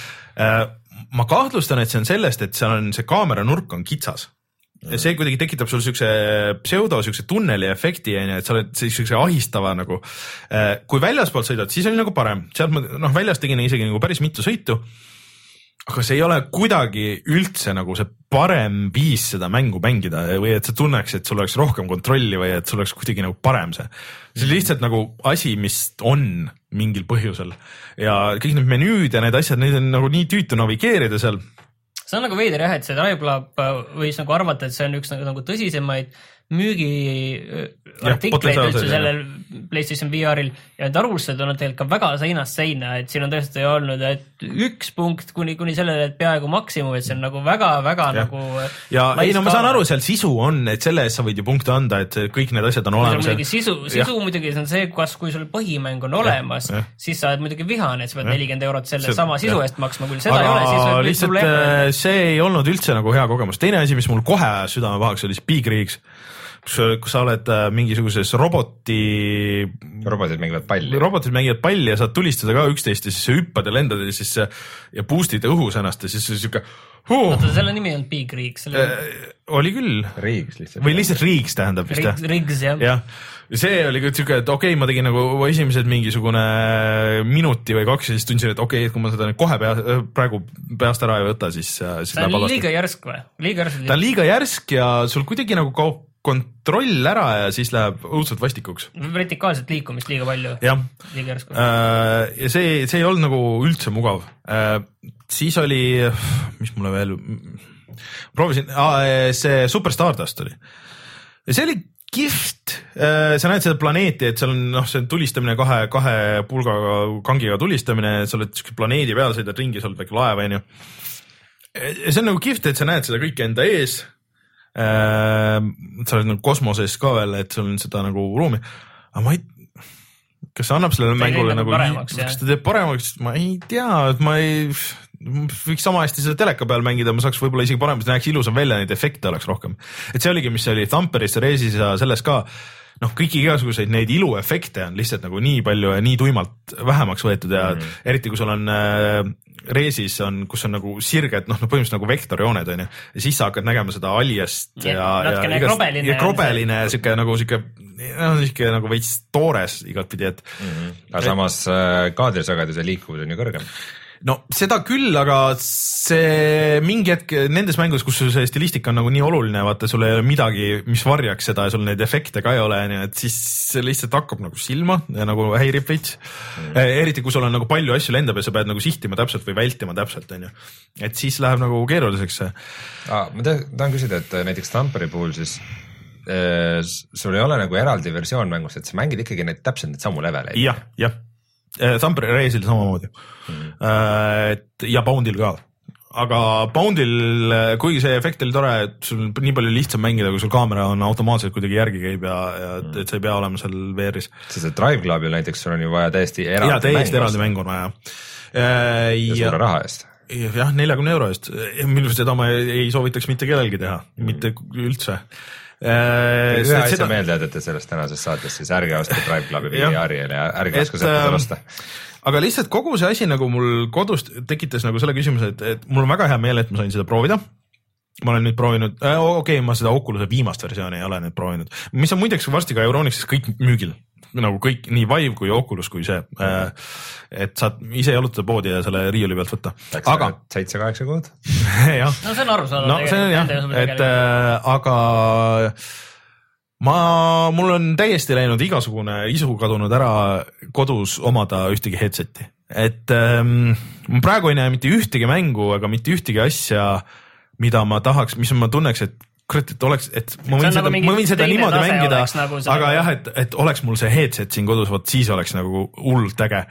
Ma kahtlustan, et see on sellest, et seal on see kaamera nurk on kitsas. Ja see kuidagi tekitab sul siukse pseudo, siukse tunneli efekti, et sa oled siukse ahistava nagu. Kui väljaspoolt sõidad, siis oli nagu parem. Sealt ma, noh, väljas tegin isegi nagu päris mitu sõitu. Aga see ei ole kuidagi üldse nagu see parem viis seda mängu mängida või et sa tunneks, et sul oleks rohkem kontrolli või et sul oleks kuidagi nagu parem see. See on lihtsalt nagu asi, mis on mingil põhjusel ja kõik need menüüd ja need asjad, neid on nagu nii tüütu navigeerida seal. See on nagu veider jah, et see Drive Club võis nagu arvata, et see on üks nagu, nagu tõsisemaid müügi artikleid üldse sellel PlayStation V R-il ja need arvustused on tegelikult ka väga seinast seina, et siin on tõesti olnud, et üks punkt kuni, kuni sellele, et peaaegu maksimum, et see on nagu väga-väga nagu ja ei no ma saan aru, seal sisu on, et selle eest sa võid ju punkte anda, et kõik need asjad on olemas. Sisu, sisu muidugi on see, kas kui sul põhimäng on olemas, ja, ja. Siis sa oled muidugi vihane, et sa pead nelikümmend eurot selle sama sisu eest maksma, kui seda aga ei ole, siis võib lihtsalt see ei olnud üldse nagu hea kogemus. Teine asi, mis mul kohe südame pahaks oli Big Rigs, kus sa oled mingisuguses roboti robotid mängivad palli robotid mängivad palli ja saad tulistada ka üksteist ja siis sa hüppad ja lendad ja siis ja boostid õhus ennast ja siis siuke huh. Oota, selle nimi on Big Rigs selle... äh, oli küll Rigs lihtsalt või lihtsalt Rigs tähendab vist Rigs, Rigs jah ja. See oli küll siuke, et okei okay,, ma tegin nagu esimesed mingisugune minuti või kaks ja siis tundsin, et okei okay,, et kui ma seda kohe pea, praegu peast ära ei võta, siis, siis ta on liiga järsk või? Liiga järsk, ta on liiga järsk ja sul kuidagi nagu kaob kontroll ära ja siis läheb õudselt vastikuks. Vertikaalset liikumist liiga palju. jah, liiga järsku. ja see, see ei olnud nagu üldse mugav. Siis oli, mis mulle veel, proovisin, see Super Stardust oli. Ja see oli kihvt, sa näed seda planeeti, et seal on, noh, see tulistamine kahe, kahe pulgaga, kangiga tulistamine, sa oled planeedi peal, sõidad ringi, sa oled väike laev, on ju. See on nagu kihvt, et sa näed seda kõike enda ees. Sa oled nagu kosmoses ka veel, et sul on seda nagu ruumi. Aga ma ei, kas see annab sellele mängule nagu, paremaks, kas ta teeb paremaks, ma ei tea, et ma ei, võiks sama hästi seda teleka peal mängida, ma saaks võib-olla isegi parem, näeks ilusam välja, neid efekte oleks rohkem. Et see oligi, mis oli Thumperis, Reesis ja selles ka, noh, kõiki igasuguseid neid iluefekte on lihtsalt nagu nii palju ja nii tuimalt vähemaks võetud ja mm. eriti kui sul on äh, Reesis on, kus on nagu sirged, noh, põhimõtteliselt nagu vektorjooned on ju, ja siis sa hakkad nägema seda aljast ja, ja, ja, igast, krobeline, ja krobeline siuke nagu siuke, noh, siuke nagu veits toores igatpidi, et mm. -hmm. aga samas kaadrisageduse liikuvus on ju kõrgem. No seda küll, aga see mingi hetk nendes mängus, kus see stilistika on nagu nii oluline, vaata sul ei ole midagi, mis varjaks seda ja sul neid efekte ka ei ole, nii et siis see lihtsalt hakkab nagu silma ja nagu häirib veits mm.. eriti kui sul on nagu palju asju lendab ja sa pead nagu sihtima täpselt või vältima täpselt, on ju. Et siis läheb nagu keeruliseks see. Ah, ma tahan küsida, et näiteks Thumperi puhul siis äh, sul ei ole nagu eraldi versioon mängus, et sa mängid ikkagi neid täpselt neid samu leveleid. Jah, jah. Thumperi Reisil samamoodi mm. et ja Boundil ka, aga Boundil, kuigi see efekt oli tore, et sul nii palju lihtsam mängida, kui sul kaamera on automaatselt kuidagi järgi käib ja, ja mm. et sa ei pea olema seal V R-is. Sest et Drive Clubil näiteks sul on ju vaja täiesti eraldi ja, täiesti mängu. eraldi mängu on vaja. Ja, ja suure raha eest. Jah, neljakümne euro eest. Minu seda ma ei soovitaks mitte kellelgi teha, mm. mitte üldse. Ühe asja seda... meelde jätate sellest tänasest saatest, siis ärge osta Drive Clubi V R-i ja ärge oska seda osta. Aga lihtsalt kogu see asi nagu mul kodus tekitas nagu selle küsimuse, et, et mul on väga hea meel, et ma sain seda proovida. Ma olen nüüd proovinud, äh, okei okay,, ma seda Oculus'e viimast versiooni ei ole nüüd proovinud, mis on muideks varsti ka Euronixis kõik müügil. Nagu kõik, nii Vive kui Oculus kui see, et saad ise jalutada poodi ja selle riiuli pealt võtta. Aga seitse kaheksa kuud? jah. No see on aru saada. No see on jah, et äh, aga ma, mul on täiesti läinud igasugune isu kadunud ära kodus omada ühtegi headseti. Et ähm, ma praegu ei näe mitte ühtegi mängu, aga mitte ühtegi asja, mida ma tahaks, mis ma tunneks, et kurat, et oleks, et ma võin seda, nagu ma võin seda niimoodi mängida, nagu aga nagu... jah, et, et oleks mul see headset siin kodus, võt siis oleks nagu hullult äge.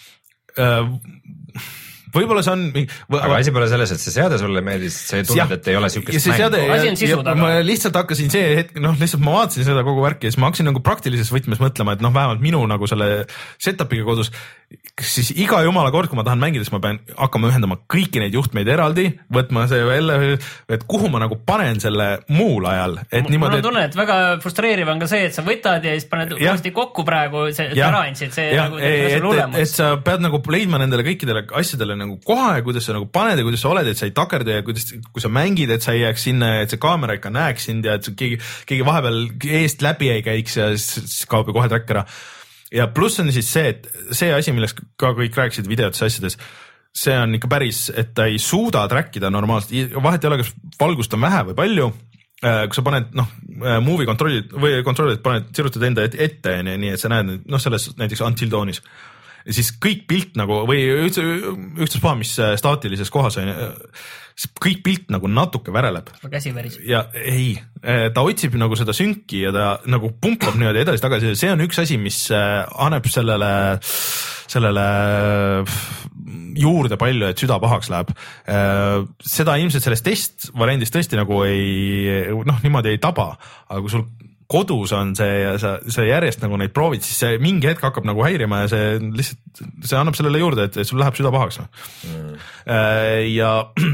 Võib-olla see on... Aga asi pole selles, et see seade sulle meeldis, sa ei tunned, et ei ole siukest mängu. Asi on sisu taga. Ma lihtsalt hakkasin see hetk, noh, lihtsalt ma vaatasin seda kogu värki ja siis ma hakkasin nagu praktilises võtmes mõtlema, et noh, vähemalt minu nagu selle setup'iga kodus, siis iga jumala kord, kui ma tahan mängida, siis ma pean hakkama ühendama kõiki neid juhtmeid eraldi, võtma see välja, et kuhu ma nagu panen selle muul ajal. Et mul on tunne, et väga frustreeriv on ka see, et sa võtad ja siis paned uuesti kokku praegu, see ära andsid, see ja, nagu et, et, et sa pead nagu leidma nendele kõikidele asjadele nagu koha ja kuidas sa nagu paned ja kuidas sa oled, et sa ei takerdu ja kuidas, kui sa mängid, et sa ei jääks sinna, et see kaamera ikka näeks sind ja et keegi, keegi vahepeal eest läbi ei käiks ja siis kaob ju kohe track ära. Ja pluss on siis see, et see asi, millest ka kõik rääkisid videotes asjades, see on ikka päris, et ta ei suuda trackida normaalselt, vahet ei ole, kas valgust on vähe või palju, kui sa paned, noh, movie kontrollid või kontrollid, paned, sirutad enda ette, nii et sa näed, noh, selles näiteks Until Dawnis. Ja siis kõik pilt nagu, või ükstaspuha, mis staatilises kohas on, kõik pilt nagu natuke väreleb. Käsi väris. Ja ei, ta otsib nagu seda sünki ja ta nagu pumpab niimoodi edasi tagasi. See on üks asi, mis annab sellele, sellele juurde palju, et süda pahaks läheb. Seda ilmselt sellest testvariandist tõesti nagu ei, noh, niimoodi ei taba, aga kui sul kodus on see ja sa, sa järjest nagu neid proovid, siis see mingi hetk hakkab nagu häirima ja see lihtsalt, see annab sellele juurde, et sul läheb süda pahaks. Mm. Ja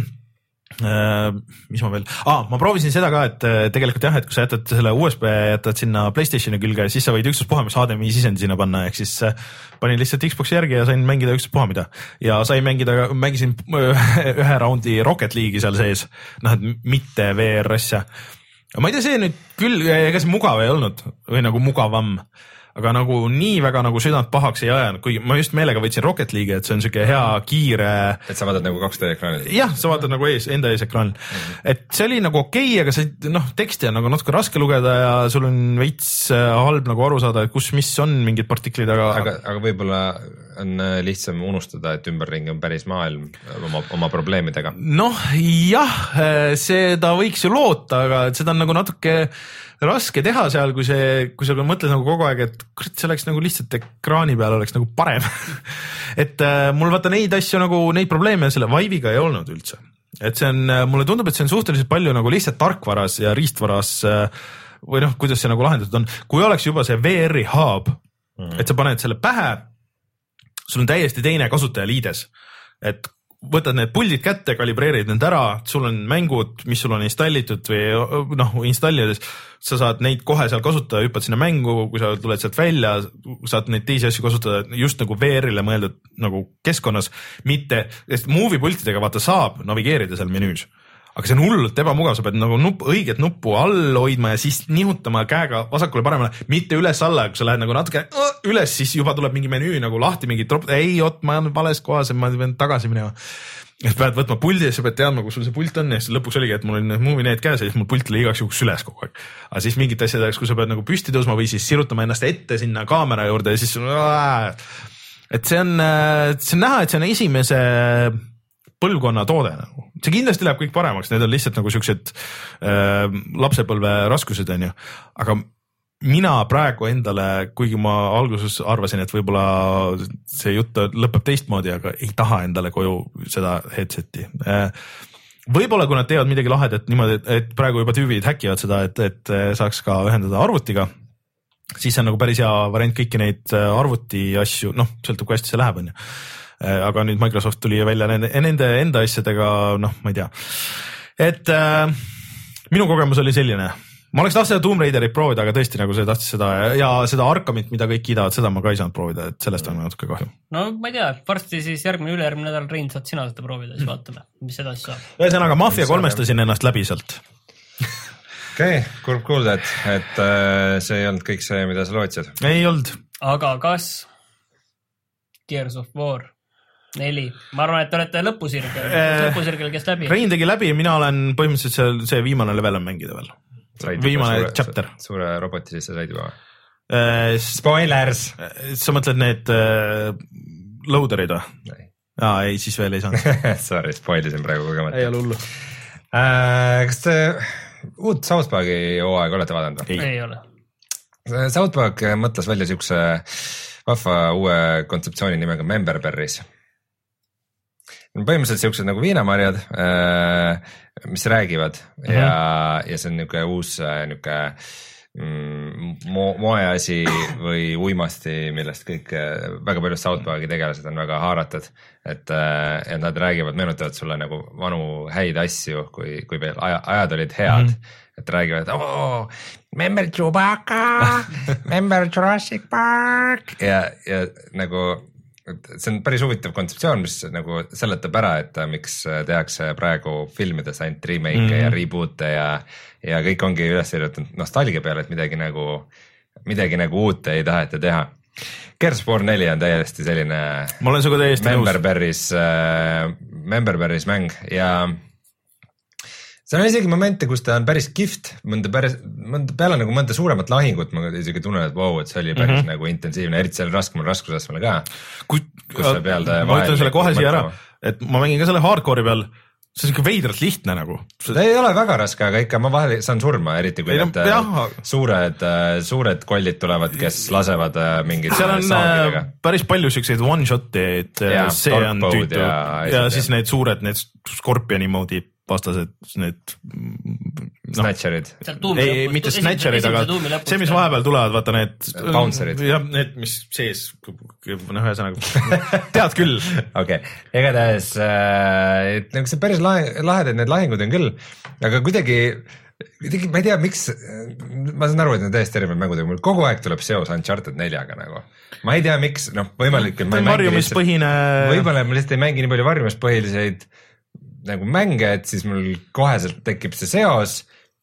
mis ma veel, ah, ma proovisin seda ka, et tegelikult jah, et kui sa jätad selle U S B, jätad sinna PlayStationi külge, siis sa võid ükstaspuha, mis H D M I sisendi sinna panna, ehk siis panin lihtsalt Xboxi järgi ja sain mängida ükstaspuha mida. Ja sain mängida, mängisin ühe raundi Rocket League'i seal sees, noh, et mitte V R asja. Ma ei tea, see nüüd küll, ega see mugav ei olnud või nagu mugavam, aga nagu nii väga nagu südant pahaks ei ajanud, kuigi ma just meelega võtsin Rocket League'i, et see on siuke hea kiire. Et sa vaatad nagu kaks D ekraanil? Jah, sa vaatad nagu ees, enda ees ekraanil. Mm-hmm. Et see oli nagu okei, okay, aga see noh, teksti on nagu natuke raske lugeda ja sul on veits halb nagu aru saada, et kus, mis on mingid partiklid, aga. Aga, aga võib-olla on lihtsam unustada, et ümberringi on päris maailm oma, oma probleemidega. Noh, jah, seda võiks ju loota, aga seda on nagu natuke raske teha seal, kui see, kui sa mõtled nagu kogu aeg, et kurat, see oleks nagu lihtsalt ekraani peal oleks nagu parem et äh, mul vaata neid asju nagu, neid probleeme selle Vive'iga ei olnud üldse. Et see on, mulle tundub, et see on suhteliselt palju nagu lihtsalt tarkvaras ja riistvaras äh, või noh, kuidas see nagu lahendatud on. Kui oleks juba see V R-i hub, mm-hmm. et sa paned selle pähe, sul on täiesti teine kasutajaliides, et võtad need puldid kätte, kalibreerid need ära, sul on mängud, mis sul on installitud või noh, installides, sa saad neid kohe seal kasutada, hüppad sinna mängu, kui sa tuled sealt välja, saad neid teisi asju kasutada just nagu V R-ile mõeldud nagu keskkonnas, mitte, sest movie pultidega vaata saab navigeerida seal menüüs. Aga see on hullult ebamugav, sa pead nagu nupp, õiget nuppu all hoidma ja siis nihutama käega vasakule paremale, mitte üles alla, kui sa lähed nagu natuke üles, siis juba tuleb mingi menüü nagu lahti, mingi drop, ei, oot, ma olen vales kohas ja ma pean tagasi minema. Ja sa pead võtma puldi ja sa pead teadma, kus sul see pult on ja siis lõpuks oligi, et mul on movie need käes ja siis mul pult oli igaks juhuks süles kogu aeg. Aga siis mingid asjad oleks, kui sa pead nagu püsti tõusma või siis sirutama ennast ette sinna kaamera juurde ja siis et see on, see on näha, et see on esimese põlvkonna toode nagu. See kindlasti läheb kõik paremaks, need on lihtsalt nagu siuksed äh, lapsepõlve raskused on ju, aga mina praegu endale, kuigi ma alguses arvasin, et võib-olla see jutt lõpeb teistmoodi, aga ei taha endale koju seda headseti. Äh, võib-olla kui nad teevad midagi lahedat niimoodi, et praegu juba tüübid häkivad seda, et, et saaks ka ühendada arvutiga, siis on nagu päris hea variant kõiki neid arvuti asju, noh, sõltub kui hästi see läheb on ju. Aga nüüd Microsoft tuli välja nende, nende enda asjadega, noh, ma ei tea. Et äh, minu kogemus oli selline. Ma oleks tahtnud seda Tomb Raiderit proovida, aga tõesti nagu see tahtis seda ja seda Arkhamit, mida kõik kiidavad, seda ma ka ei saanud proovida, et sellest on natuke kahju. No ma ei tea, varsti siis järgmine ülejärgmine nädal Rein saad sina seda proovida, siis vaatame, mis edasi saab. Ühesõnaga, Mafia kolmestasin ennast läbi sealt. Okei, okay, kurb kuulda, et, et äh, see ei olnud kõik see, mida sa lootsid. Ei olnud. Aga kas Gears of War neli. Ma arvan, et te olete lõpusirgel, äh, lõpusirgel, kes läbi. Rein tegi läbi, mina olen põhimõtteliselt see, see viimane level on mängida veel. Said viimane suure, chapter. Suure roboti sisse said juba. Äh, Spoilers! Sa mõtled need äh, loaderid või? Aa, ei, siis veel ei saanud. Sorry, spoilisin praegu kogemata. Ei ole hullu. Äh, kas te uut South Parki hooaega olete vaadanud? Ei, ei ole. South Park mõtles välja siukse vahva uue kontseptsiooni nimega Memberberries. Põhimõtteliselt siuksed nagu viinamarjad, mis räägivad mm-hmm. ja, ja see on niuke uus niuke mo moeasi või uimasti, millest kõik väga palju South Parki tegelased on väga haaratud, et, et nad räägivad, meenutavad sulle nagu vanu häid asju, kui, kui veel ajad olid head, mm-hmm. et räägivad, oh, member Chewbacca, member Jurassic Park ja, ja nagu see on päris huvitav kontseptsioon, mis nagu seletab ära, et miks tehakse praegu filmides ainult remake mm. ja reboot'e ja, ja kõik ongi üles kirjutanud nostalgia peale, et midagi nagu, midagi nagu uut ei taheta teha. Gears of War neli on täiesti selline ma olen suga täiesti Memberberries, äh, Memberberries mäng ja see on isegi momente, kus ta on päris kihvt, mõnda päris, mõnda peale nagu mõnda suuremat lahingut, ma isegi tunnen, et vau, et see oli päris mm-hmm. nagu intensiivne, eriti seal raskemal raskusastmele ka. Kui, ma ütlen selle kohe siia ära, et ma mängin ka selle hardcore'i peal, see on ikka veidralt lihtne nagu. See ei ole väga raske, aga ikka ma vahel saan surma, eriti kui ei, need jah. suured, suured kollid tulevad, kes lasevad mingid seal on saagidega. Päris palju siukseid one-shot'e, et ja, see on tüütu ja, ja siis need suured, need Scorpioni moodi vastased, need no, snatcherid. Ei, mitte snatcherid, aga see, mis vahepeal tulevad, vaata need bouncerid. Ja need, mis sees, noh, ühesõnaga, tead küll. Okei, okay. Igatahes, et nagu see päris lahedad need lahingud on küll, aga kuidagi, kuidagi ma ei tea, miks, ma saan aru, et need täiesti erinevad mängud, aga mul kogu aeg tuleb seos Uncharted neljaga nagu. Ma ei tea, miks, noh, võimalik, et ma ei mängi varjumispõhine... võib-olla ma lihtsalt ei mängi nii palju varjumispõhiliseid nagu mänge, et siis mul koheselt tekib see seos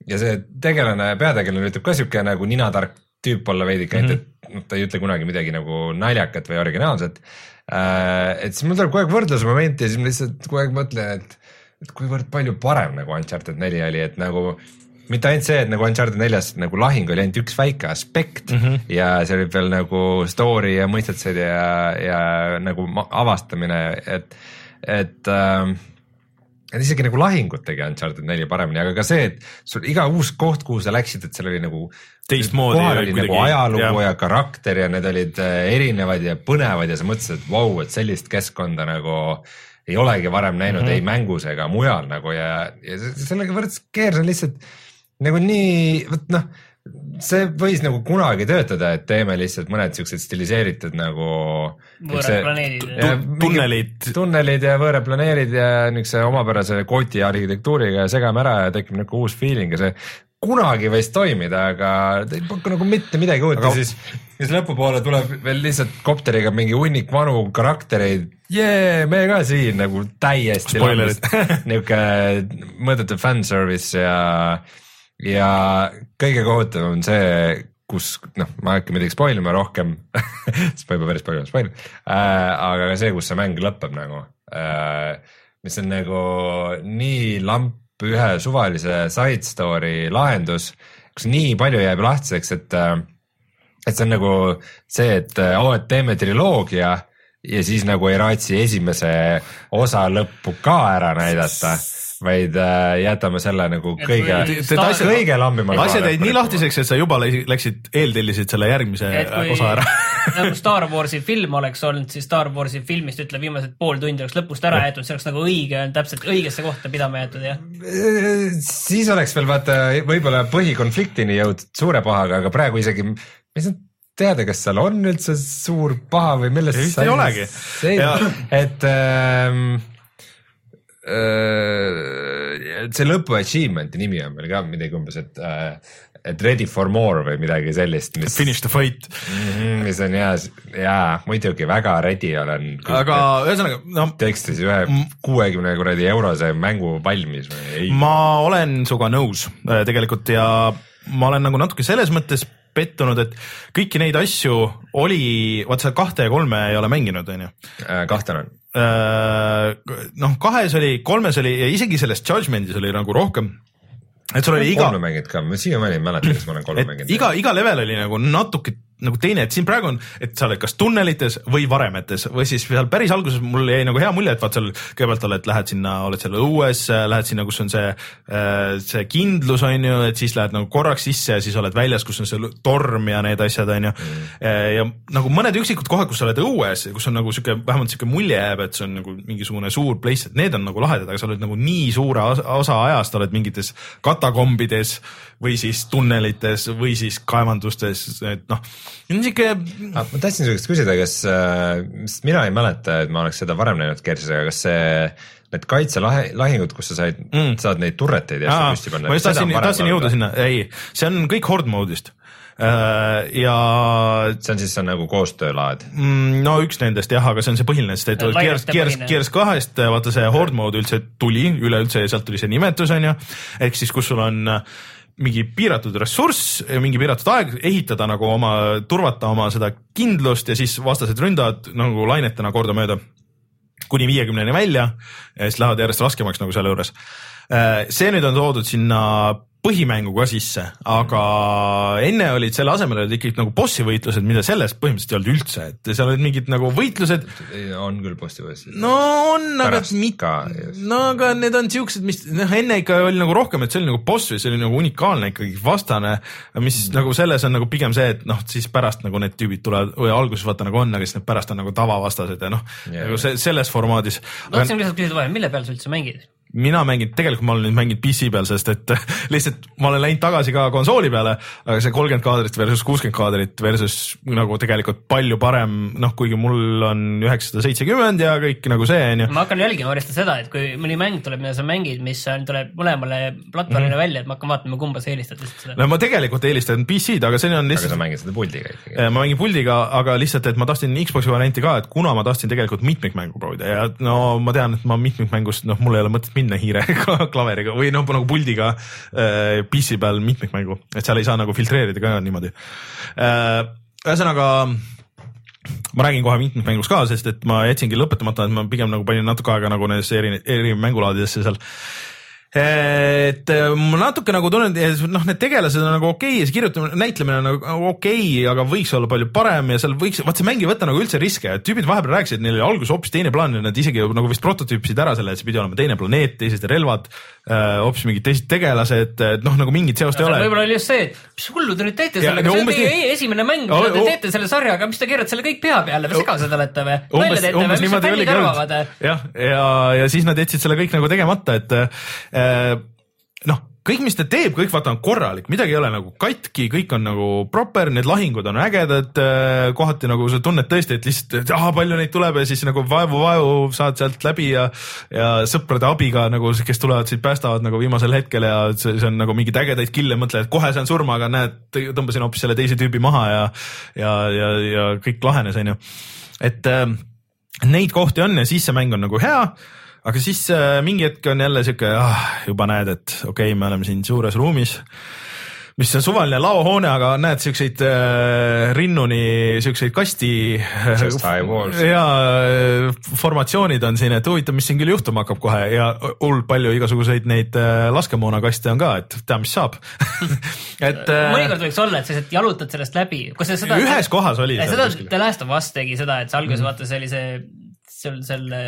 ja see tegelane, peategelane ütleb ka siuke nagu ninatark tüüp olla veidike mm, -hmm. et noh, ta ei ütle kunagi midagi nagu naljakat või originaalset. Et siis mul tuleb kogu aeg võrdlusmoment ja siis ma lihtsalt kogu aeg mõtlen, et, et kuivõrd palju parem nagu Uncharted neli oli, et nagu mitte ainult see, et nagu Uncharted neljas nagu lahing oli ainult üks väike aspekt mm -hmm. ja see oli veel nagu story ja mõistetused ja, ja nagu avastamine, et, et äh, et isegi nagu lahingut tegi Uncharted neli paremini, aga ka see, et sul iga uus koht, kuhu sa läksid, et seal oli nagu teistmoodi kohal oli kuidagi, nagu ajalugu ja. ja karakter ja need olid erinevad ja põnevad ja sa mõtlesid, et vau, wow, et sellist keskkonda nagu ei olegi varem näinud mm -hmm. ei mängus ega mujal nagu ja, ja sellega võrds Gears on lihtsalt nagu nii, võt noh, see võis nagu kunagi töötada, et teeme lihtsalt mõned siuksed stiliseeritud nagu võõrad planeedid tunnelid tunnelid ja võõrad planeerid ja niisuguse omapärase kooti arhitektuuriga ja segame ära ja tekib nagu uus feeling ja see kunagi võis toimida, aga ta ei paku nagu mitte midagi uut aga... ja siis, siis lõpupoole tuleb veel lihtsalt kopteriga mingi hunnik vanu karaktereid, jee, me ka siin nagu täiesti niisugune mõõdetud fanservice ja ja kõige kohutavam on see, kus noh, ma ei hakka midagi spoilima rohkem sest ma juba päris palju spoilin äh,, aga ka see, kus see mäng lõpeb nagu äh,, mis on nagu nii lamp ühe suvalise side story lahendus, kus nii palju jääb lahtiseks, et et see on nagu see, et oo, et teeme triloogia ja siis nagu ei raatsi esimese osa lõppu ka ära näidata, vaid äh, jätame selle nagu kõige, kõige lambima. Asjad jäid nii lahtiseks, et sa juba läksid eeltellisid selle järgmise osa ära. Nagu Star Warsi film oleks olnud, siis Star Warsi filmist ütleb viimased pool tundi oleks lõpust ära jäetud, see oleks nagu õige, täpselt õigesse kohta pidama jätud, jah? Siis oleks veel vaata võib-olla põhikonfliktini jõud suure pahaga, aga praegu isegi, mis on teada, kas seal on üldse suur paha või millest ei, ei olegi. Et ähm, see lõpu achievement'i nimi on meil ka midagi umbes, et, et ready for more või midagi sellist, mis finish the fight, mis on jaa, jaa, muidugi väga ready olen. Aga ühesõnaga no, tekstis ühe kuuekümne kuradi eurose mängu valmis või ei? Ma olen suga nõus tegelikult ja ma olen nagu natuke selles mõttes pettunud, et kõiki neid asju oli, vaat sa kahte ja kolme ei ole mänginud, on ju? Kahte on. Noh, kahes oli, kolmes oli ja isegi selles Judgmentis oli nagu rohkem, et sul oli iga kolme mängid ka, ma siiamaani ei mäleta, kas ma olen kolme mänginud. Iga, iga level oli nagu natuke nagu teine, et siin praegu on, et sa oled kas tunnelites või varemetes või siis seal päris alguses mul jäi nagu hea mulje, et vaat seal kõigepealt oled, lähed sinna, oled seal õues, lähed sinna, kus on see, see kindlus on ju, et siis lähed nagu korraks sisse ja siis oled väljas, kus on see torm ja need asjad on ju mm. ja nagu mõned üksikud kohad, kus sa oled õues, kus on nagu siuke, vähemalt siuke mulje jääb, et see on nagu mingisugune suur place, et need on nagu lahedad, aga sa oled nagu nii suure osa ajast oled mingites katakombides või siis tunnelites või siis kaevandustes, et noh, Niisike... Ah, ma tahtsin sugust küsida, kas äh, mina ei mäleta, et ma oleks seda varem näinud Gearsis, aga kas see, need kaitselahingud, kus sa said, mm. saad neid turreteid ja Aa, püsti panna? Ma just tahtsin, tahtsin jõuda sinna, ei, see on kõik horde moodist äh, ja see on siis see on nagu koostöölaad? No üks nendest jah, aga see on see põhiline, sest et Gears, Gears, Gears kahest vaata see horde mode üldse tuli üleüldse ja sealt tuli see nimetus on ju, ehk siis kus sul on mingi piiratud ressurss, mingi piiratud aeg ehitada nagu oma, turvata oma seda kindlust ja siis vastased ründavad nagu lainetena kordamööda kuni viiekümneni välja ja siis lähevad järjest raskemaks nagu selle juures. See nüüd on toodud sinna põhimängu ka sisse, aga enne olid selle asemel olid ikkagi nagu bossi võitlused, mida selles põhimõtteliselt ei olnud üldse, et seal olid mingid nagu võitlused. On küll bossi võitlused. No on, aga mitte, no aga need on siuksed, mis noh, enne ikka oli nagu rohkem, et see oli nagu boss või see oli nagu unikaalne ikkagi vastane, mis mm. nagu selles on nagu pigem see, et noh, siis pärast nagu need tüübid tulevad või alguses vaata nagu on, aga siis need pärast on nagu tavavastased ja noh, yeah. nagu see, selles formaadis. No aga... see on lihtsalt küsida vahel, mille peal sa üldse mängid? Mina mängin, tegelikult ma olen nüüd mänginud P C peal, sest et lihtsalt ma olen läinud tagasi ka konsooli peale, aga see kolmkümmend kaadrit versus kuuskümmend kaadrit versus nagu tegelikult palju parem, noh kuigi mul on üheksasada seitsekümmend ja kõik nagu see on ju. Ma hakkan jälgima varjast seda, et kui mõni mäng tuleb, mida sa mängid, mis on, tuleb mõlemale platvormile mm. välja, et ma hakkan vaatama, kumba sa eelistad lihtsalt seda. No ma tegelikult eelistan P C-d, aga see on lihtsalt... Aga sa mängid seda puldiga ikkagi? Ma mängin puldiga, aga lihtsalt, et ma tahtsin Xboxi varianti ka, et kuna ma tahtsin tegelikult mitmikmängu proovida ja no ma tean, et ma mitmikmängust, noh mul ei ole mõtet minna hiire klaveriga või noh, nagu puldiga äh, P C peal mitmikmängu, et seal ei saa nagu filtreerida ka niimoodi äh,. Ühesõnaga ma räägin kohe mitmikmängus ka, sest et ma jätsingi lõpetamata, et ma pigem nagu panin natuke aega nagu nendesse eri, eri mängulaadidesse seal. Et ma natuke nagu tunnen, noh, need tegelased on nagu okei okay, ja see kirjutamine, näitlemine on nagu okei okay,, aga võiks olla palju parem ja seal võiks, vaat see mäng ei võtta nagu üldse riske, et tüübid vahepeal rääkisid, et neil oli alguses hoopis teine plaan ja nad isegi nagu vist prototüüpisid ära selle, et see pidi olema teine planeet, teised relvad, hoopis mingid teised tegelased, et noh, nagu mingit seost no, ei ole. Võib-olla oli just see, et mis hullu te nüüd teete sellega, see on teie nii... esimene mäng, mida te teete selle sarjaga, mis te keerad selle kõik pea peale või segased olete või? Umbes, umbes niimoodi oligi olnud. Jah, ja, ja siis nad jätsid selle kõik nagu tegemata, et äh, noh, kõik, mis ta teeb, kõik vaata on korralik, midagi ei ole nagu katki, kõik on nagu proper, need lahingud on ägedad, kohati nagu sa tunned tõesti, et lihtsalt, et aha, palju neid tuleb ja siis nagu vaevu, vaevu saad sealt läbi ja, ja sõprade abiga nagu, kes tulevad siit päästavad nagu viimasel hetkel ja see, see on nagu mingid ägedaid kille, mõtled, et kohe see on surma, aga näed, tõmbasin hoopis selle teise tüübi maha ja, ja, ja, ja kõik lahenes, on ju. Et äh, neid kohti on ja siis see mäng on nagu hea. Aga siis äh, mingi hetk on jälle siuke, ah, juba näed, et okei okay,, me oleme siin suures ruumis, mis on suvaline laohoone, aga näed siukseid äh, rinnuni, siukseid kasti äh, ja formatsioonid on siin, et huvitav, mis siin küll juhtuma hakkab kohe ja hull palju igasuguseid neid äh, laskemoonakaste on ka, et tea, mis saab. et, äh, mõnikord võiks olla, et sa jalutad sellest läbi. Seda, ühes et, kohas oli. Seda The Last of Us tegi seda, et sa alguses mm. vaata sellise, selle, selle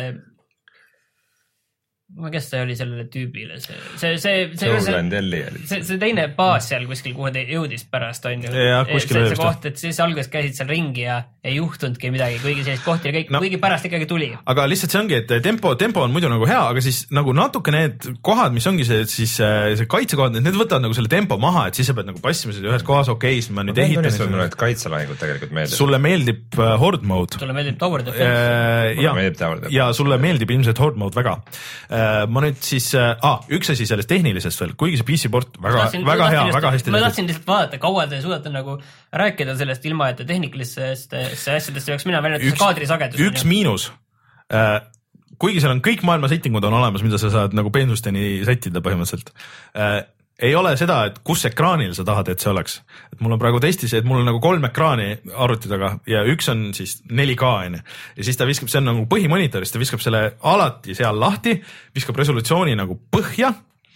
ma kes see oli sellele tüübile, see, see, see, see, see, see, see teine baas seal kuskil, kuhu te jõudis pärast, on ju. See, see koht, et siis alguses käisid seal ringi ja ei juhtunudki midagi, kuigi sellist kohti ja kõik, no, kuigi pärast ikkagi tuli. Aga lihtsalt see ongi, et tempo, tempo on muidu nagu hea, aga siis nagu natuke need kohad, mis ongi see, siis see kaitsekohad, need võtavad nagu selle tempo maha, et siis sa pead nagu passima seda ühes kohas, okei, siis ma nüüd ehitan. Mulle need kaitselahingud tegelikult meeldib. Sulle meeldib uh, Horde mode. Sulle meeldib Tower Defense. Ja, ja sulle meeldib ilmselt Horde mode väga. Ma nüüd siis, ah, üks asi sellest tehnilisest veel, kuigi see P C port väga, tahtsin, väga hea, väga hästi. Ma tahtsin lihtsalt vaadata, kaua te suudate nagu rääkida sellest ilma, et tehnikalistest asjadest peaks mina välja, et see kaadrisagedus. Üks miinus, äh, kuigi seal on kõik maailma settingud on olemas, mida sa saad nagu peensusteni sättida põhimõtteliselt. Äh, ei ole seda, et kus ekraanil sa tahad, et see oleks. Et mul on praegu testis, et mul on nagu kolm ekraani arvuti taga ja üks on siis neli K on ja siis ta viskab, see on nagu põhimonitoris, ta viskab selle alati seal lahti, viskab resolutsiooni nagu põhja.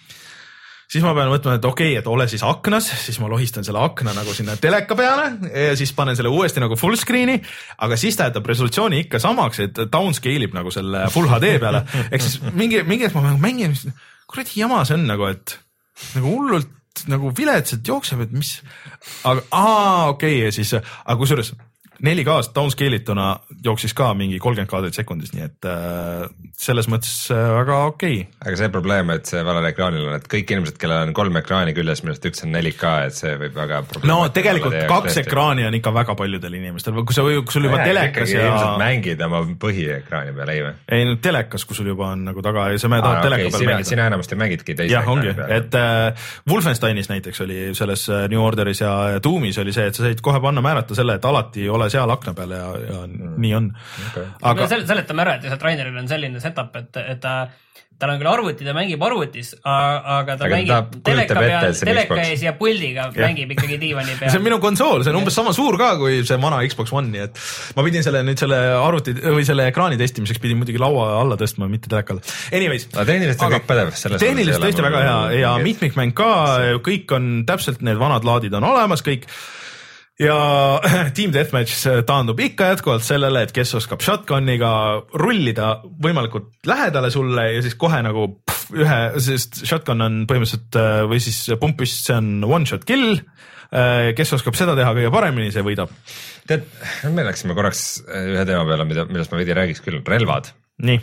Siis ma pean mõtlema, et okei, okay, et ole siis aknas, siis ma lohistan selle akna nagu sinna teleka peale ja siis panen selle uuesti nagu full screen'i, aga siis ta jätab resolutsiooni ikka samaks, et downscale ib nagu selle full H D peale. Ehk siis mingi, mingi ma mängin, kuradi jama see on nagu, et nagu hullult nagu viletsalt jookseb, et mis, aga aa, okei okay,, ja siis, aga kusjuures neli K-st downscale'ituna jooksis ka mingi kolmkümmend kaadrit sekundis, nii et äh, selles mõttes äh, väga okei okay.. Aga see probleem, et see valel ekraanil on, et kõik inimesed, kellel on kolm ekraani küljes, millest üks on neli K, et see võib väga probleem. No tegelikult kaks ekraani on ikka väga paljudel inimestel, kui sa, kui sul juba ja, telekas ja... Ilmselt mängid oma põhiekraani peal, ei või? Ei, no telekas, kui sul juba on nagu taga ja sa me tahad teleka okay, peal sina, mängida. Sina enamasti mängidki teise jah, ongi, peal. Et äh, Wolfensteinis näiteks oli selles New Orderis ja Doomis oli see, et sa said kohe panna määrata selle, et alati ole seal akna peal ja ja mm. nii on. Okay. Aga seletame ära, et lihtsalt Raineril on selline setup, et, et ta, tal on küll arvuti, ta mängib arvutis, aga ta aga mängib ta teleka peal, teleka ees ja puldiga ja. Mängib ikkagi diivani peal. See on minu konsool, see on umbes sama suur ka kui see vana Xbox One, nii et ma pidin selle nüüd selle arvuti või selle ekraani testimiseks pidin muidugi laua alla tõstma, mitte telekal. Anyways. Aga tehnilist on kõik pädev. Tehnilist tõesti väga hea ja mitmikmäng ka, kõik on täpselt need vanad laadid on olemas, kõik. Ja Team Deathmatch taandub ikka jätkuvalt sellele, et kes oskab shotgunniga rullida võimalikult lähedale sulle ja siis kohe nagu pff, ühe, sest shotgun on põhimõtteliselt või siis pumpist, see on one shot kill, kes oskab seda teha kõige paremini, see võidab. Tead, me läksime korraks ühe teema peale, mida, millest ma veidi räägiks küll, relvad. Nii.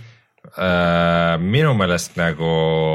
Minu meelest nagu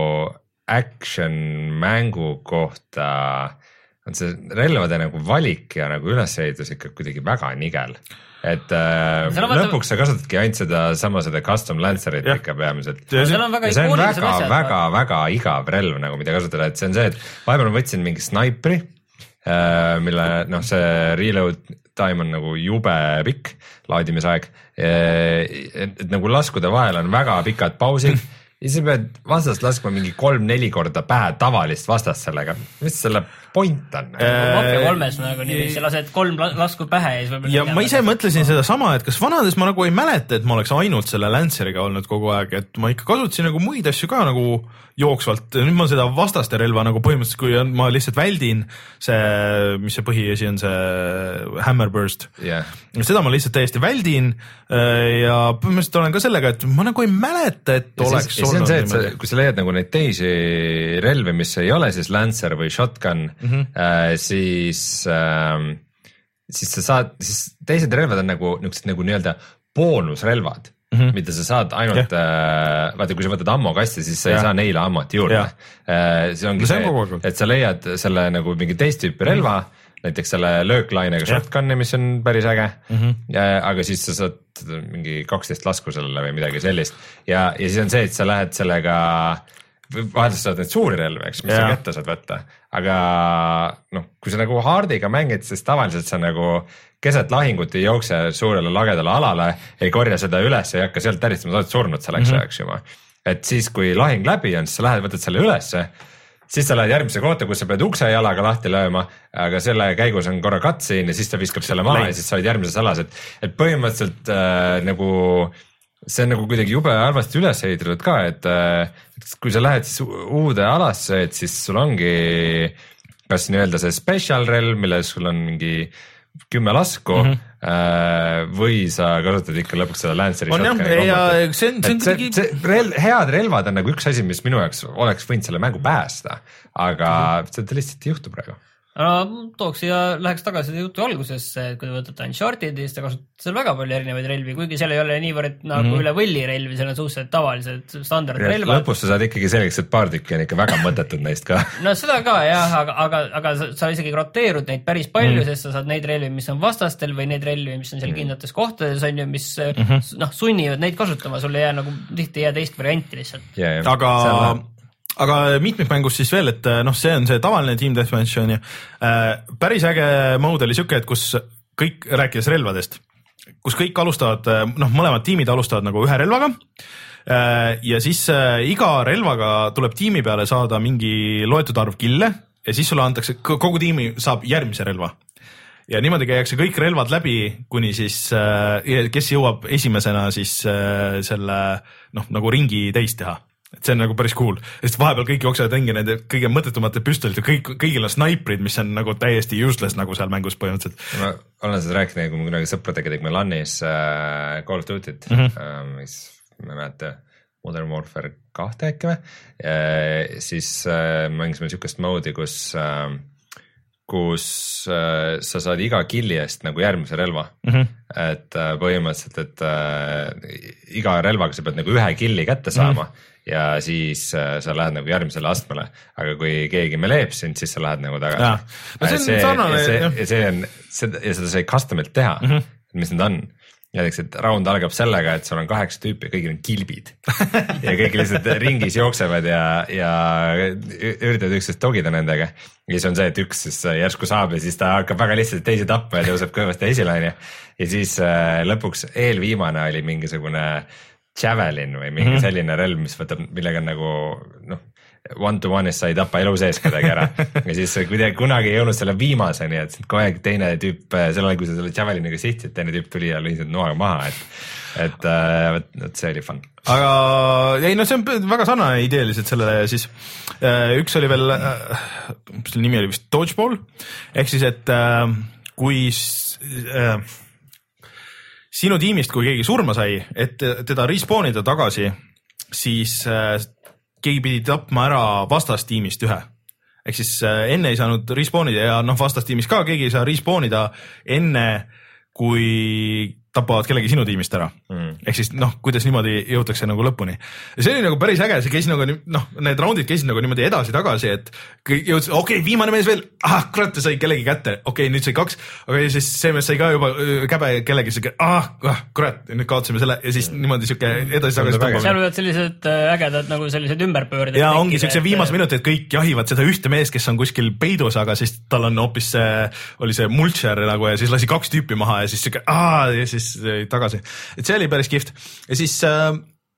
action mängu kohta on see relvade nagu valik ja nagu ülesehitus ikka kuidagi väga nigel. Et äh, lõpuks sa kasutadki ainult seda sama seda custom Lancerit ja. Ikka peamiselt. Ja see on väga, väga, väga, väga igav relv nagu mida kasutada, et see on see, et vahepeal ma võtsin mingi snaipri, äh, mille noh, see reload time on nagu jube pikk laadimisaeg, et, et nagu laskude vahel on väga pikad pausid ja sa pead vastast laskma mingi kolm-neli korda pähe tavalist vastast sellega. Mis selle point on? Mafia kolmes nagu nii, sa lased kolm lasku pähe ja siis võib-olla ja ma ise mõtlesin seda sama, et kas vanades ma nagu ei mäleta, et ma oleks ainult selle Lanceriga olnud kogu aeg, et ma ikka kasutasin nagu muid asju ka nagu jooksvalt, nüüd ma seda vastaste relva nagu põhimõtteliselt, kui on, ma lihtsalt väldin see, mis see põhiasi on, see Hammerburst yeah. Seda ma lihtsalt täiesti väldin ja põhimõtteliselt olen ka sellega, et ma nagu ei mäleta, et ja oleks siis, olnud see, see, kui sa leiad nagu neid teisi relvi, mis ei ole siis Lancer või Shotgun mm, -hmm. äh, siis äh, siis sa saad, siis teised relvad on nagu niisugused nagu nii-öelda boonusrelvad mm, -hmm. mida sa saad ainult yeah., äh, vaata kui sa võtad ammokasti, siis sa yeah. ei saa neile ammot juurde yeah. äh, see ongi no, see, see, et sa leiad selle nagu mingi teist tüüpi relva mm, -hmm. näiteks selle lööklainega yeah. shotgun'i, mis on päris äge mm, -hmm. ja, aga siis sa saad mingi kaksteist lasku sellele või midagi sellist ja, ja siis on see, et sa lähed sellega vaheldus saad neid suuri relvi, eks, mis yeah. sa kätte saad võtta, aga noh, kui sa nagu hardiga mängid, siis tavaliselt sa nagu keset lahingut ei jookse suurele lagedale alale, ei korja seda üles, ei hakka sealt täristama, sa oled surnud selleks mm -hmm. ajaks juba. Et siis, kui lahing läbi on, siis sa lähed, võtad selle ülesse, siis sa lähed järgmise kohta, kus sa pead ukse jalaga lahti lööma, aga selle käigus on korra cutscene ja siis ta viskab selle maha ja siis sa oled järgmises alas, et, et põhimõtteliselt äh, nagu see on nagu kuidagi jube halvasti üles ehitatud ka, et, et kui sa lähed siis uude alasse, et siis sul ongi kas nii-öelda see special relv, milles sul on mingi kümme lasku mm -hmm. või sa kasutad ikka lõpuks seda Lanceri shotgun'i ja see on, see on see, see rel, head relvad on nagu üks asi, mis minu jaoks oleks võinud selle mängu päästa, aga mm -hmm. seda lihtsalt ei juhtu praegu. No, tooks ja läheks tagasi jutu algusesse, et kui te võtate Uncharted'i, siis te kasutate seal väga palju erinevaid relvi, kuigi seal ei ole niivõrd nagu mm -hmm. üle võlli relvi, seal on suhteliselt tavalised standardrelvad. Lõpus sa saad ikkagi selgeks, et paar tükki on ikka väga mõttetud neist ka. No seda ka jah, aga, aga, aga sa, sa isegi roteerud neid päris palju mm, -hmm. sest sa saad neid relvi, mis on vastastel või neid relvi, mis on seal kindlates kohtades, on ju, mis mm -hmm. noh, sunnivad neid kasutama, sul ei jää nagu tihti ei jää teist varianti lihtsalt yeah,. aga aga mitmikmängus siis veel, et noh, see on see tavaline Team Deathmatch on ju, päris äge mode oli siuke, et kus kõik, rääkides relvadest, kus kõik alustavad, noh, mõlemad tiimid alustavad nagu ühe relvaga ja siis iga relvaga tuleb tiimi peale saada mingi loetud arv kille ja siis sulle antakse, kogu tiimi saab järgmise relva. Ja niimoodi käiakse kõik relvad läbi, kuni siis, kes jõuab esimesena siis selle noh, nagu ringi täis teha. Et see on nagu päris cool, sest vahepeal kõik jooksevad ringi nende kõige mõttetumate püstolid ja kõik, kõigil on snaiprid, mis on nagu täiesti useless nagu seal mängus põhimõtteliselt. Ma olen seda rääkinud, kui me kunagi sõpradega tegime LANis äh, Call of Duty't mm, -hmm. äh, mis ma mäleta Modern Warfare kahte äkki või, siis äh, mängisime niisugust moodi, kus äh, kus äh, sa saad iga killi eest nagu järgmise relva mm. -hmm. et äh, põhimõtteliselt, et äh, iga relvaga sa pead nagu ühe killi kätte saama mm. -hmm. ja siis äh, sa lähed nagu järgmisele astmele, aga kui keegi meleeb sind, siis sa lähed nagu tagasi. No see on see, sarnane. Ja see, ja see on, seda, ja seda sai customilt teha mm, -hmm. mis need on. Näiteks, et round algab sellega, et sul on kaheksa tüüpi ja kõigil on kilbid ja kõik lihtsalt ringis jooksevad ja, ja üritavad üksteist togida nendega. Ja siis on see, et üks siis järsku saab ja siis ta hakkab väga lihtsalt teisi tapma ja tõuseb kõvasti esile. Ja siis äh, lõpuks eelviimane oli mingisugune Javelin või mingi mm -hmm. selline relv, mis võtab, millega on nagu noh, one-to-one'is sa ei tapa elu sees kedagi ära ja siis kuidagi kunagi ei jõudnud selle viimaseni, et kogu aeg teine tüüp, sellele kui sa selle Javeliniga sihtisid, teine tüüp tuli ja lõi seda noaga maha, et et äh, võt, see oli fun. Aga ei no see on väga sarnane ideeliselt sellele siis, üks oli veel, selle nimi oli vist Dodgeball, ehk siis, et kui äh, sinu tiimist, kui keegi surma sai, et teda respawnida tagasi, siis äh, keegi pidi tapma ära vastastiimist ühe. Ehk siis enne ei saanud respawnida ja noh, vastastiimis ka keegi ei saa respawnida enne, kui tapavad kellegi sinu tiimist ära mm.. ehk siis noh, kuidas niimoodi jõutakse nagu lõpuni. Ja see oli nagu päris äge, see käis nagu noh, need roundid käisid nagu niimoodi edasi-tagasi, et jõudis, okei okay,, viimane mees veel, ah kurat, sai kellegi kätte, okei okay,, nüüd sai kaks, aga siis see mees sai ka juba käbe kellegi, siuke ah, ah kurat, nüüd kaotasime selle ja siis mm. niimoodi siuke edasi-tagasi tõmbame. seal võivad sellised ägedad nagu sellised ümberpöörded. ja ongi siukse viimase minuti, et kõik jahivad seda ühte meest, kes on kuskil peidus, aga siis tal on hoopis see, oli see mulcher nagu ja siis lasi kaks tüüpi maha ja siis siuke ah, ja siis tagasi, et see oli päris kihvt ja siis äh,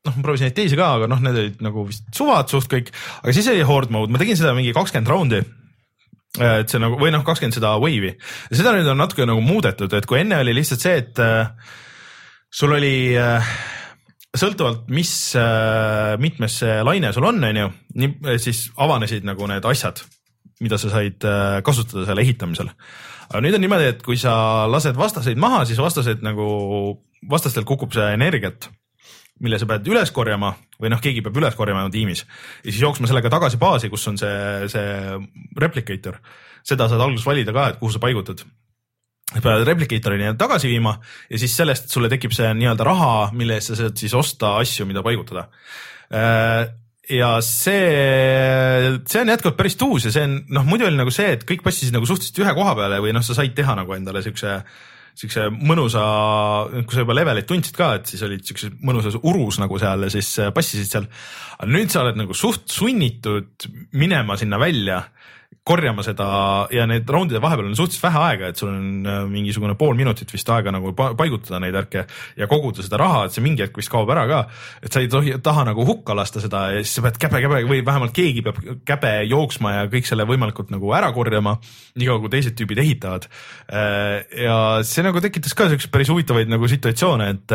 noh, ma proovisin neid teisi ka, aga noh, need olid nagu vist suvad suht kõik, aga siis oli horde mode, ma tegin seda mingi kakskümmend raundi, et see nagu, või noh, kakskümmend seda wave'i ja seda nüüd on natuke nagu muudetud, et kui enne oli lihtsalt see, et äh, sul oli äh, sõltuvalt, mis äh, mitmes laine sul on, on ju, nii, siis avanesid nagu need asjad, mida sa said äh, kasutada selle ehitamisel. Aga nüüd on niimoodi, et kui sa lased vastaseid maha, siis vastased nagu, vastastel kukub see energiat, mille sa pead üles korjama või noh, keegi peab üles korjama tiimis ja siis jooksma sellega tagasi baasi, kus on see, see replicator. Seda saad alguses valida ka, et kuhu sa paigutad. Pead replicatorini tagasi viima ja siis sellest sulle tekib see nii-öelda raha, mille eest sa saad siis osta asju, mida paigutada. Ja see, see on jätkuvalt päris tuus ja see on, noh, muidu oli nagu see, et kõik passisid nagu suhteliselt ühe koha peale või noh, sa said teha nagu endale siukse siukse mõnusa, kui sa juba levelit tundsid ka, et siis olid siukse mõnusas urus nagu seal ja siis passisid seal. Aga nüüd sa oled nagu suht sunnitud minema sinna välja, korjama seda ja need raundide vahepeal on suhteliselt vähe aega, et sul on mingisugune pool minutit vist aega nagu paigutada neid ärke ja koguda seda raha, et see mingi hetk vist kaob ära ka, et sa ei tohi, taha nagu hukka lasta seda ja siis sa pead käbe, käbe või vähemalt keegi peab käbe jooksma ja kõik selle võimalikult nagu ära korjama, niikaua kui teised tüübid ehitavad. Ja see nagu tekitas ka sellised päris huvitavaid nagu situatsioone, et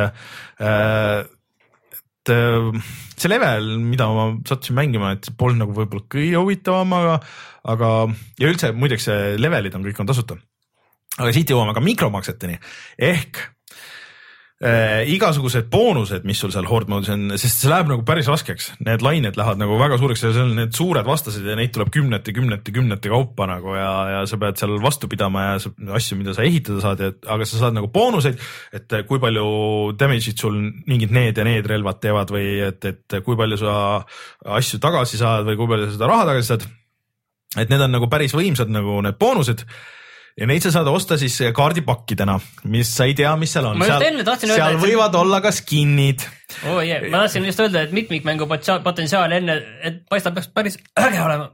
see level, mida ma sattusin mängima, et polnud nagu võib-olla kõige huvitavam, aga, aga ja üldse muideks levelid on, kõik on tasuta. Aga siit jõuame ka mikromakseteni ehk äh, igasugused boonused, mis sul seal horde mode'is on, sest see läheb nagu päris raskeks. Need lained lähevad nagu väga suureks ja see on need suured vastased ja neid tuleb kümnete, kümnete, kümnete kaupa nagu ja, ja sa pead seal vastu pidama ja asju, mida sa ehitada saad, et, aga sa saad nagu boonuseid, et kui palju damage'id sul mingid need ja need relvad teevad või et, et kui palju sa asju tagasi saad või kui palju seda raha tagasi saad. Et need on nagu päris võimsad nagu need boonused. Ja neid sa saad osta siis kaardipakkidena, mis sa ei tea, mis seal on. Seal, seal öelda, võivad see... olla ka skinnid. Oh, yeah. Ma tahtsin just öelda, et mitmikmängu potentsiaal enne, et paistab peaks päris äge olema.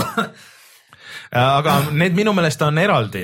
Aga need minu meelest on eraldi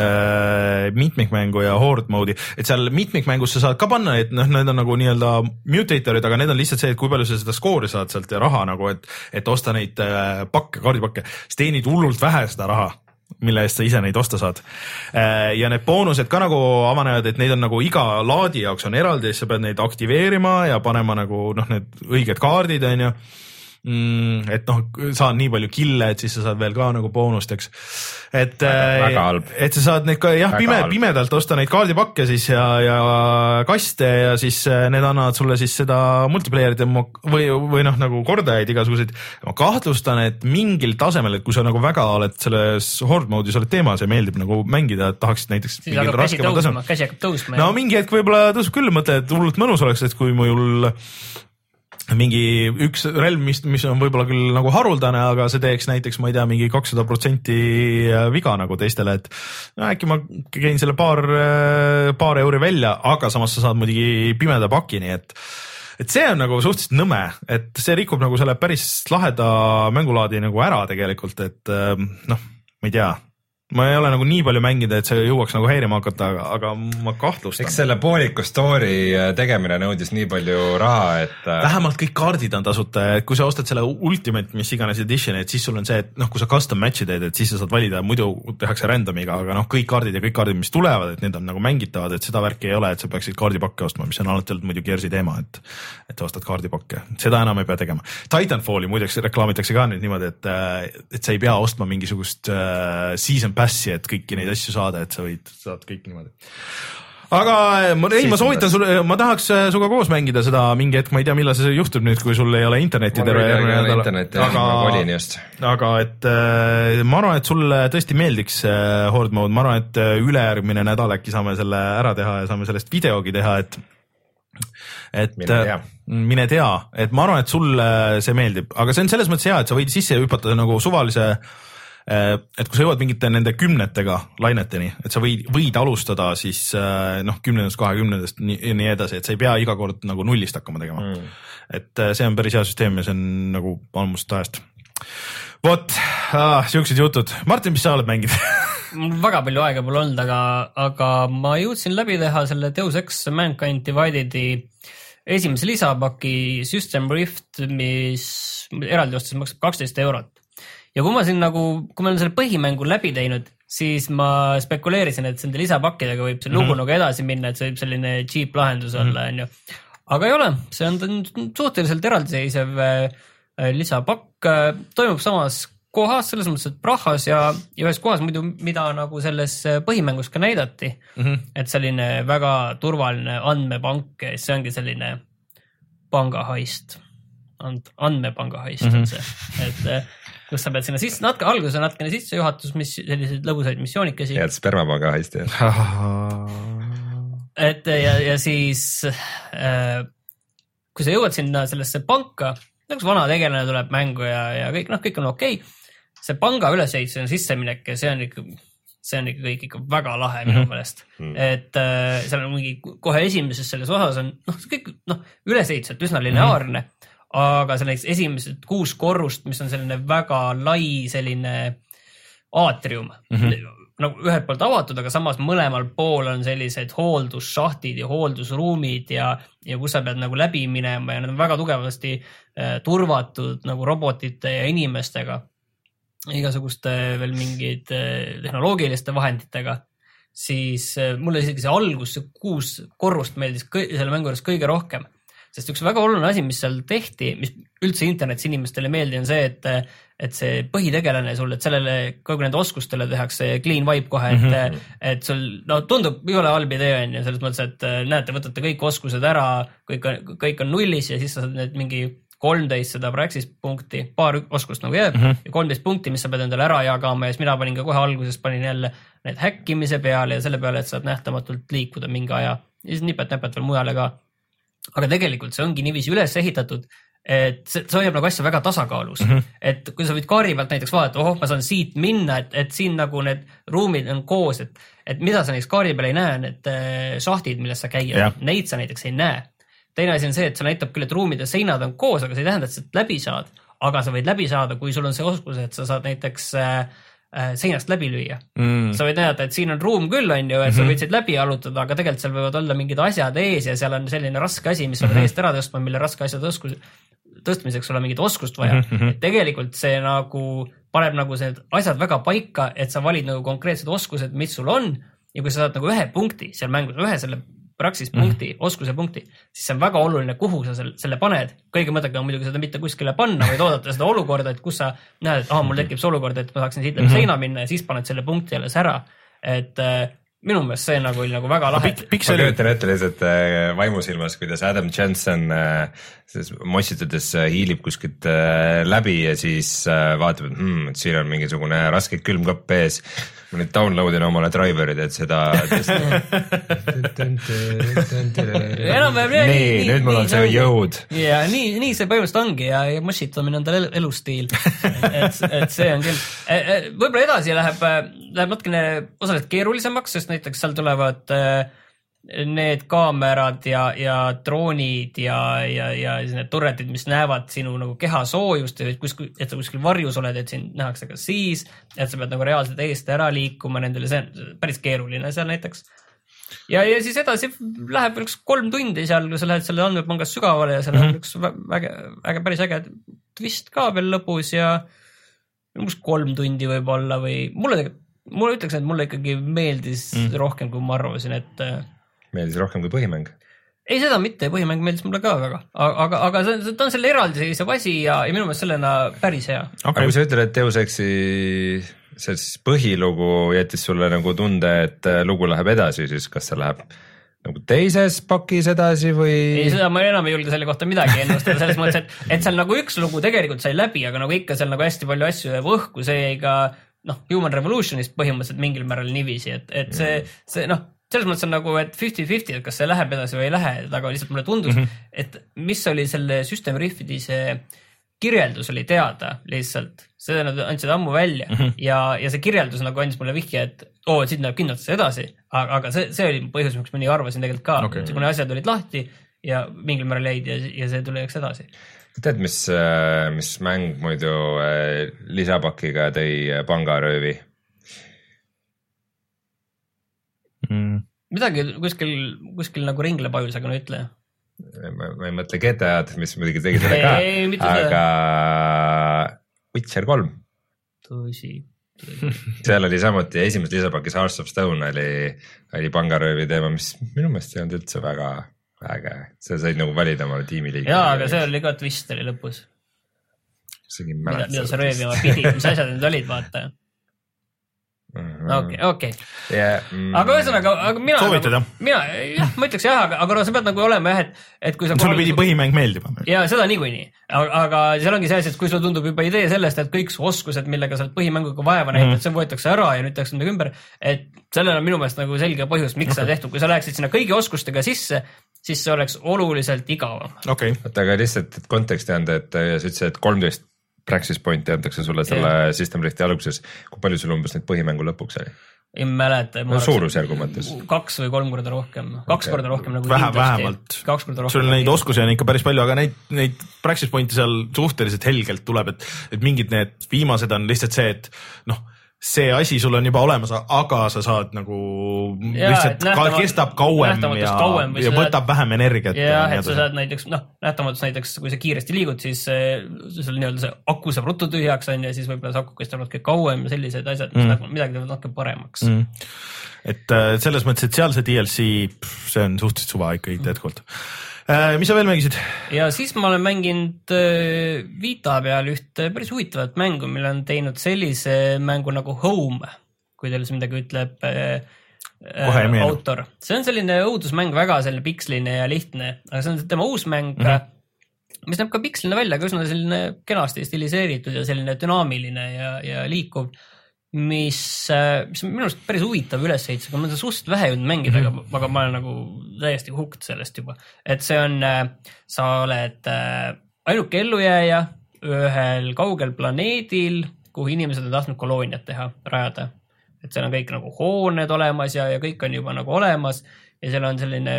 äh, mitmikmängu ja horde mode'i, et seal mitmikmängus sa saad ka panna, et noh, need on nagu nii-öelda mutatorid, aga need on lihtsalt see, et kui palju sa seda skoori saad sealt ja raha nagu, et, et osta neid äh, pakke, kaardipakke, siis teenid hullult vähe seda raha, mille eest sa ise neid osta saad. Ja need boonused ka nagu avanevad, et neid on nagu iga laadi jaoks on eraldi, siis sa pead neid aktiveerima ja panema nagu noh, need õiged kaardid on ju. Mm, et noh, saad nii palju kille, et siis sa saad veel ka nagu boonust, eks. Et, et sa saad neid ka jah, pime, pimedalt osta neid kaardipakke siis ja, ja kaste ja siis need annavad sulle siis seda multiplayer'it või, või noh, nagu kordajaid igasuguseid. Ma kahtlustan, et mingil tasemel, et kui sa nagu väga oled selles horde mode'is oled teemas ja meeldib nagu mängida, et tahaksid näiteks siis mingil raskemal tasemel. Käsi hakkab tõusma. No mingi hetk võib-olla tõusub küll, mõtle, et hullult mõnus oleks, et kui mul mingi üks relv, mis, mis on võib-olla küll nagu haruldane, aga see teeks näiteks, ma ei tea, mingi kakssada protsenti viga nagu teistele, et no, äkki ma käin selle paar, paar euri välja, aga samas sa saad muidugi pimeda pakini, et et see on nagu suhteliselt nõme, et see rikub nagu selle päris laheda mängulaadi nagu ära tegelikult, et noh, ma ei tea. Ma ei ole nagu nii palju mängida, et see jõuaks nagu häirima hakata, aga, aga ma kahtlustan. Eks selle pooliku story tegemine nõudis nii palju raha, et vähemalt kõik kaardid on tasuta, et kui sa ostad selle Ultimate, mis iganes edition, et siis sul on see, et noh, kui sa custom match'i teed, et siis sa saad valida, muidu tehakse randomiga, aga noh, kõik kaardid ja kõik kaardid, mis tulevad, et need on nagu mängitavad, et seda värki ei ole, et sa peaksid kaardipakke ostma, mis on alati olnud muidu Gearsi teema, et et ostad kaardipakke. Seda enam ei pea tegema. Titanfalli muideks reklaamitakse ka nüüd niimoodi, et, et sa ei pea ostma mingisugust uh, season passi, et kõiki neid asju saada, et sa võid, saad kõik niimoodi. Aga ma, ei, ma soovitan sulle, ma tahaks suga koos mängida seda mingi hetk, ma ei tea, millal see juhtub nüüd, kui sul ei ole internetti terve järgmine nädal. Aga, aga et ma arvan, et sulle tõesti meeldiks horde mode, ma arvan, et ülejärgmine nädal äkki saame selle ära teha ja saame sellest videogi teha, et et mine tea. mine tea, et ma arvan, et sulle see meeldib, aga see on selles mõttes hea, et sa võid sisse hüpata nagu suvalise, et kui sa jõuad mingite nende kümnetega laineteni, et sa võid, võid alustada siis noh, kümnendast, kahekümnendast nii, nii edasi, et sa ei pea iga kord nagu nullist hakkama tegema. Mm. Et see on päris hea süsteem ja see on nagu almust ajast. Vot, ah, siuksed jutud. Martin, mis sa oled mänginud? Väga palju aega pole olnud, aga, aga ma jõudsin läbi teha selle Deus Ex Mankind Divided'i esimese lisapaki System Rift, mis eraldi ostes maksab kaksteist eurot. Ja kui ma siin nagu, kui ma olen selle põhimängu läbi teinud, siis ma spekuleerisin, et nende lisapakkidega võib see lugu mm-hmm. nagu edasi minna, et see võib selline cheap lahendus olla, mm-hmm. on ju. Aga ei ole, see on suhteliselt eraldiseisev lisapakk, toimub samas kohas, selles mõttes, et Prahas ja, ja ühes kohas muidu, mida nagu selles põhimängus ka näidati, mm-hmm. et selline väga turvaline andmepank, see ongi selline pangahaist, And, andmepangahaist mm-hmm. on see, et kus sa pead sinna sisse, natuke alguses on natukene sisse juhatus, mis selliseid lõbusaid missioonikesi. Head spermapangahaist, jah. et ja, ja siis äh, kui sa jõuad sinna sellesse panka, nagu vana tegelane tuleb mängu ja, ja kõik, noh, kõik on okei. See panga ülesehitus on sisseminek ja see on ikka, see on ikka kõik ikka väga lahe minu meelest. Mm-hmm. Et äh, seal on mingi kohe esimeses selles osas on, noh, kõik, noh, ülesehitused üsna lineaarne, mm-hmm. aga see näiteks esimesed kuus korrust, mis on selline väga lai selline aatrium, mm-hmm. nagu ühelt poolt avatud, aga samas mõlemal pool on sellised hooldusšahtid ja hooldusruumid ja, ja kus sa pead nagu läbi minema ja need on väga tugevasti äh, turvatud nagu robotite ja inimestega, igasuguste veel mingid äh, tehnoloogiliste vahenditega, siis äh, mulle isegi see algus, see kuus korrust meeldis kõ- selle mängu juures kõige rohkem. Sest üks väga oluline asi, mis seal tehti, mis üldse internetis inimestele meeldi, on see, et, et see põhitegelane sul, et sellele kogu nende oskustele tehakse clean vibe kohe, et, mm-hmm. et sul no, tundub ei ole halb idee, on ju, selles mõttes, et näete, võtate kõik oskused ära, kõik on, kõik on nullis ja siis sa saad need mingi kolmteist seda praxis punkti, paar oskust nagu jääb mm-hmm. ja kolmteist punkti, mis sa pead endale ära jagama ja siis mina panin ka kohe alguses, panin jälle need häkkimise peale ja selle peale, et saad nähtamatult liikuda mingi aja ja siis nipet-näpet veel mujale ka. Aga tegelikult see ongi niiviisi üles ehitatud, et see, see hoiab nagu asja väga tasakaalus. Mm-hmm. Et kui sa võid kaari pealt näiteks vaadata, ohoh, ma saan siit minna, et, et siin nagu need ruumid on koos, et, et mida sa näiteks kaari peal ei näe, need šahtid, milles sa käid, yeah. neid sa näiteks ei näe. Teine asi on see, et see näitab küll, et ruumid ja seinad on koos, aga see ei tähenda, et sa läbi saad. Aga sa võid läbi saada, kui sul on see oskus, et sa saad näiteks äh, seinast läbi lüüa. Mm. Sa võid näidata, et siin on ruum küll, on ju, et mm-hmm. sa võid siit läbi alutada, aga tegelikult seal võivad olla mingid asjad ees ja seal on selline raske asi, mis mm-hmm. on eest ära tõstma, mille raske asja tõskus, tõstmiseks ole mingit oskust vaja. Mm-hmm. Et tegelikult see nagu paneb nagu see asjad väga paika, et sa valid nagu konkreetsed oskused, mis sul on ja kui sa saad nagu ühe punkti seal mängus, ühe selle praksis punkti, mm-hmm. oskuse punkti, siis see on väga oluline, kuhu sa selle, selle paned. Kõige mõttega on muidugi seda mitte kuskile panna, vaid oodata seda olukorda, et kus sa näed, et aha, mul tekib see olukord, et ma saaksin siit läbi mm-hmm. seina minna ja siis paned selle punkti alles ära. Et äh, minu meelest see nagu oli nagu väga lahe. Ma köötan ette lihtsalt äh, vaimusilmas, kuidas Adam Jensen äh, mossitades äh, hiilib kuskilt äh, läbi ja siis äh, vaatab, et hmm, siin on mingisugune raske külmkapp ees. Ma nüüd downloadin omale driverid, et seda enam-vähem nii, nüüd mul on see jõud. Ja nii, nii see põhimõtteliselt ongi ja, ja mossitamine on tal elustiil. et, et see on küll. Võib-olla edasi läheb, läheb natukene osaliselt keerulisemaks, sest näiteks seal tulevad need kaamerad ja, ja droonid ja, ja, ja need turretid, mis näevad sinu nagu keha soojust, et, kuskil, et sa kuskil varjus oled, et sind nähakse ka siis, et sa pead nagu reaalselt eest ära liikuma nendele, see on päris keeruline seal näiteks. Ja, ja siis edasi läheb üks kolm tundi seal, kui sa lähed selle andmepangas sügavale ja seal mm-hmm. on üks väga, väga päris äge twist ka veel lõpus ja üks kolm tundi võib olla või mulle, mulle ütleks, et mulle ikkagi meeldis mm. rohkem, kui ma arvasin, et meeldis rohkem kui põhimäng? Ei, seda mitte, põhimäng meeldis mulle ka väga, aga, aga see, ta on selle eraldiseisev asi ja, ja minu meelest sellena päris hea. Okay. Kui sa ütled, et Deus Exi see põhilugu jättis sulle nagu tunde, et lugu läheb edasi, siis kas see läheb nagu teises pakis edasi või? Ei, seda ma enam ei julge selle kohta midagi ennustada, selles mõttes, et, et seal nagu üks lugu tegelikult sai läbi, aga nagu ikka seal nagu hästi palju asju jääb õhku, see jäi ka noh, Human Revolutionist põhimõtteliselt mingil määral niiviisi, et, et see, see noh, selles mõttes on nagu, et fifty fifty, et kas see läheb edasi või ei lähe, aga lihtsalt mulle tundus, mm-hmm. et mis oli selle System Rift'i see kirjeldus oli teada lihtsalt, seda nad andsid ammu välja mm-hmm. ja, ja see kirjeldus nagu andis mulle vihje, et oo, siit näeb kindlasti edasi, aga, aga see, see oli põhjus, miks ma nii arvasin tegelikult ka, okay. et kuna asjad olid lahti ja mingil määral jäid ja, ja see tuli eks edasi. Tead, mis, mis mäng muidu lisapakiga tõi pangaröövi? Mm. Midagi kuskil, kuskil nagu ringleb ajus, aga no ütle. ma, ma ei mõtle G T A-d, mis muidugi tegi seda ka, aga Witcher kolm. Tõsi. seal oli samuti esimest lisapakis Hearts of Stone oli, oli pangaröövi teema, mis minu meelest ei olnud üldse väga äge. Sa said nagu valida omale tiimiliigi. Jaa, aga see oli ka twist oli lõpus. Mida, mida sa röövima pidi, mis asjad need olid, vaata. Okei, okei. Aga ühesõnaga, aga mina, Soovitada. mina, jah, ma ütleks jah, aga, aga sa pead nagu olema jah, et, et kui sa sulle pidi põhimäng meeldima. Ja seda niikuinii, aga, aga seal ongi see asi, et kui sulle tundub juba idee sellest, et kõik su oskused, millega sa põhimänguga vaeva näitad, mm. see võetakse ära ja nüüd tehakse midagi ümber, et sellel on minu meelest nagu selge põhjus, miks okay. sa tehtud, kui sa läheksid sinna kõigi oskustega sisse, siis see oleks oluliselt igavam. Okay. Aga lihtsalt et konteksti anda, et sa ütlesid, et kolmteist Praxis pointi antakse sulle selle yeah. System Rifti alguses. Kui palju sul umbes neid põhimängu lõpuks oli? Ei mäleta. No, suurusjärgu mõttes. Kaks või kolm korda rohkem. Kaks okay. korda rohkem nagu Vähe, vähemalt. Kaks korda rohkem. Sul neid oskusi on ikka päris palju, aga neid, neid Praxis pointi seal suhteliselt helgelt tuleb, et, et mingid need viimased on lihtsalt see, et noh, see asi sul on juba olemas, aga sa saad nagu ja, lihtsalt nähtama, kestab kauem ja, kauem ja võtab vähem energiat. Ja, et sa saad näiteks, noh, nähtamatus näiteks, kui sa kiiresti liigud, siis sul nii-öelda see aku saab ruttu tühjaks on ja siis võib-olla see aku kestab natuke kauem ja sellised asjad, mis mm. midagi teevad natuke paremaks. Mm. Et selles mõttes, et seal see D L C, see on suhteliselt suva ikka jätkuvalt. Mis sa veel mängisid? Ja siis ma olen mänginud Vita peal üht päris huvitavat mängu, mille on teinud sellise mängu nagu Home, kui teile see midagi ütleb äh, autor. See on selline õudusmäng, väga selline piksline ja lihtne, aga see on tema uus mäng, mm-hmm. mis näeb ka piksline välja, aga üsna selline kenasti stiliseeritud ja selline dünaamiline ja, ja liikuv. Mis, mis on minu arust päris huvitav üles-ehitus, aga ma olen suust vähe jõudnud mängida, mm-hmm. aga, aga ma olen nagu täiesti hooked sellest juba. Et see on, sa oled ainuke ellujääja ühel kaugel planeedil, kuhu inimesed on tahtnud kolooniat teha, rajada. Et seal on kõik nagu hooned olemas ja, ja kõik on juba nagu olemas ja seal on selline,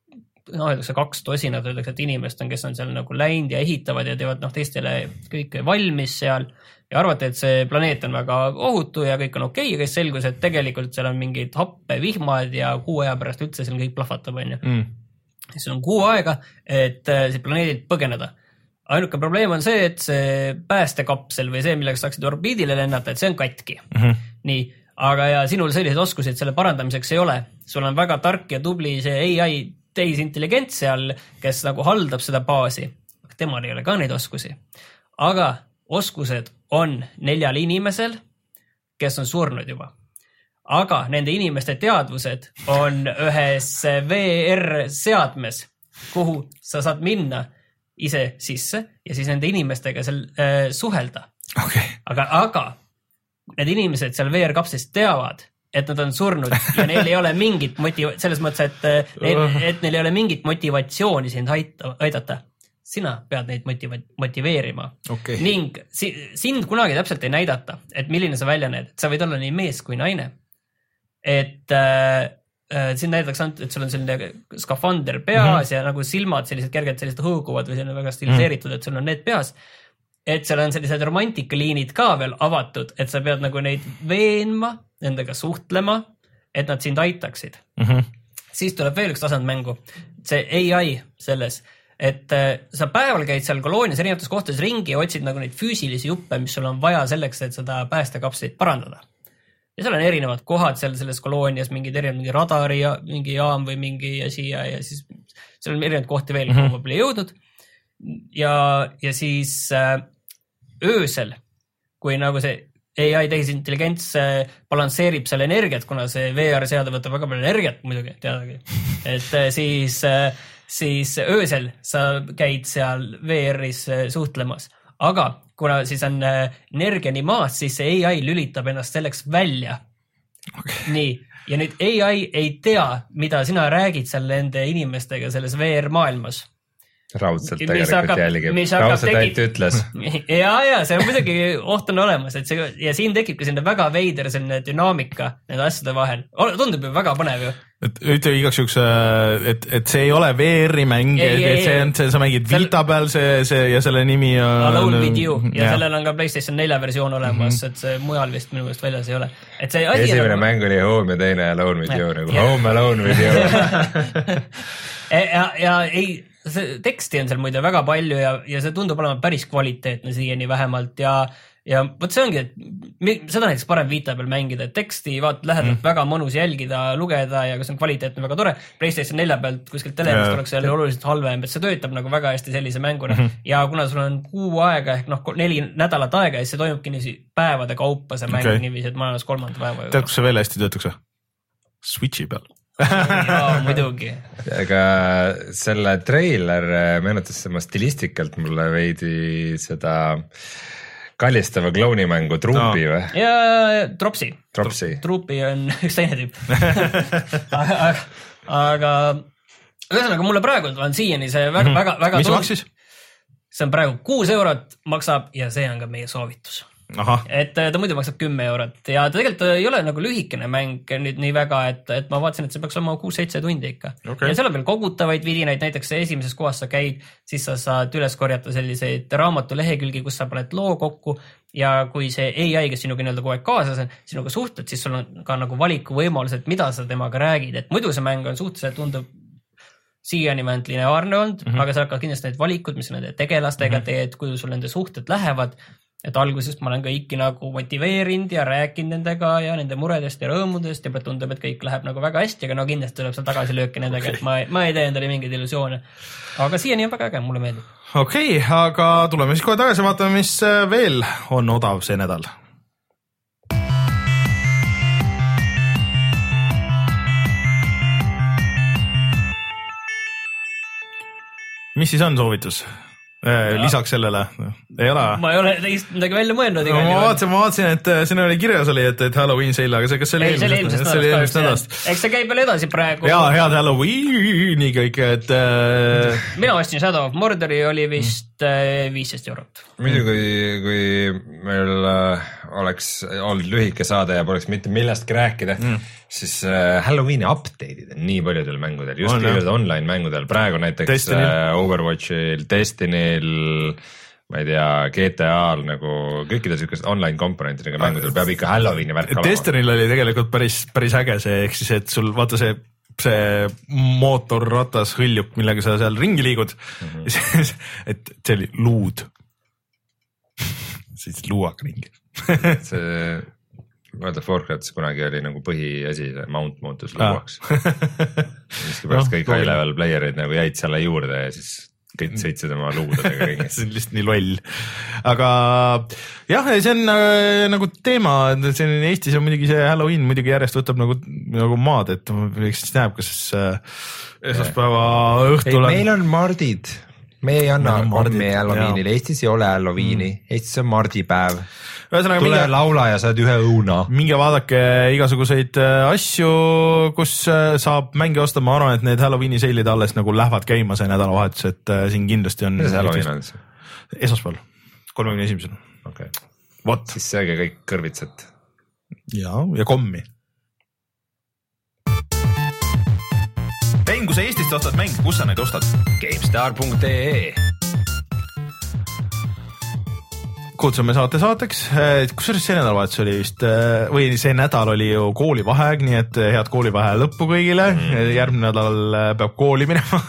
no öeldakse kaks tosinat, öeldakse, et inimest on, kes on seal nagu läinud ja ehitavad ja teevad noh, teistele kõik valmis seal. Ja arvate, et see planeet on väga ohutu ja kõik on okei, ja kes selgus, et tegelikult seal on mingid happe vihmad ja kuu aja pärast üldse seal kõik plahvatab, on ju. Mm. See on kuu aega, et see planeedilt põgeneda. Ainuke probleem on see, et see päästekapsel või see, millega saaksid orbiidile lennata, et see on katki. Mm-hmm. Nii, aga ja sinul sellised oskusid selle parandamiseks ei ole. Sul on väga tark ja tubli see A I tehisintelligent seal, kes nagu haldab seda baasi. Temal ei ole ka neid oskusi. Aga oskused on neljal inimesel, kes on surnud juba. Aga nende inimeste teadvused on ühes V R-seadmes, kuhu sa saad minna ise sisse ja siis nende inimestega seal äh, suhelda. Okay. Aga, aga need inimesed seal V R-kapsis teavad, et nad on surnud ja neil ei ole mingit motiv-, selles mõttes, et, neil, et neil ei ole mingit motivatsiooni sind aidata. Sina pead neid motiva- motiveerima. Okay. Ning si- sind kunagi täpselt ei näidata, et milline sa välja näed. Sa võid olla nii mees kui naine. Et äh, sind näidatakse ainult, et sul on selline skafander peas mm-hmm. ja nagu silmad sellised kerged, sellised hõõguvad või selline väga stiliseeritud, mm-hmm. et sul on need peas. Et seal on sellised romantikaliinid ka veel avatud, et sa pead nagu neid veenma, nendega suhtlema, et nad sind aitaksid. Mm-hmm. Siis tuleb veel üks tasand mängu. See A I selles et sa päeval käid seal koloonias erinevates kohtades ringi ja otsid nagu neid füüsilisi juppe, mis sul on vaja selleks, et seda päästekapslit parandada. Ja seal on erinevad kohad seal selles koloonias, mingid erinevad, mingi radari ja mingi jaam või mingi asi ja, ja siis seal on erinevad kohti veel, mm-hmm. kuhu ma pole jõudnud. Ja, ja siis äh, öösel, kui nagu see A I tehisintelligents äh, balansseerib seal energiat, kuna see V R-seade võtab väga palju energiat muidugi, teadagi. Et äh, siis... Äh, siis öösel sa käid seal V R-is suhtlemas. Aga kuna siis on energia nii maas, siis see A I lülitab ennast selleks välja. Okay. Nii, ja nüüd A I ei tea, mida sina räägid seal nende inimestega selles V R-maailmas. Raudselt tegelikult jälgib. Raudselt ainult ütles. Ja, ja, see on muidugi oht on olemas. Et see, ja siin tekibki selline väga veider selline dünaamika nende asjade vahel. Tundub ju väga põnev ju. Et ütle igaks juks, et, et see ei ole V R-i mäng, ei, et see on, see, sa mängid Vita peal see, see ja selle nimi on... Alone with you ja, ja sellel on ka PlayStation nelja versioon olemas, mm-hmm. et see mujal vist minu meelest väljas ei ole. Et see asi esimene nagu... mäng oli Home ja teine Alone with you, nagu yeah. Home Alone with you. ja, ja ei, see teksti on seal muide väga palju ja, ja see tundub olema päris kvaliteetne siiani vähemalt ja ja võt see ongi, et seda näiteks parem Vita peal mängida, et teksti vaat lähedalt mm. väga mõnus jälgida, lugeda ja kas on kvaliteetne väga tore. PlayStation nelja pealt kuskilt telemist oleks jälle oluliselt halvem, et see töötab nagu väga hästi sellise mänguna mm -hmm. ja kuna sul on kuu aega ehk noh, neli nädalat aega ja siis see toimubki niiviisi päevade kaupa see mäng okay. niiviisi, et ma olen alles kolmanda päeva juurde. Tead, kus see veel hästi töötaks? Switchi peal. Jaa, muidugi. Aga selle treiler meenutas sama stilistikalt mulle veidi seda kallistava klounimängu Troopi no. või? Ja Tropsi. Tropsi. Troopi on üks teine tüüp. aga, aga ühesõnaga mulle praegu on siiani see väga, mm -hmm. väga, väga mis maksis? See on praegu kuus eurot maksab ja see on ka meie soovitus. Aha. Et ta muidu maksab kümme eurot ja ta tegelikult ei ole nagu lühikene mäng nüüd nii väga, et, et ma vaatasin, et see peaks olema kuus seitse tundi ikka. Okay. Ja seal on veel kogutavaid vidinaid, näiteks esimeses kohas sa käid, siis sa saad üles korjata selliseid raamatulehekülgi, kus sa paned loo kokku ja kui see A I, kes sinuga nii-öelda kogu aeg kaasas on, sinuga suhtled, siis sul on ka nagu valiku võimalused, mida sa temaga räägid, et muidu see mäng on suhteliselt tundub siiani vähemalt lineaarne olnud, mm -hmm. aga sa hakkad kindlasti need valikud, mis nende tegelastega mm -hmm. teed, kuidas sul nende suhted lähevad. Et algusest ma olen kõiki nagu motiveerinud ja rääkinud nendega ja nende muredest ja rõõmudest ja tundub, et kõik läheb nagu väga hästi, aga no kindlasti tuleb seal tagasi lööke nendega, okay. et ma, ma ei tee endale mingeid illusioone. Aga siiani on väga äge, mulle meeldib. Okei, okay, aga tuleme siis kohe tagasi, vaatame, mis veel on odav see nädal. Mis siis on soovitus? Ja. Lisaks sellele ei ole. Ma ei ole teist midagi välja mõelnud. No, ma vaatasin, ma vaatasin, et siin oli kirjas oli, et, et Halloween sale, aga see, kas see oli eelmisest nädalast? nädalast? Eks see käib veel edasi praegu. Jaa, head Halloweeni kõik, et... Äh... Mina ostsin Shadow of Mordori, oli vist mm. viisteist eurot. Muidu kui, kui meil äh, oleks olnud lühike saade ja poleks mitte millestki rääkida, mm. siis äh, Halloweeni update'id on nii paljudel mängudel, just on, kõigil online mängudel. Praegu näiteks Destiny. Äh, Overwatchil, Destinyl, ma ei tea, G T A-l nagu kõikide sükest online komponentidega mängudel peab ikka Halloweeni värk olema. Destinyl oli tegelikult päris, päris äge see, ehk siis, et sul vaata see, see mootorratas hõljub, millega sa seal ringi liigud, mm -hmm. et see oli luud. siis luuaga ringi. see World of Warcraftis kunagi oli nagu põhiasi, see mount muutus luuaks. Miskipärast no, kõik high level player'id nagu jäid selle juurde ja siis kõik sõitsid oma luudadega ringi. see on lihtsalt nii loll. Aga jah, see on äh, nagu teema, see on Eestis on muidugi see Halloween muidugi järjest võtab nagu, nagu maad, et eks siis näeb, kas äh, esmaspäeva õhtul on... Meil on mardid. Me ei anna hommi Halloweenile, Eestis ei ole Halloweeni, mm. Eestis on mardipäev. Ühesõnaga, tule minge, laula ja saad ühe õuna. Minge vaadake igasuguseid asju, kus saab mänge osta, ma arvan, et need Halloweeni seilid alles nagu lähevad käima see nädalavahetus, et siin kindlasti on... Mida see Halloween on? Esmaspäeval, kolmekümne esimesel. Okay. Vot. Siis sööge kõik kõrvitsat. Ja, ja kommi. Mäng, kui sa Eestist ostad mäng, kus sa neid ostad? GameStar punkt ee Kutsume saate saateks, kusjuures see nädalavahetus oli vist, või see nädal oli ju koolivaheaeg, nii et head koolivaheaja lõppu kõigile, mm. järgmine nädal peab kooli minema.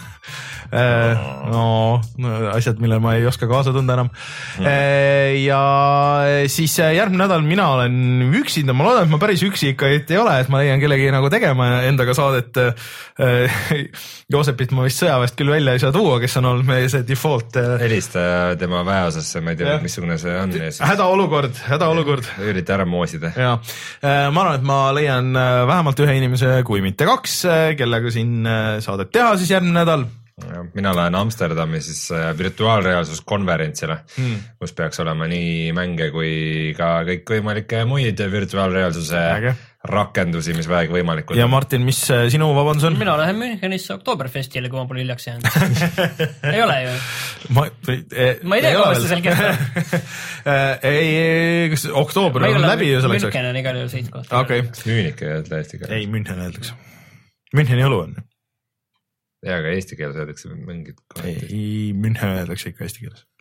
no asjad, millele ma ei oska kaasa tunda enam mm. ja siis järgmine nädal mina olen üksinda, ma loodan, et ma päris üksi ikka ei ole, et ma leian kellegi nagu tegema endaga saadet. Joosepit ma vist sõjaväest küll välja ei saa tuua, kes on olnud meie see default helista tema väeosasse, ma ei tea, missugune see on hädaolukord, hädaolukord ürita ära moosida. Ja ma arvan, et ma leian vähemalt ühe inimese, kui mitte kaks, kellega siin saadet teha siis järgmine nädal. Mina lähen Amsterdami siis virtuaalreaalsuskonverentsile, hmm. kus peaks olema nii mänge kui ka kõik võimalikke muid virtuaalreaalsuse Äge. rakendusi, mis vähegi võimalikud. Ja Martin, mis sinu vabandus on? Mina lähen Münchenisse Oktoberfestile, kui ma pole hiljaks jäänud. ei ole ju? Ma, e, ma ei tea, kuidas ta seal kestab. ei, kas oktoober on läbi ju selleks? München on igal juhul sõitkoht. Okay. Müünik ei öelda hästi ka. Ei, München öeldakse. Müncheni õlu on. Ja, aga eesti keeles öeldakse mingid... Ei, München öeldakse ikka eesti keeles.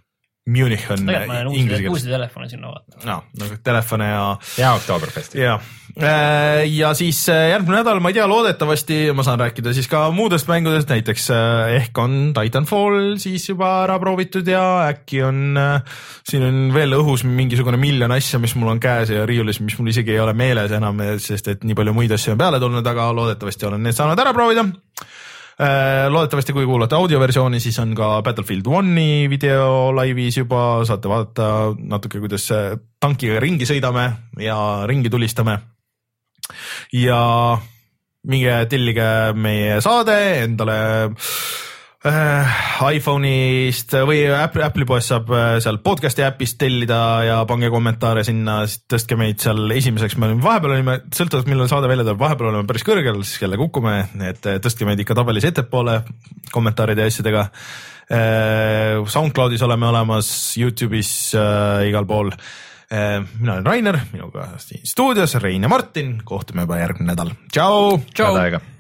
Munich on inglise keeles. uusi telefone sinna vaata. No, nagu telefone ja... Ja Oktoberfesti. Ja. ja siis järgmine nädal, ma ei tea, loodetavasti ma saan rääkida siis ka muudest mängudest, näiteks ehk on Titanfall siis juba ära proovitud ja äkki on, siin on veel õhus mingisugune miljon asja, mis mul on käes ja riiulis, mis mul isegi ei ole meeles enam, sest et nii palju muid asju on peale tulnud, aga loodetavasti olen need saanud ära proovida. Loodetavasti, kui kuulate audioversiooni, siis on ka Battlefield one'i video laivis juba, saate vaadata natuke, kuidas tankiga ringi sõidame ja ringi tulistame. Ja minge tellige meie saade endale äh, iPhone'ist või Apple'i poest saab seal podcast'i äpist tellida ja pange kommentaare sinna, tõstke meid seal esimeseks, me olime vahepeal olime, sõltuvalt millal saade välja tuleb, vahepeal oleme päris kõrgel, siis jälle kukume, et tõstke meid ikka tabelis ettepoole kommentaaride ja asjadega. SoundCloudis oleme olemas, YouTube'is äh, igal pool. Mina olen Rainer, minuga siin stuudios Rein ja Martin, kohtume juba järgmine nädal. Tšau! Tšau!